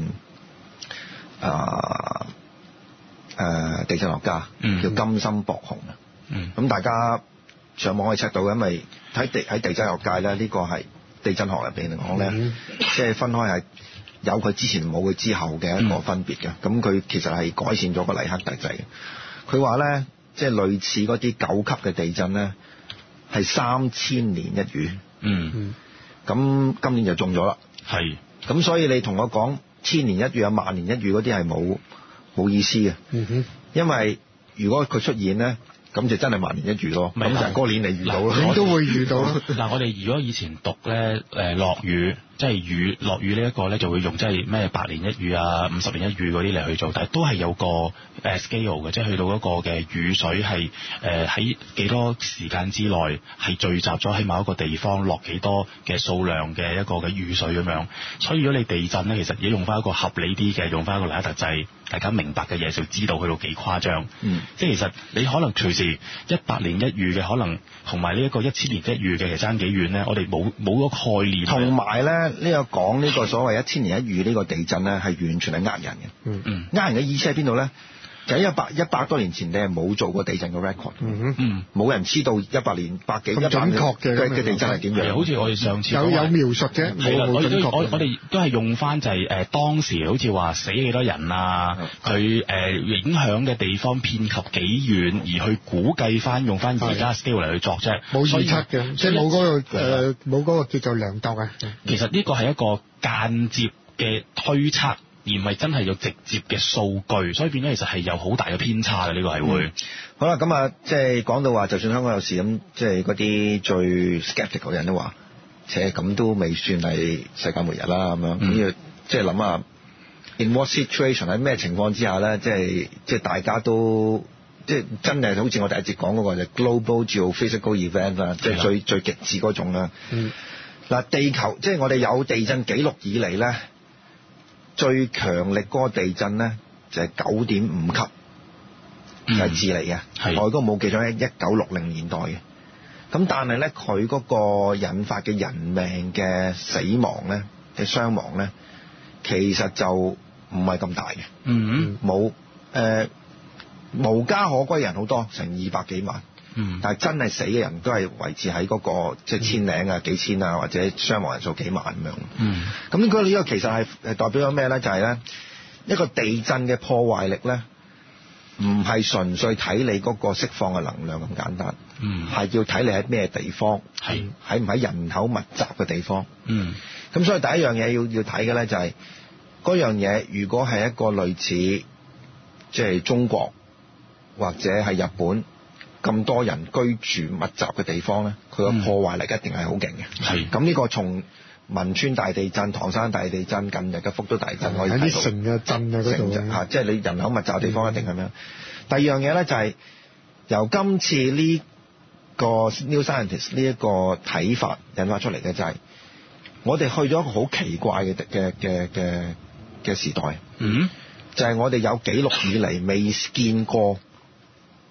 啊誒地震學家，嗯、叫金森博雄啊。咁、嗯、大家上網可以 check 到，因為喺地喺地震學界咧，呢、這個係。地震學入邊嚟講咧，嗯、即係分開係有佢之前冇佢之後嘅一個分別嘅。咁佢、嗯、其實係改善咗個黎克特制嘅。佢話咧，即係類似嗰啲九級嘅地震咧，係三千年一遇。嗯，咁今年就中咗啦。係是。咁所以你同我講千年一遇啊、萬年一遇嗰啲係冇冇意思嘅。嗯哼。因為如果佢出現咧，咁就真係萬年一遇咯，咁就係嗰年你遇到咯，你都會遇到。 嗱，我哋如果以前讀咧，誒落雨，即係雨落雨呢一個咧，就會用即係咩百年一遇啊、五十年一遇嗰啲嚟去做，但係都係有個誒 scale 嘅，即係去到嗰個嘅雨水係誒喺幾多時間之內係聚集咗喺某一個地方落幾多嘅數量嘅一個嘅雨水咁樣。所以如果你地震咧，其實要用翻一個合理啲嘅，用翻一個黎克特制，大家明白嘅嘢就知道去到幾誇張。嗯，即係其實你可能隨時一百年一遇嘅，可能同埋呢一個一千年一遇嘅，其實爭幾遠咧？我哋冇冇個概念。 同埋咧，呢、這個講呢個所謂一千年一遇呢個地震咧，係完全係呃人嘅。嗯嗯，呃人嘅意思喺邊度咧？就喺一百一百多年前，你係冇做過地震嘅 record。嗯嗯，冇人知道一百年百幾一百年嘅嘅地震係點樣。 好似我哋上次有有描述啫，冇冇準確。 我我哋都係用翻就係、是、誒、呃、當時好似話死幾多人啊，佢誒、呃、影響嘅地方遍及幾遠，而去估計翻用翻而家 scale 嚟去作啫。 冇預測嘅，即係冇嗰個誒冇嗰個叫做量度嘅。 其實呢個係一個間接嘅推測。而唔係真係有直接嘅數據，所以變咗其實係有好大嘅偏差嘅，呢、這個係會、嗯。 好啦，咁啊，即係講到話，就算香港有事咁，即係嗰啲最 skeptical 嘅人都話，且咁都未算係世界末日啦，咁樣咁要即係諗下 in what situation 喺咩情況之下咧，即係即係大家都即係真係好似我第一節講嗰個就 global geophysical event 啦，即係最的最極致嗰種啦。嗱、嗯，地球即係我哋有地震記錄以嚟咧。最強力嗰個地震咧就係九點五級，嗯、就係智利嘅，是我都冇記錯喺一九六零年代嘅。咁但係咧，佢嗰個引發嘅人命嘅死亡咧嘅傷亡咧，其實就唔係咁大嘅。嗯，冇誒、呃、無家可歸人好多，成二百幾萬。嗯，但係真係死嘅人都係維持喺嗰、那個即係、就是、千零啊、幾千啊，或者傷亡人數幾萬咁樣。嗯，咁呢個呢個其實係係代表咗咩咧？就係、是、咧一個地震嘅破壞力咧，唔係純粹睇你嗰個釋放嘅能量咁簡單。嗯，係要睇你喺咩地方，係喺唔喺人口密集嘅地方。嗯，咁所以第一樣嘢要要睇嘅咧就係、是、嗰樣嘢，如果係一個類似即係、就是、中國或者係日本。咁多人居住密集嘅地方咧，佢個破壞力一定係好勁嘅。係、嗯，咁呢個從汶川大地震、唐山大地震、近日嘅福都大地震可以睇到。喺啲城嘅震啊嗰度嚇，即係你人口密集嘅地方一定咁樣。嗯、第二樣嘢咧就係、是、由今次呢個 New Scientist 呢一個睇法引發出嚟嘅就係、是，我哋去咗一個好奇怪嘅嘅嘅嘅嘅時代。嗯，就係我哋有記錄以嚟未見過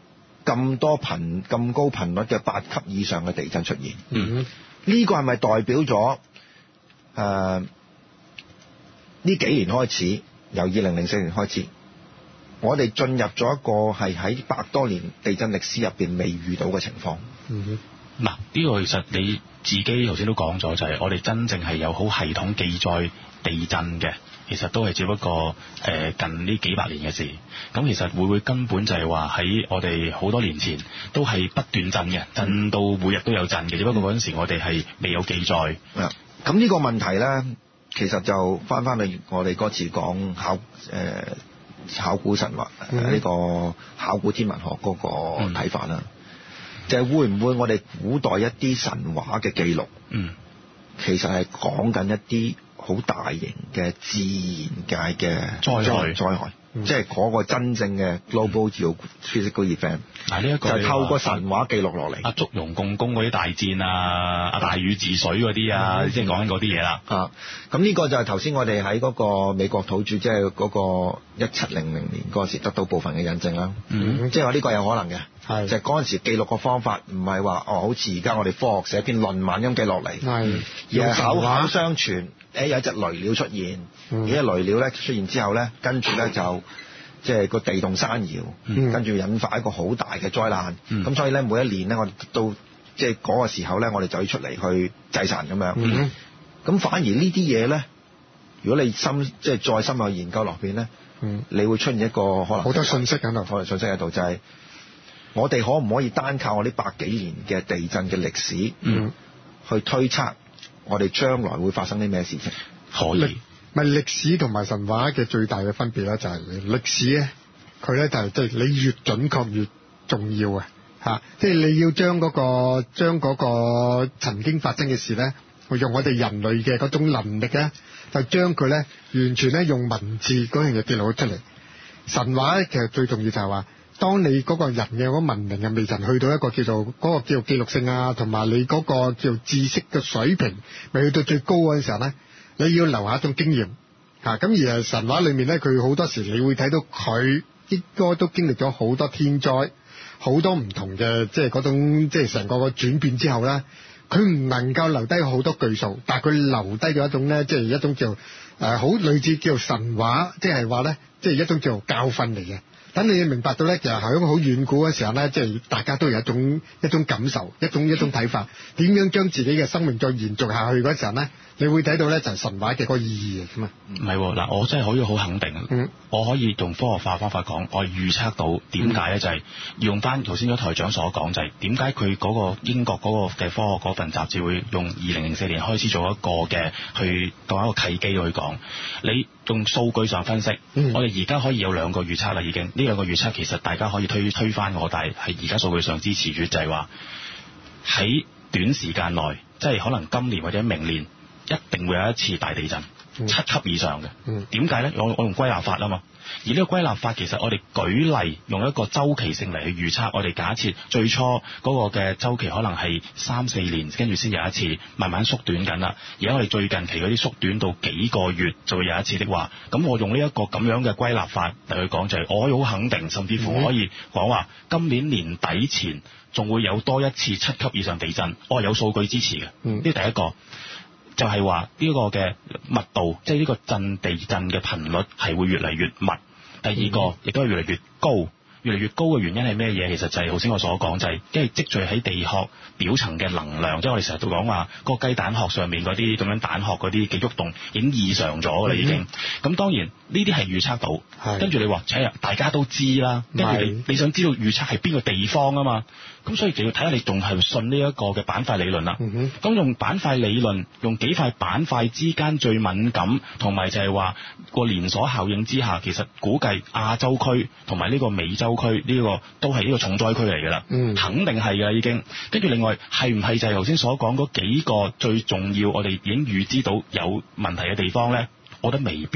咁多頻咁高頻率嘅八級以上嘅地震出現。 嗯， 呢個係咪代表咗誒呢幾年開始，由二零零四年開始，我哋進入咗一個係喺百多年地震歷史入邊未遇到嘅情況？ 嗯， 嗱，呢個其實你自己頭先都講咗，就係我哋真正係有好系統記載地震嘅，其實都係只不過誒、呃、近呢幾百年嘅事。咁其實會唔會根本就係話喺我哋好多年前都係不斷震嘅，震到每日都有震嘅，只不過嗰陣時我哋係未有記載。 啊，咁呢個問題咧，其實就翻翻去我哋嗰次講考誒、呃、考古神話呢、嗯呢個考古天文學嗰個睇法啦。嗯，就係會唔會我哋古代一啲神話嘅記錄，嗯，其實係講緊一啲好大型嘅自然界嘅災害，災害，嗯，即係嗰個真正嘅 global geophysical event。嗱，呢一個就透過神話記錄落嚟。 阿祝融共工嗰啲大戰啊，阿大禹治水嗰啲啊，即係講緊嗰啲嘢啦。 啊，咁呢個就係頭先我哋喺嗰個美國土著，即係嗰個一七零零年嗰陣時得到部分嘅印證啦。嗯，即係話呢個有可能嘅。係，就係嗰陣時記錄個方法唔係話哦，好似而家我哋科學寫篇論文咁記落嚟，係，而係口口相傳，誒有一隻雷鳥出現，嗯，而隻雷鳥咧出現之後咧，跟住咧就即係個地動山搖，嗯，跟住引發一個好大嘅災難，咁，嗯，所以咧每一年咧我哋到即係嗰個時候咧，我哋就要出嚟去祭神咁樣，咁，嗯，反而呢啲嘢咧，如果你深即係再深入研究落邊咧，嗯，你會出現一個可能好多信息喺度，可能信息喺度就係，是。我哋可唔可以單靠我呢百幾年嘅地震嘅歷史，嗯，去推測我哋將來會發生啲咩事情？ 可以。 咪歷史同埋神話嘅最大嘅分別咧，就係歷史咧，佢咧就係即係你越準確越重要啊！嚇，即係你要將嗰個將嗰個曾經發生嘅事咧，用我哋人類嘅嗰種能力咧，就將佢咧完全咧用文字嗰樣嘢記錄出嚟。神話咧其實最重要就係話，當你嗰個人嘅嗰個文明啊未曾去到一個叫做嗰、嗰個叫做記錄性啊，同埋你嗰個叫做知識嘅水平未去到最高嗰陣時候咧，你要留下一種經驗嚇。咁、啊、而係神話裏面咧，佢好多時你會睇到佢應該都經歷咗好多天災，好多唔同嘅即係嗰種即係成個個轉變之後咧，佢唔能夠留低好多句數，但係佢留低咗一種咧，即係一種叫誒好類似叫神話，即係話咧，即係一種叫教訓嚟嘅。等你明白到咧，其實喺好遠古嘅時候咧，即係大家都有一種一種感受，一種一種睇法，點樣將自己嘅生命再延續下去嗰時候咧，你會睇到咧就係神話嘅嗰個意義嚟㗎嘛。 唔係喎，嗱，我真係可以好肯定，嗯，我可以用科學化方法講，我預測到點解咧，就係用翻頭先嗰台長所講，就係點解佢嗰個英國嗰個嘅科學嗰份雜誌會用二零零四年開始做一個嘅去當一個契機去講，你用數據上分析，嗯，我哋而家可以有兩個預測啦，已經呢兩個預測其實大家可以推推翻我，但係係而家數據上支持住，就係話喺短時間內，即係可能今年或者明年一定會有一次大地震，嗯，七級以上嘅。點解咧？我我用歸納法啊嘛。而呢個歸納法其實我哋舉例用一個周期性嚟去預測，我哋假設最初嗰個嘅周期可能係三四年，跟住先有一次，慢慢縮短緊啦。而家我哋最近期嗰啲縮短到幾個月就會有一次的話，咁我用呢一個咁樣嘅歸納法嚟去講，就係我可以好肯定，甚至乎我可以講話今年年底前仲會有多一次七級以上地震，我係有數據支持嘅。呢第一個。就係話呢個嘅密度，即係呢個震地震嘅頻率係會越嚟越密。第二個亦都係越嚟越高，越嚟越高嘅原因係咩嘢？其實就係頭先我所講，就係因為積聚喺地殼表層嘅能量，即係我哋成日都講話嗰個雞蛋殼上面嗰啲咁樣蛋殼嗰啲嘅喐動已經異常咗㗎啦，已經。咁當然呢啲係預測到，跟住你話，誒大家都知啦，跟住你你想知道預測係邊個地方啊嘛？咁所以就要睇下你仲係信呢一個嘅板塊理論啦。咁、嗯、用板塊理論，用幾塊板塊之間最敏感，同埋就係話個連鎖效應之下，其實估計亞洲區同埋呢個美洲區呢、呢個都係呢個重災區嚟㗎啦。肯定係㗎啦已經。跟住另外係唔係就係頭先所講嗰幾個最重要，我哋已經預知到有問題嘅地方咧？我覺得未必。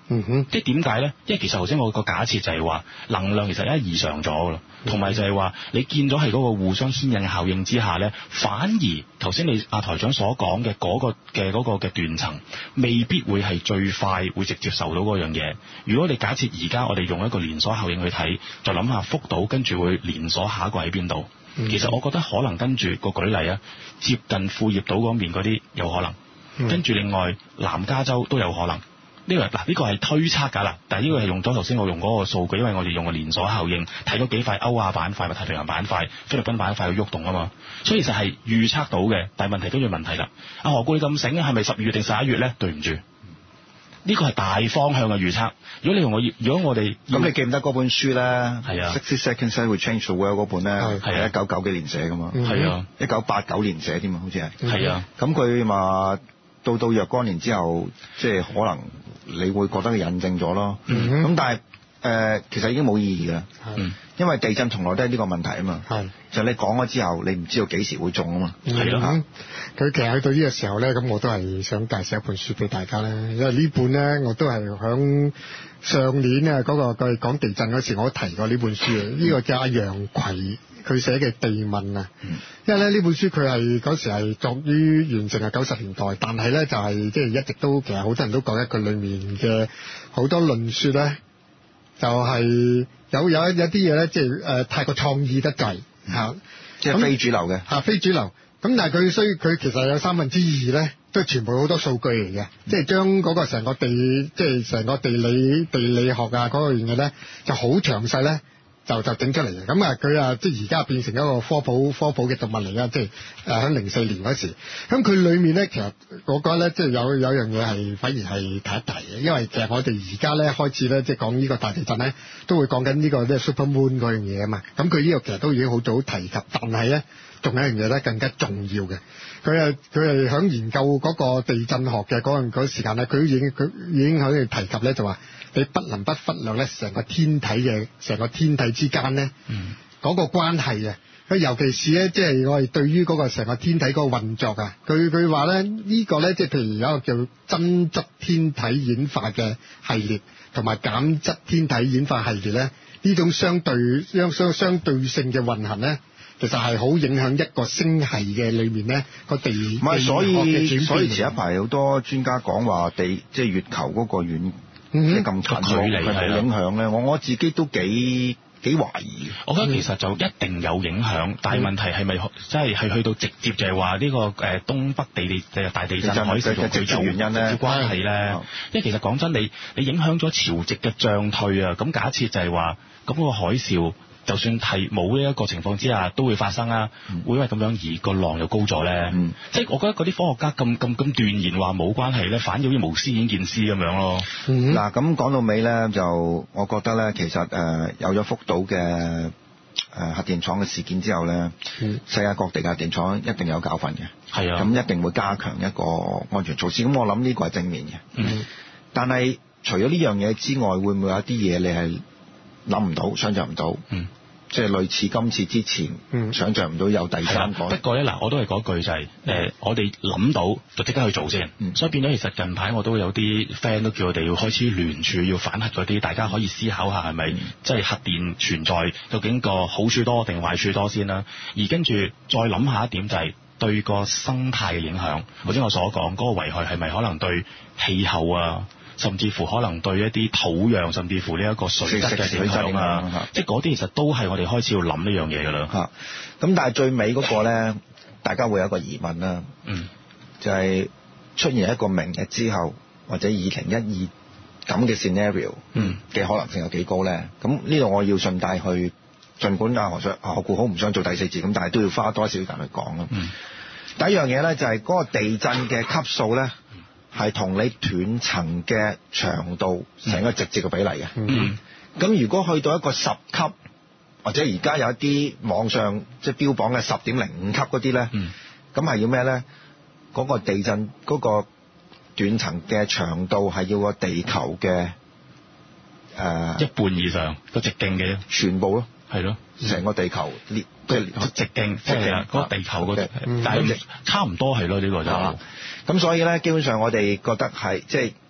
嗯哼， 即係點解咧？因為其實頭先我個假設就係話能量其實一異常咗噶啦，同埋就係話你見咗係嗰個互相牽引嘅效應之下咧，反而頭先你阿台長所講嘅嗰個嘅嗰個嘅斷層，未必會係最快會直接受到嗰樣嘢。如果你假設而家我哋用一個連鎖效應去睇，就諗下福島跟住會連鎖下一個喺邊度？嗯、其實我覺得可能跟住個舉例啊，接近副業島嗰面嗰啲有可能，嗯、跟住另外南加州都有可能。呢、這個嗱呢個係推測㗎啦，但係呢個係用咗頭先我用嗰個數據，因為我哋用個連鎖效應睇咗幾塊歐亞板塊、太平洋板塊、菲律賓板塊去喐動啊嘛，所以其實係預測到嘅。但係問題跟住問題啦，阿何故你咁醒，係咪十二月定十一月咧？對唔住，呢、這個係大方向嘅預測。如果你同我，如果我哋咁你記唔得嗰本書咧？ 係啊 ，Sixty Seconds Will Change the World 嗰本咧係一九九幾年寫㗎嘛？ 係啊，一九八九年寫添嘛，好似係。 係啊， 咁佢話到到若干年之後，即係可能。你會覺得佢印證咗咯，咁、嗯、但係誒、呃、其實已經冇意義㗎，因為地震從來都係呢個問題啊嘛，就係、你講咗之後，你唔知道幾時會中啊嘛， 係咯。佢其實去到呢個時候咧，咁我都係想介紹一本書俾大家咧，因為呢本咧我都係響上年啊嗰個佢講地震嗰時，我都提過呢本書嘅，呢、呢個叫阿楊葵。佢寫嘅地問啊，因為咧呢本書佢係嗰時係作於完成係九十年代，但係咧就係即係一直都其實好多人都覺得佢裡面嘅好多論説咧，就係、是、有有一有啲嘢咧，即係誒太過創意得滯嚇， 即係非主流嘅嚇非主流。咁但係佢需佢其實有三分之二咧，都係全部好多數據嚟嘅，即係將嗰個成個地即係成個地理地理學啊嗰個樣嘢咧，就好詳細咧。就就整出嚟嘅，咁啊佢啊即係而家變成一個科普科普嘅讀物嚟啦，即係誒喺零四年嗰時，咁佢裡面咧其實我覺得咧即係有有樣嘢係反而係提一提嘅，因為其實我哋而家咧開始咧即係講呢個大地震咧，都會講緊呢個即係 Super Moon 嗰樣嘢啊嘛，咁佢呢個其實都已經好早提及，但係咧仲有一樣嘢咧更加重要嘅，佢係佢係響研究嗰個地震學嘅嗰陣嗰時間咧，佢已經佢已經喺度提及咧就話。你不能不忽略咧，成個天體嘅成個天體之間咧，嗰、嗯嗰個關係啊！佢尤其是咧，即係我哋對於嗰個成個天體嗰個運作啊，佢佢話咧呢個咧，即係譬如有一個叫真質天體演化嘅系列，同埋減質天體演化系列咧，呢種相對相相相對性嘅運行咧，其實係好影響一個星系嘅裏面咧個地唔係， 所以所以前一排好多專家講話地即係月球嗰個遠。即係咁近距離係冇影響咧，我我自己都幾幾懷疑。 我覺得其實就一定有影響，嗯、但係問題係咪即係係去到直接就係話呢個誒東北地地誒大地震海嘯同佢有原因咧關係咧？因為其實講真，你你影響咗潮汐嘅漲退啊，咁假設就係話咁個海嘯。就算係冇呢一個情況之下都會發生啊，嗯、會因為咁樣而個浪又高咗咧，嗯、即係我覺得嗰啲科學家咁咁咁斷言話冇關係咧，反而好似無師演見師咁樣咯。 嗱咁講到尾咧，就我覺得咧，其實誒、呃、有咗福島嘅誒、呃、核電廠嘅事件之後咧，嗯、世界各地嘅核電廠一定有教訓嘅，係啊，咁一定會加強一個安全措施。咁我諗呢個係正面嘅，嗯、但係除咗呢樣嘢之外，會唔會有一啲嘢你係諗唔到、想像唔到？嗯即係類似今次之前，嗯、想像唔到有第三個。 不過咧，嗱，我都係嗰句就係、是，誒、呃，我哋諗到就即刻去做先。嗯、所以變咗，其實近排我都有啲 friend 都叫我哋要開始聯署，要反核嗰啲，大家可以思考下係咪即係核電存在，究竟個好處多定壞處多先啦。而跟住再諗下一點就係、是、對個生態嘅影響，或者我所講嗰、那個危害係咪可能對氣候啊？甚至乎可能對一啲土壤，甚至乎呢一個水質嘅影響啊，即係嗰啲其實都係我哋開始要諗呢樣嘢㗎啦。嚇， 咁但係最尾嗰個咧，大家會有一個疑問啦。嗯，就係出現一個明日之後，或者二零一二咁嘅 scenario，嗯嘅可能性有幾高咧？咁呢度我要順帶去，儘管阿何想何故好唔想做第四節，咁但係都要花多少時間去講咯。嗯，第一樣嘢咧就係嗰個地震嘅級數咧。係同你斷層嘅長度成個直接嘅比例嘅。嗯，咁如果去到一個十級，或者而家有一啲網上即係標榜嘅十點零五級嗰啲咧，咁係、嗯、要咩咧？嗰、嗰個地震嗰、嗰個斷層嘅長度係要個地球嘅誒、呃、 一半以上個直徑嘅全部咯， 係咯， 成個地球列即係直徑，即係嗰個地球嗰，但係差唔多係咯，呢個就。 咁所以咧，基本上我哋覺得係即係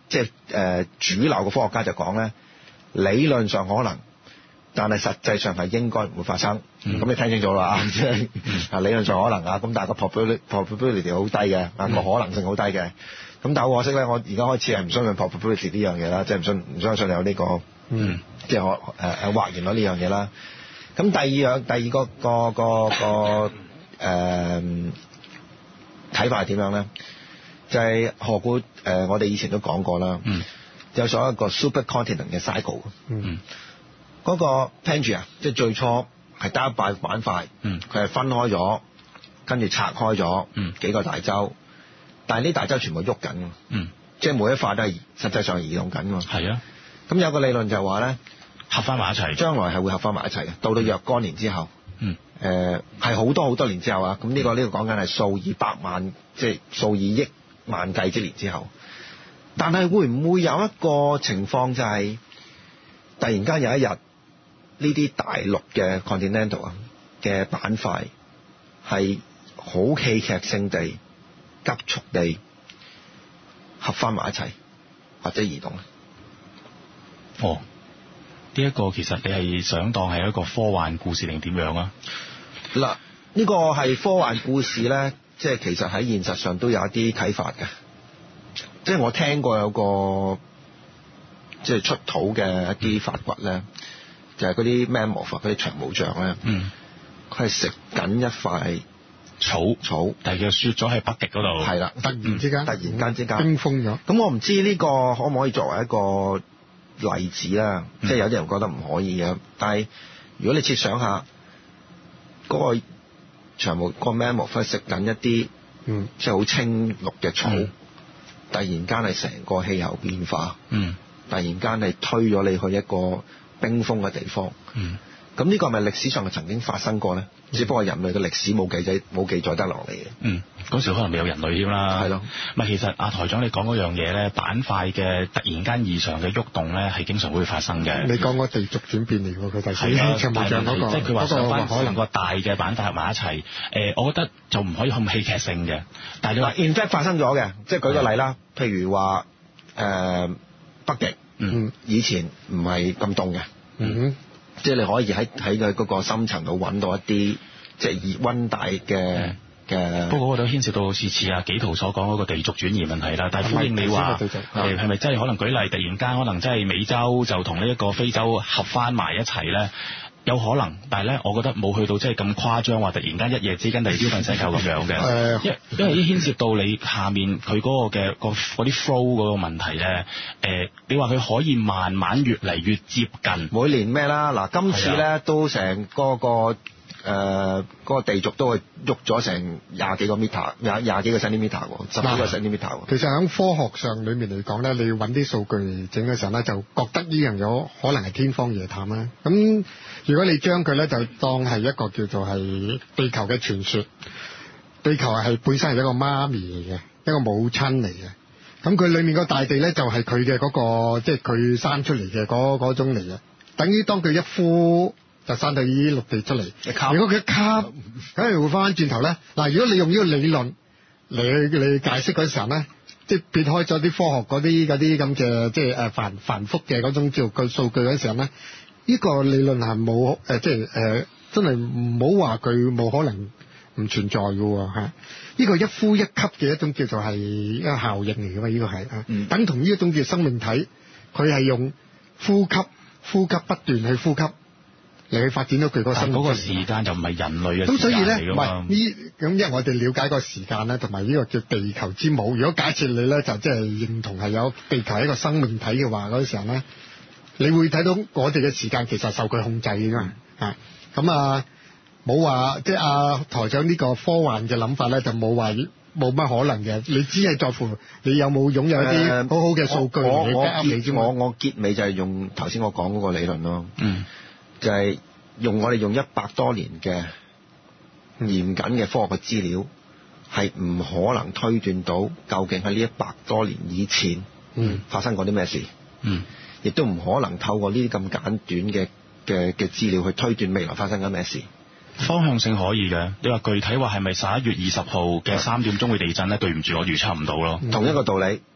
即係誒主流嘅科學家就講咧，理論上可能，但係實際上係應該唔會發生。咁、嗯、你聽清楚啦，即係啊理論上可能啊，咁但係個 probability 好低嘅，啊個可能性好低嘅。咁、嗯、但係好可惜咧，我而家開始係唔相信 probability 呢樣嘢啦，即係唔信唔相信有呢、這個，嗯，即係我誒誒或然率呢樣嘢啦。咁第二樣第二個個個個誒睇法係點樣咧？就係、是、何故誒、呃？我哋以前都講過啦，嗯，有所謂一個 supercontinent 嘅 cycle，嗯，嗰、那個 Pangea 即係最初係單一塊板塊，嗯，佢係分開咗，跟住拆開咗，嗯，幾個大洲，但係呢大洲全部喐緊，嗯，即係每一塊都係實際上係移動緊㗎，係啊，咁有個理論就係話咧，合翻埋一齊，將來係會合翻埋一齊嘅，到到若干年之後，嗯，誒係好多好多年之後啊，咁呢、這個呢、這個講緊係數以百萬，即係數以億萬計之年之後，但係會唔會有一個情況就係突然間有一日呢啲大陸嘅 continental 啊嘅板塊係好戲劇性地急速地合翻埋一齊或者移動？ 哦，呢、這、一個其實你係想當係一個科幻故事定點樣啊？ 嗱，呢個係科幻故事咧。即係其實喺現實上都有一啲啟發嘅，即係我聽過有個即係出土嘅一啲發掘咧，就係嗰啲 mammoth 嗰啲長毛象咧，嗯，佢係食緊一塊草草， 但係佢雪咗喺北極嗰度， 係啦，突然之間，突然間之間冰封咗。咁我唔知呢個可唔可以作為一個例子啦？嗯、即係有啲人覺得唔可以嘅，但係如果你設想下嗰、嗰個。長毛個 mammoth 食緊一啲，嗯，即係好青綠嘅草，嗯、突然間係成個氣候變化，嗯，突然間係推咗你去一個冰封嘅地方，嗯，咁呢個係咪歷史上係曾經發生過咧？嗯、只不過人類嘅歷史冇記載冇記載得落嚟嘅， 嗯，嗰時可能未有人類添啦，係咯，唔係其實阿台長你講嗰樣嘢咧，板塊嘅突然間異常嘅喐動咧，係經常會發生嘅。 你講個地軸轉變嚟喎，佢第係啊， 長毛象嗰個， 即係佢話上翻可能個大嘅板塊合埋一齊，誒、呃，我覺得就唔可以咁戲劇性嘅。但係你話 in fact 發生咗嘅，即係舉個例啦，譬如話誒、呃、北極，嗯，以前唔係咁凍嘅，嗯。即係你可以喺喺佢嗰個深層度揾到一啲即係熱溫帶嘅嘅。 不過我覺得牽涉到好似似阿紀陶所講嗰個地軸轉移問題啦。但係歡迎你話誒係咪真係可能舉例，突然間可能真係美洲就同呢一個非洲合翻埋一齊咧？有可能，但係咧，我覺得冇去到即係咁誇張，話突然間一夜之間第二朝瞓醒覺咁樣嘅。因因為已經牽涉到你下面佢嗰個嘅個嗰啲 flow 嗰個問題咧。誒，你話佢可以慢慢越嚟越接近， 每年咩啦？嗱，今次咧都成嗰個誒嗰個地軸都係喐咗成廿幾個 meter，廿廿幾個 centimeter 喎，十幾個 centimeter 喎。 其實喺科學上裏面嚟講咧，你要揾啲數據嚟整嘅時候咧，就覺得呢樣嘢可能係天方夜譚啦。咁如果你將佢咧就當係一個叫做係地球嘅傳說，地球係本身係一個媽咪嚟嘅，一個母親嚟嘅。咁佢裏面個大地咧就係佢嘅嗰個，即係佢生出嚟嘅嗰嗰種嚟嘅。等於當佢一呼就生到呢啲陸地出嚟。如果佢一吸，梗係會翻翻轉頭咧。嗱，如果你用呢個理論嚟去你解釋嗰時候咧，即係撇開咗啲科學嗰啲嗰啲咁嘅即係誒繁繁複嘅嗰種叫個數據嗰時候咧。呢、這個理論係冇誒，即係誒、呃，真係唔好話佢冇可能唔存在嘅喎嚇。呢、這個一呼一吸嘅一種叫做係一個效應嚟嘅嘛，呢、這個係啊，嗯、等同呢一種叫生命體，佢係用呼吸、呼吸不斷去呼吸嚟去發展咗佢個生命。 但嗰個時間就唔係人類嘅時間嚟㗎嘛。咁所以咧，唔係呢咁，因為我哋了解個時間咧，同埋呢個叫地球之母。如果假設你咧就即係認同係有地球係一個生命體嘅話，嗰時候咧。你會睇到我哋嘅時間其實受佢控制㗎嘛，啊咁啊冇話即係阿台長呢個科幻嘅諗法咧，就冇話冇乜可能嘅。你只係在乎你有冇擁有一啲好好嘅數據嚟 back up 你啫嘛。 我我結尾就係用頭先我講嗰個理論咯，嗯，就係、是、用我哋用一百多年嘅嚴謹嘅科學嘅資料，係唔可能推斷到究竟喺呢一百多年以前，嗯，發生過啲咩事，嗯。亦都唔可能透過呢啲咁簡短嘅嘅嘅資料去推斷未來發生緊咩事。 方向性可以嘅，你話具體話係咪十一月二十號嘅三點鐘會地震咧？對唔住，我預測唔到咯。 同一個道理，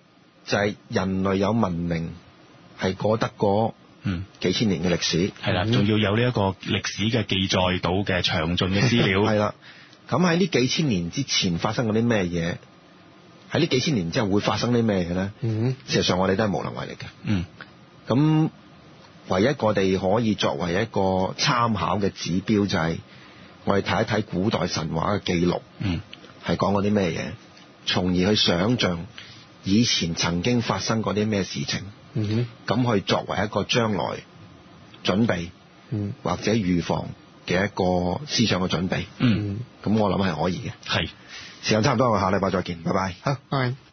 就係人類有文明係過得過嗯幾千年嘅歷史， 係啦，仲要有呢一個歷史嘅記載到嘅詳盡嘅資料。 係啦，咁喺呢幾千年之前發生過啲咩嘢？喺呢幾千年之後會發生啲咩嘢咧？ 嗯， 事實上我哋都係無能為力嘅。 嗯， 咁唯一我哋可以作為一個參考嘅指標就係我哋睇一睇古代神話嘅記錄， 嗯， 係講過啲咩嘢，從而去想像以前曾經發生過啲咩事情。 嗯，咁去作為一個將來準備， 嗯， 或者預防嘅一個思想嘅準備。 嗯， 咁我諗係可以嘅。 係， 時間差唔多，我下禮拜再見，拜拜。 好，拜拜。